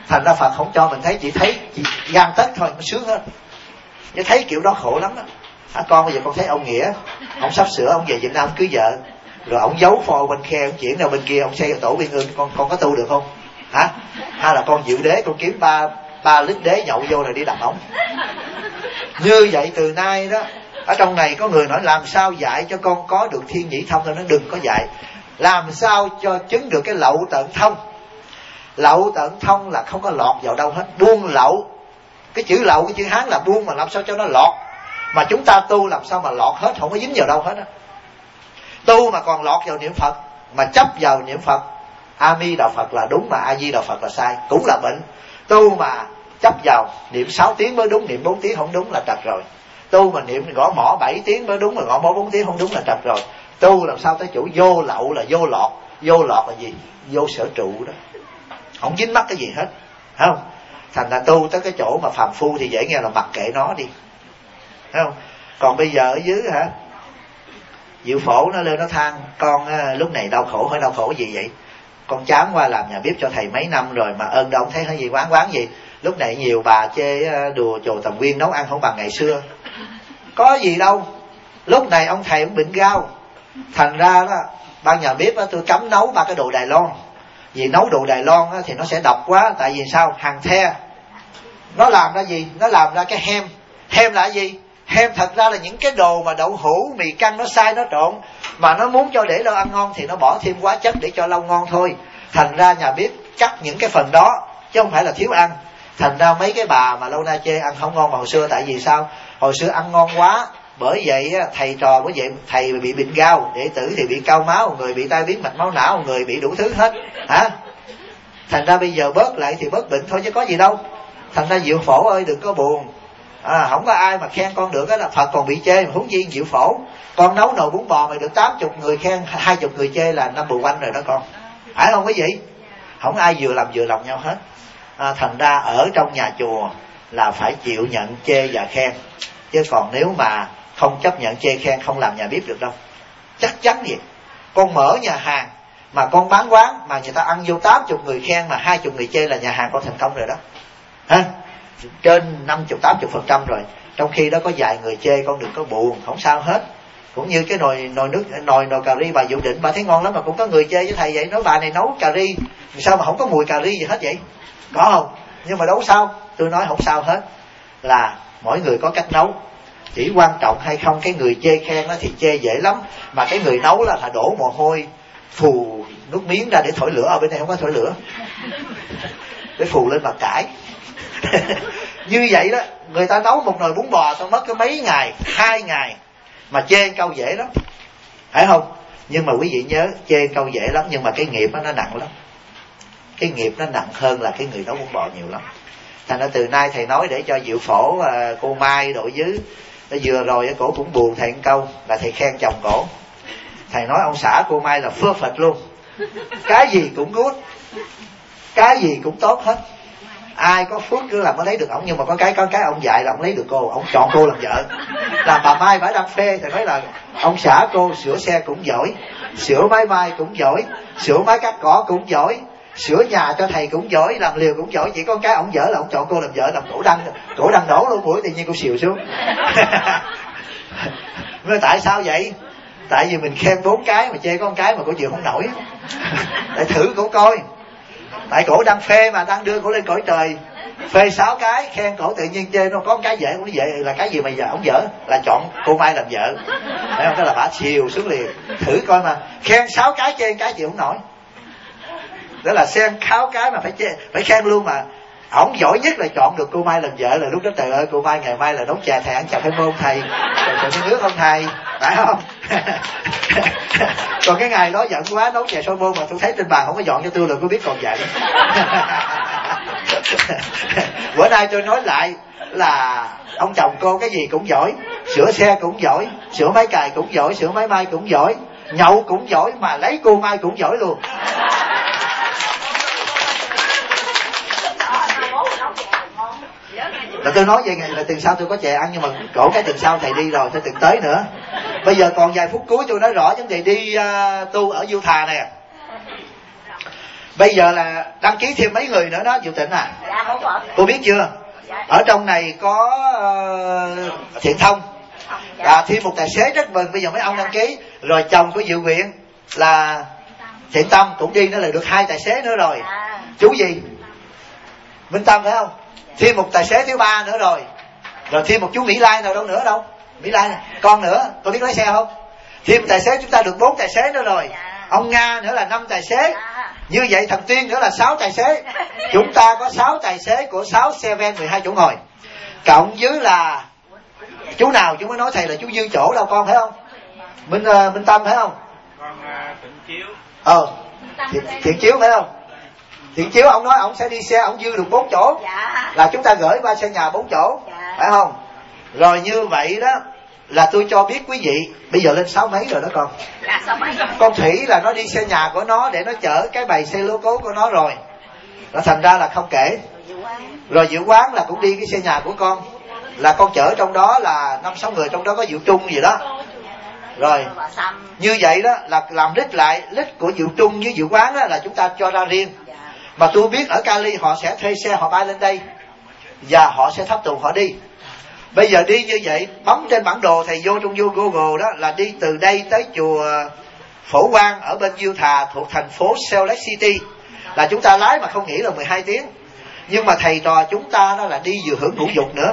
Thành ra Phật không cho mình thấy, chỉ thấy chỉ gan tất thôi, nó sướng hơn. Chứ thấy kiểu đó khổ lắm đó. Con bây giờ con thấy ông Nghĩa, ông sắp sửa ông về Việt Nam cưới vợ, rồi ông giấu phò bên khe, ông chuyển ra bên kia, ông xây tổ biên ương, con có tu được không? Hả? Hay là con dự đế, con kiếm 3 lít đế nhậu vô rồi đi đập ổng? Như vậy từ nay đó, ở trong này có người nói làm sao dạy cho con có được thiên nhĩ thông, thôi nó đừng có dạy. Làm sao cho chứng được cái lậu tận thông. Lậu tận thông là không có lọt vào đâu hết, buông lậu. Cái chữ lậu, cái chữ Hán là buông, mà làm sao cho nó lọt. Mà chúng ta tu làm sao mà lọt hết, không có dính vào đâu hết á. Tu mà còn lọt vào niệm Phật, mà chấp vào niệm Phật A Di Đà Phật là đúng, mà A Di Đà Phật là sai, cũng là bệnh. Tu mà chấp vào niệm 6 tiếng mới đúng, niệm 4 tiếng không đúng là trật rồi. Tu mà niệm gõ mõ 7 tiếng mới đúng, mà gõ mõ 4 tiếng không đúng là trật rồi. Tu làm sao tới chỗ vô lậu là vô lọt. Vô lọt là gì? Vô sở trụ đó, không dính mắc cái gì hết, thấy không? Thành ra tu tới cái chỗ mà phàm phu thì dễ nghe là mặc kệ nó đi, thấy không? Còn bây giờ ở dưới hả, Diệu Phổ nó lên nó than con lúc này đau khổ. Hỏi đau khổ gì vậy? Con chán qua làm nhà bếp cho thầy mấy năm rồi mà ơn đâu thấy gì quán gì. Lúc này nhiều bà chê đùa chồ Tầm Quyên nấu ăn không bằng ngày xưa. Có gì đâu. Lúc này ông thầy cũng bệnh gao, thành ra đó ban nhà bếp đó, tôi cấm nấu 3 cái đồ Đài Loan. Vì nấu đồ Đài Loan đó, thì nó sẽ độc quá. Tại vì sao? Hàng the. Nó làm ra gì? Nó làm ra cái hem. Hem là gì? Hem thật ra là những cái đồ mà đậu hũ, mì căng nó sai nó trộn, mà nó muốn cho để lâu ăn ngon thì nó bỏ thêm hóa chất để cho lâu ngon thôi. Thành ra nhà bếp cắt những cái phần đó, chứ không phải là thiếu ăn. Thành ra mấy cái bà mà lâu nay chê ăn không ngon mà hồi xưa, tại vì sao? Hồi xưa ăn ngon quá, bởi vậy thầy trò bởi vậy thầy bị bệnh gao, đệ tử thì bị cao máu, người bị tai biến mạch máu não, người bị đủ thứ hết, hả? Thành ra bây giờ bớt lại thì bớt bệnh thôi chứ có gì đâu. Thành ra Diệu Phổ ơi đừng có buồn. Không có ai mà khen con được, đó là Phật còn bị chê, mà huống chi Diệu Phổ. Con nấu nồi bún bò mày được 80 người khen, 20 người chê là năm bù quanh rồi đó con, phải không? Cái gì không ai vừa làm vừa lòng nhau hết. Thành ra ở trong nhà chùa là phải chịu nhận chê và khen, chứ còn nếu mà không chấp nhận chê khen không làm nhà bếp được đâu, chắc chắn vậy. Con mở nhà hàng mà con bán quán mà người ta ăn vô 80 người khen mà 20 người chê là nhà hàng con thành công rồi đó, ha? Trên 50-80% rồi. Trong khi đó có vài người chê con đừng có buồn, không sao hết. Cũng như cái nồi cà ri bà Dụ Định, bà thấy ngon lắm mà cũng có người chê với thầy vậy. Nói bà này nấu cà ri sao mà không có mùi cà ri gì hết vậy? Có không? Nhưng mà đâu sao. Tôi nói không sao hết, là mỗi người có cách nấu. Chỉ quan trọng hay không, cái người chê khen đó thì chê dễ lắm, mà cái người nấu là đổ mồ hôi phù nước miếng ra để thổi lửa. Ở bên này không có thổi lửa để phù lên mà cãi. Như vậy đó, người ta nấu một nồi bún bò tao mất cái mấy ngày, 2 ngày, mà chê câu dễ lắm, phải không? Nhưng mà quý vị nhớ, chê câu dễ lắm, nhưng mà cái nghiệp nó nặng lắm. Cái nghiệp nó nặng hơn là cái người nấu bún bò nhiều lắm. Thành ra từ nay thầy nói để cho Diệu Phổ, cô Mai đội dưới. Vừa rồi cổ cũng buồn thầy một câu là thầy khen chồng cổ. Thầy nói ông xã cô Mai là phơ phật luôn, cái gì cũng good, cái gì cũng tốt hết. Ai có phước cứ làm mới lấy được ổng, nhưng mà có cái ông dạy là ông lấy được cô, ông chọn cô làm vợ. Là bà Mai phải đang phê, thầy nói là ông xã cô sửa xe cũng giỏi, sửa máy may cũng giỏi, sửa máy cắt cỏ cũng giỏi, sửa nhà cho thầy cũng giỏi, làm liều cũng giỏi, chỉ có cái ông dở là ông chọn cô làm vợ. Làm cổ đăng đổ luôn, mũi tự nhiên cô xìu xuống. Nói tại sao vậy? Tại vì mình khen 4 cái mà chê có 1 cái mà cổ chịu không nổi. Để thử cổ coi. Tại cổ đang phê mà, đang đưa cổ lên cõi trời, phê 6 cái khen cổ, tự nhiên chê nó có 1 cái dễ, cũng dễ là cái gì mà giờ ông dở, là chọn cô Mai làm vợ. Thấy không? Đó là bả chiều xuống liền. Thử coi mà, khen 6 cái chê 1 cái chịu không nổi. Đó là xem 6 cái mà phải khen luôn mà. Ổng giỏi nhất là chọn được cô Mai làm vợ, là lúc đó trời ơi, cô Mai ngày mai là nấu trà thầy ăn chặt hay không thầy, chặt cái nước không thầy, phải không? Còn cái ngày đó giận quá nấu chè sôi bông mà tôi thấy trên bàn không có dọn cho tôi, là tôi biết còn giận. Bữa nay tôi nói lại là ông chồng cô cái gì cũng giỏi, sửa xe cũng giỏi, sửa máy cài cũng giỏi, sửa máy may cũng giỏi, nhậu cũng giỏi, mà lấy cô Mai cũng giỏi luôn. Là tôi nói vậy ngày là tuần sau tôi có chè ăn, nhưng mà cổ cái tuần sau thầy đi rồi, tôi tuần tới nữa. Bây giờ còn vài phút cuối tôi nói rõ vấn đề đi tu ở Du Thà nè. Bây giờ là đăng ký thêm mấy người nữa đó Diệu Tịnh à? Dạ không có. Cô biết chưa? Dạ. Ở trong này có Thiện Thông, thêm một tài xế rất mừng. Bây giờ mấy ông đăng ký. Rồi chồng của Diệu Nguyện là Thiện Tâm cũng đi, nữa là được 2 tài xế nữa rồi. Chú gì? Minh Tâm phải không? Thêm một tài xế thứ 3 nữa rồi. Rồi thêm một chú Mỹ Lai nào đâu nữa đâu. Mỹ Lai này. Con nữa, tôi biết lái xe không? Thêm tài xế chúng ta được 4 tài xế nữa rồi. Ông Nga nữa là 5 tài xế. Như vậy thằng Tuyên nữa là 6 tài xế. Chúng ta có 6 tài xế của 6 xe ven 12 chỗ ngồi. Cộng với là chú nào chú mới nói thầy là chú dư chỗ đâu con phải không? Minh Tâm phải không? Con Tịnh Chiếu. Thiện Chiếu phải không? Thiện Chiếu ông nói ông sẽ đi xe, ông dư được 4 chỗ. Là chúng ta gửi qua xe nhà 4 chỗ. Phải không? Rồi như vậy đó là tôi cho biết quý vị, bây giờ lên 6 mấy rồi đó con. Con Thủy là nó đi xe nhà của nó để nó chở cái bày xe lúa cố của nó rồi. Nó thành ra là không kể. Rồi Diệu Quán là cũng đi cái xe nhà của con. Là con chở trong đó là 5-6 người, trong đó có Diệu Trung gì đó. Rồi như vậy đó là làm lít lại. Lít của Diệu Trung với Diệu Quán đó là chúng ta cho ra riêng. Mà tôi biết ở Cali họ sẽ thuê xe họ bay lên đây và họ sẽ thắp tùng họ đi. Bây giờ đi như vậy, bấm trên bản đồ thầy vô trong Google đó là đi từ đây tới chùa Phổ Quang ở bên Utah thuộc thành phố Salt Lake City. Là chúng ta lái mà không nghĩ là 12 tiếng. Nhưng mà thầy trò chúng ta đó là đi vừa hưởng ngũ dục nữa.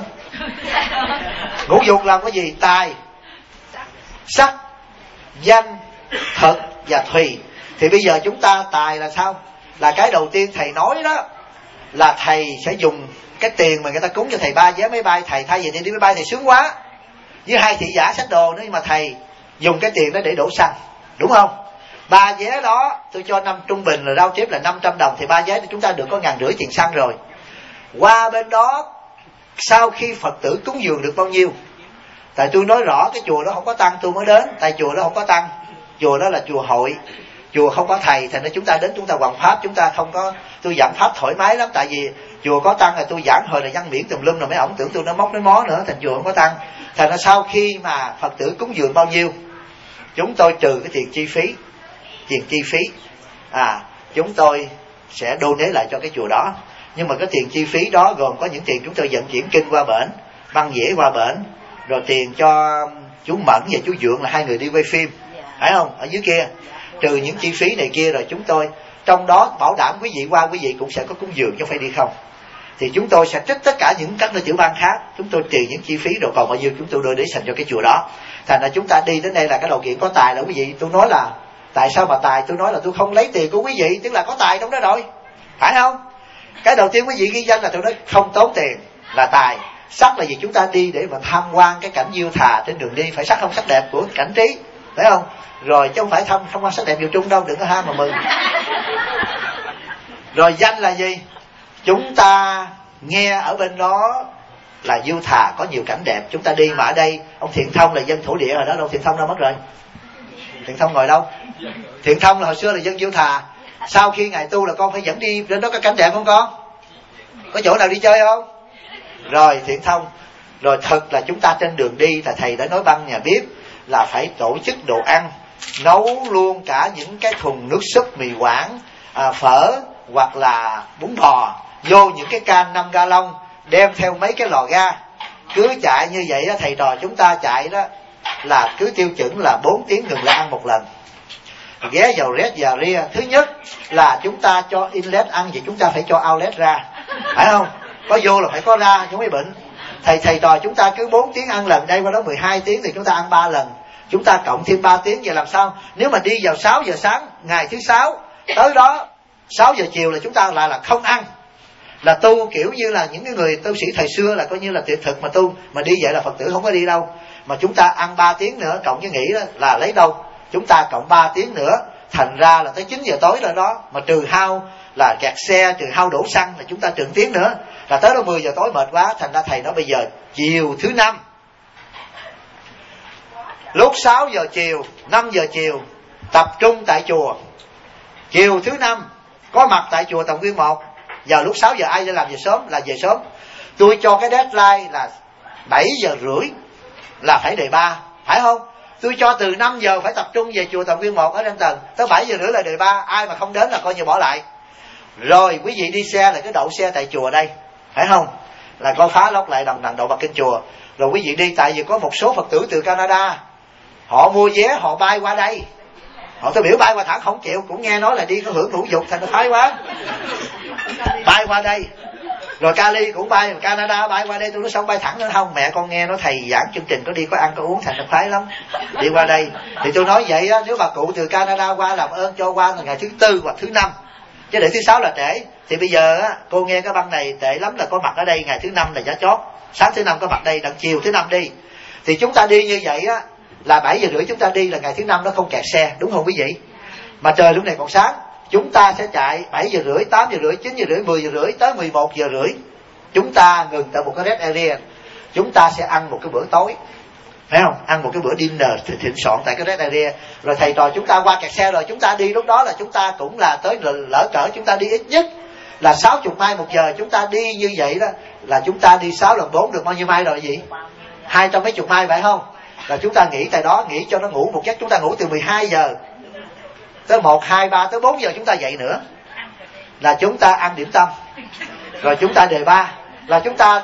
Ngũ dục làm cái gì? Tài, sắc, danh, thực và thùy. Thì bây giờ chúng ta tài là sao? Là cái đầu tiên thầy nói đó là thầy sẽ dùng cái tiền mà người ta cúng cho thầy 3 vé máy bay. Thầy thay vì đi máy bay thầy sướng quá, với 2 thị giả xách đồ nữa, nhưng mà thầy dùng cái tiền đó để đổ xăng, đúng không? 3 vé đó tôi cho trung bình là rao chép là 500 đồng. Thì 3 vé thì chúng ta được có 1.500 tiền xăng rồi. Qua bên đó sau khi Phật tử cúng dường được bao nhiêu, tại tôi nói rõ cái chùa đó không có tăng tôi mới đến. Tại chùa đó không có tăng, chùa đó là chùa hội, chùa không có thầy, thành ra chúng ta đến chúng ta hoằng pháp, chúng ta không có. Tôi giảng pháp thoải mái lắm, tại vì chùa có tăng là tôi giảng hồi là văn miễn tùm lum rồi mấy ổng tưởng tôi nó móc nó mó nữa, thành chùa không có tăng. Thành ra sau khi mà Phật tử cúng dường bao nhiêu, chúng tôi trừ cái tiền chi phí, chúng tôi sẽ donate lại cho cái chùa đó. Nhưng mà cái tiền chi phí đó gồm có những tiền chúng tôi vận chuyển kinh qua bển, băng dĩa qua bển, rồi tiền cho chú Mẫn và chú Dượng là 2 người đi quay phim, phải không, ở dưới kia. Trừ những chi phí này kia rồi chúng tôi trong đó bảo đảm quý vị qua quý vị cũng sẽ có cúng dường chứ không phải đi không. Thì chúng tôi sẽ trích tất cả những các nơi tiểu bang khác, chúng tôi trừ những chi phí rồi còn bao nhiêu chúng tôi đưa để dành cho cái chùa đó. Thành ra chúng ta đi đến đây là cái đầu kiện có tài là quý vị. Tôi nói là tại sao mà tài, tôi nói là tôi không lấy tiền của quý vị, tức là có tài trong đó rồi, phải không? Cái đầu tiên quý vị ghi danh là tôi nói không tốn tiền là tài. Sắc là gì? Chúng ta đi để mà tham quan cái cảnh diêu thà trên đường đi, phải sắc không, sắc đẹp của cảnh trí, phải không? Rồi chứ không phải tham quan sắc đẹp Diệu Trung đâu, đừng có ham mà mừng. Rồi danh là gì? Chúng ta nghe ở bên đó là diêu thà có nhiều cảnh đẹp, chúng ta đi mà ở đây ông Thiện Thông là dân thổ địa rồi đó, đâu Thiện Thông đâu mất rồi? Thiện Thông ngồi đâu? Thiện Thông là hồi xưa là dân diêu thà. Sau khi ngài tu là con phải dẫn đi đến đó có cảnh đẹp không con? Có chỗ nào đi chơi không? Rồi Thiện Thông. Rồi thật là chúng ta trên đường đi là thầy đã nói băng nhà bếp là phải tổ chức đồ ăn, nấu luôn cả những cái thùng nước súp, mì quảng, phở hoặc là bún bò vô những cái can 5 gallon, đem theo mấy cái lò ga. Cứ chạy như vậy đó, thầy trò chúng ta chạy đó là cứ tiêu chuẩn là 4 tiếng ngừng lại ăn một lần. Ghé vào Red và Ria, thứ nhất là chúng ta cho inlet ăn thì chúng ta phải cho outlet ra, phải không? Có vô là phải có ra chứ mới bệnh. Thầy trò chúng ta cứ 4 tiếng ăn lần, đây qua đó 12 tiếng thì chúng ta ăn 3 lần. Chúng ta cộng thêm 3 tiếng vậy làm sao? Nếu mà đi vào 6 giờ sáng ngày thứ 6 tới đó 6 giờ chiều là chúng ta lại là không ăn. Là tu kiểu như là những cái người tu sĩ thời xưa là coi như là tuyệt thực mà tu, mà đi vậy là Phật tử không có đi đâu. Mà chúng ta ăn 3 tiếng nữa cộng với nghỉ đó là lấy đâu? Chúng ta cộng 3 tiếng nữa, thành ra là tới 9 giờ tối rồi đó, mà trừ hao là kẹt xe, trừ hao đổ xăng là chúng ta trừ tiếng nữa, là tới đó 10 giờ tối mệt quá. Thành ra thầy nói bây giờ chiều thứ 5 lúc 6 giờ chiều, 5 giờ chiều tập trung tại chùa. Chiều thứ 5 có mặt tại chùa Tòng Nguyên 1. Giờ lúc 6 giờ ai đi làm về sớm là về sớm. Tôi cho cái deadline là 7 giờ rưỡi là phải đề 3, phải không? Tôi cho từ 5 giờ phải tập trung về chùa Tòng Nguyên 1 ở trên tầng, tới 7 giờ rưỡi là đề 3. Ai mà không đến là coi như bỏ lại. Rồi quý vị đi xe là cứ đậu xe tại chùa đây, phải không? Là có phá lóc lại đằng đậu bạc kinh chùa. Rồi quý vị đi, tại vì có một số Phật tử từ Canada, họ mua vé họ bay qua đây. Họ tôi biểu bay qua thẳng không chịu, cũng nghe nói là đi có hưởng ngũ dục thành nó thái quá. Bay qua đây. Rồi Cali cũng bay, Canada bay qua đây, tôi nói xong bay thẳng nữa không? Mẹ con nghe nói thầy giảng chương trình có đi có ăn có uống thành nó khoái lắm. Đi qua đây. Thì tôi nói vậy á, nếu bà cụ từ Canada qua làm ơn cho qua là ngày thứ Tư hoặc thứ Năm. Chứ để thứ Sáu là trễ. Thì bây giờ á, cô nghe cái băng này tệ lắm là có mặt ở đây ngày thứ Năm là giá chót. Sáng thứ Năm có mặt đây, đặng chiều thứ Năm đi. Thì chúng ta đi như vậy á, là 7 giờ rưỡi chúng ta đi là ngày thứ Năm nó không kẹt xe, đúng không quý vị? Mà trời lúc này còn sáng. Chúng ta sẽ chạy 7 giờ rưỡi, 8 giờ rưỡi, 9 giờ rưỡi, 10 giờ rưỡi tới 11 giờ rưỡi. Chúng ta ngừng tại một cái rest area. Chúng ta sẽ ăn một cái bữa tối, phải không? Ăn một cái bữa dinner thịnh soạn tại cái rest area. Rồi thầy trò chúng ta qua kẹt xe rồi, chúng ta đi lúc đó là chúng ta cũng là tới lỡ cỡ chúng ta đi ít nhất là 60 mai một giờ. Chúng ta đi như vậy đó là chúng ta đi 6 lần 4 được bao nhiêu mai rồi gì? 200 mấy chục mai phải không? Là chúng ta nghỉ tại đó, nghỉ cho nó ngủ một giấc. Chúng ta ngủ từ 12 giờ tới 1, 2, 3 tới 4 giờ chúng ta dậy nữa. Là chúng ta ăn điểm tâm. Rồi chúng ta đề ba. Là chúng ta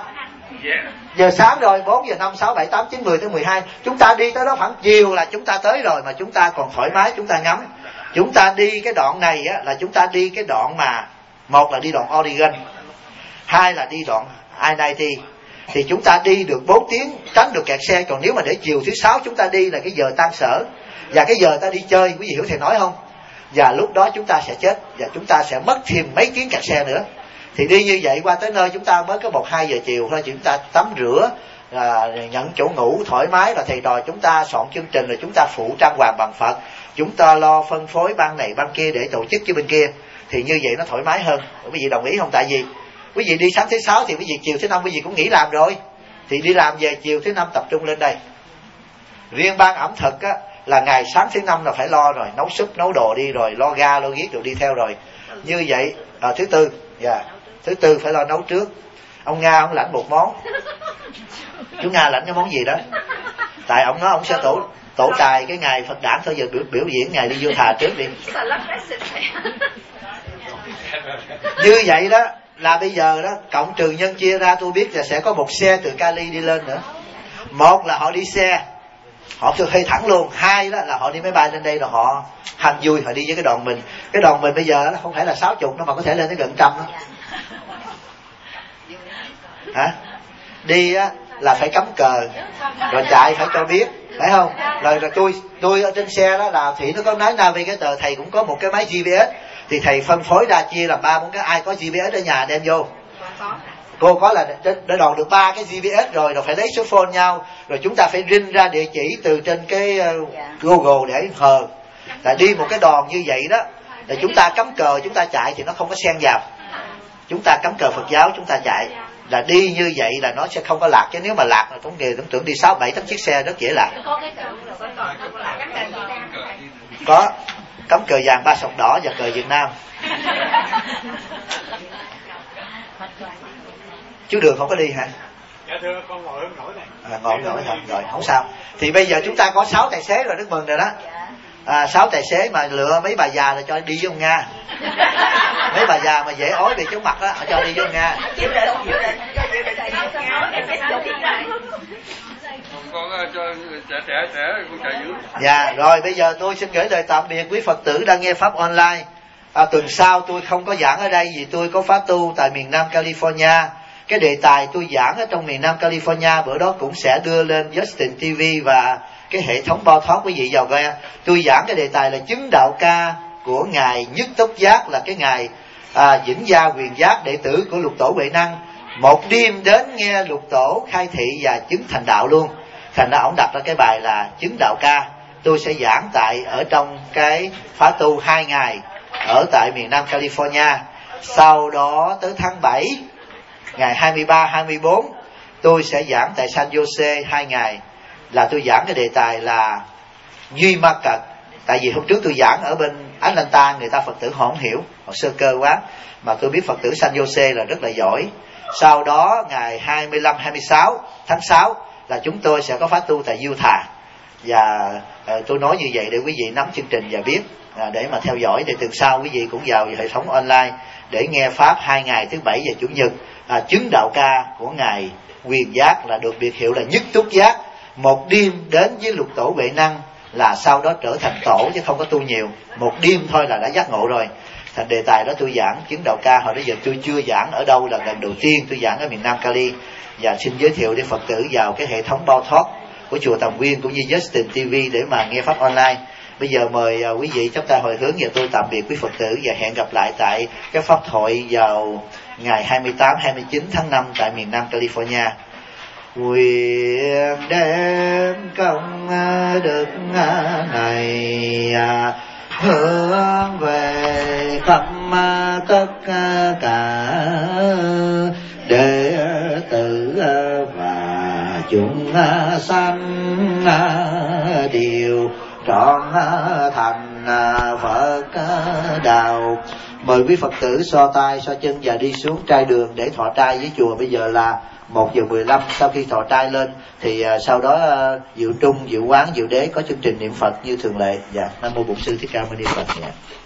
giờ sáng rồi 4 giờ 5, 6, 7, 8, 9, 10 tới 12. Chúng ta đi tới đó khoảng chiều là chúng ta tới rồi. Mà chúng ta còn thoải mái chúng ta ngắm. Chúng ta đi cái đoạn này á, là chúng ta đi cái đoạn mà một là đi đoạn Oregon, hai là đi đoạn I-90. Thì chúng ta đi được 4 tiếng tránh được kẹt xe. Còn nếu mà để chiều thứ Sáu chúng ta đi là cái giờ tan sở và cái giờ ta đi chơi, quý vị hiểu thầy nói không? Và lúc đó chúng ta sẽ chết và chúng ta sẽ mất thêm mấy tiếng kẹt xe nữa. Thì đi như vậy qua tới nơi chúng ta mới có 1-2 giờ chiều thôi. Chúng ta tắm rửa, nhận chỗ ngủ thoải mái, và thầy trò chúng ta soạn chương trình, rồi chúng ta phụ trang hoàng bằng Phật, chúng ta lo phân phối ban này ban kia để tổ chức cho bên kia. Thì như vậy nó thoải mái hơn. Quý vị đồng ý không? Tại vì quý vị đi sáng thứ Sáu thì quý vị chiều thứ Năm quý vị cũng nghỉ làm rồi. Thì đi làm về chiều thứ Năm tập trung lên đây. Riêng ban ẩm thực á, là ngày sáng thứ Năm là phải lo rồi, nấu súp nấu đồ đi rồi, lo ga lo ghiếc rồi đi theo rồi. Như vậy thứ Tư, thứ Tư phải lo nấu trước. Ông Nga ông lãnh một món. Chú Nga lãnh cái món gì đó? Tại ông nói ông sẽ tổ tài cái ngày Phật đản thôi, giờ biểu diễn ngày đi vô thà trước đi. Như vậy đó là bây giờ đó cộng trừ nhân chia ra, tôi biết là sẽ có một xe từ Cali đi lên nữa. Một là họ đi xe, họ thuê thẳng luôn. Hai đó là họ đi máy bay lên đây rồi họ hành vui, họ đi với cái đoàn mình. Cái đoàn mình bây giờ nó không phải là 60 nó mà có thể lên tới gần 100 đó. Hả? Đi á là phải cắm cờ, rồi chạy phải cho biết, phải không? Rồi tôi ở trên xe đó là Thủy nó có nói navigator, thầy cũng có một cái máy GPS. Thì thầy phân phối ra chia làm 3-4 cái, ai có GPS ở nhà đem vô. Cô có là đã đòn được 3 cái GPS rồi phải lấy số phone nhau, rồi chúng ta phải rinh ra địa chỉ từ trên cái Google để hờ. Là đi một cái đòn như vậy đó, là chúng ta cắm cờ chúng ta chạy thì nó không có xen vào. Chúng ta cắm cờ Phật giáo chúng ta chạy, là đi như vậy là nó sẽ không có lạc. Chứ nếu mà lạc là tổng nghề tưởng đi 6-7 tấm chiếc xe rất dễ lạc. Có cắm cờ vàng 3 sọc đỏ và cờ Việt Nam. Chú Đường không có đi hả? Dạ thưa, con ngồi không nổi này. Ngồi không nổi hả? Rồi không sao. Thì bây giờ chúng ta có 6 tài xế rồi, rất mừng rồi đó. 6 tài xế mà lựa mấy bà già là cho đi với ông Nga. Mấy bà già mà dễ ói về chóng mặt á, họ cho đi với ông Nga. Con cho trẻ con chạy dưới. Dạ, rồi bây giờ tôi xin gửi lời tạm biệt quý Phật tử đang nghe Pháp online. Tuần sau tôi không có giảng ở đây vì tôi có khóa tu tại miền Nam California. Cái đề tài tôi giảng ở trong miền Nam California bữa đó cũng sẽ đưa lên Justin TV và cái hệ thống bao thoát quý vị vào nghe. Tôi giảng cái đề tài là chứng đạo ca của ngài Nhất Tốc Giác, là cái ngài Vĩnh Gia Quyền Giác, đệ tử của Lục Tổ Huệ Năng. Một đêm đến nghe Lục Tổ khai thị và chứng thành đạo luôn. Thành ra ông đặt ra cái bài là chứng đạo ca. Tôi sẽ giảng ở trong cái khóa tu 2 ngày ở tại miền Nam California. Sau đó tới tháng 7 ngày 23-24 tôi sẽ giảng tại San Jose 2 ngày, là tôi giảng cái đề tài là duy ma cật. Tại vì hôm trước tôi giảng ở bên Atlanta, người ta Phật tử họ không hiểu, họ sơ cơ quá. Mà tôi biết Phật tử San Jose là rất là giỏi. Sau đó ngày 25-26 tháng 6 là chúng tôi sẽ có khóa tu tại Utah. Và tôi nói như vậy để quý vị nắm chương trình và biết, để mà theo dõi. Thì tuần sau quý vị cũng vào hệ thống online để nghe pháp 2 ngày thứ Bảy và Chủ nhật. Chứng đạo ca của ngài Quyền Giác là được biệt hiệu là nhất túc giác. Một đêm đến với lục tổ Huệ Năng là sau đó trở thành tổ, chứ không có tu nhiều. Một đêm thôi là đã giác ngộ rồi. Thành đề tài đó tôi giảng chứng đạo ca hồi đó giờ tôi chưa giảng ở đâu, là lần đầu tiên tôi giảng ở miền Nam Cali. Và xin giới thiệu để Phật tử vào cái hệ thống bao thoát của chùa Tầm Nguyên cũng như Justin TV để mà nghe pháp online. Bây giờ mời quý vị chắp tay hồi hướng và tôi tạm biệt quý Phật tử và hẹn gặp lại tại các pháp thoại vào ngày 28-29 tháng 5 tại miền Nam California. Nguyện đem công đức này hướng về khắp tất cả đệ tử và chúng sanh đều trọn thành Phật đạo. Mời quý Phật tử so tay so chân và đi xuống trai đường để thọ trai với chùa. Bây giờ là 1:15. Sau khi thọ trai lên thì sau đó Diệu Trung, Diệu Quán, Diệu Đế có chương trình niệm Phật như thường lệ. Dạ, Nam mô Bổn Sư Thích Ca Mâu Ni Phật. Dạ.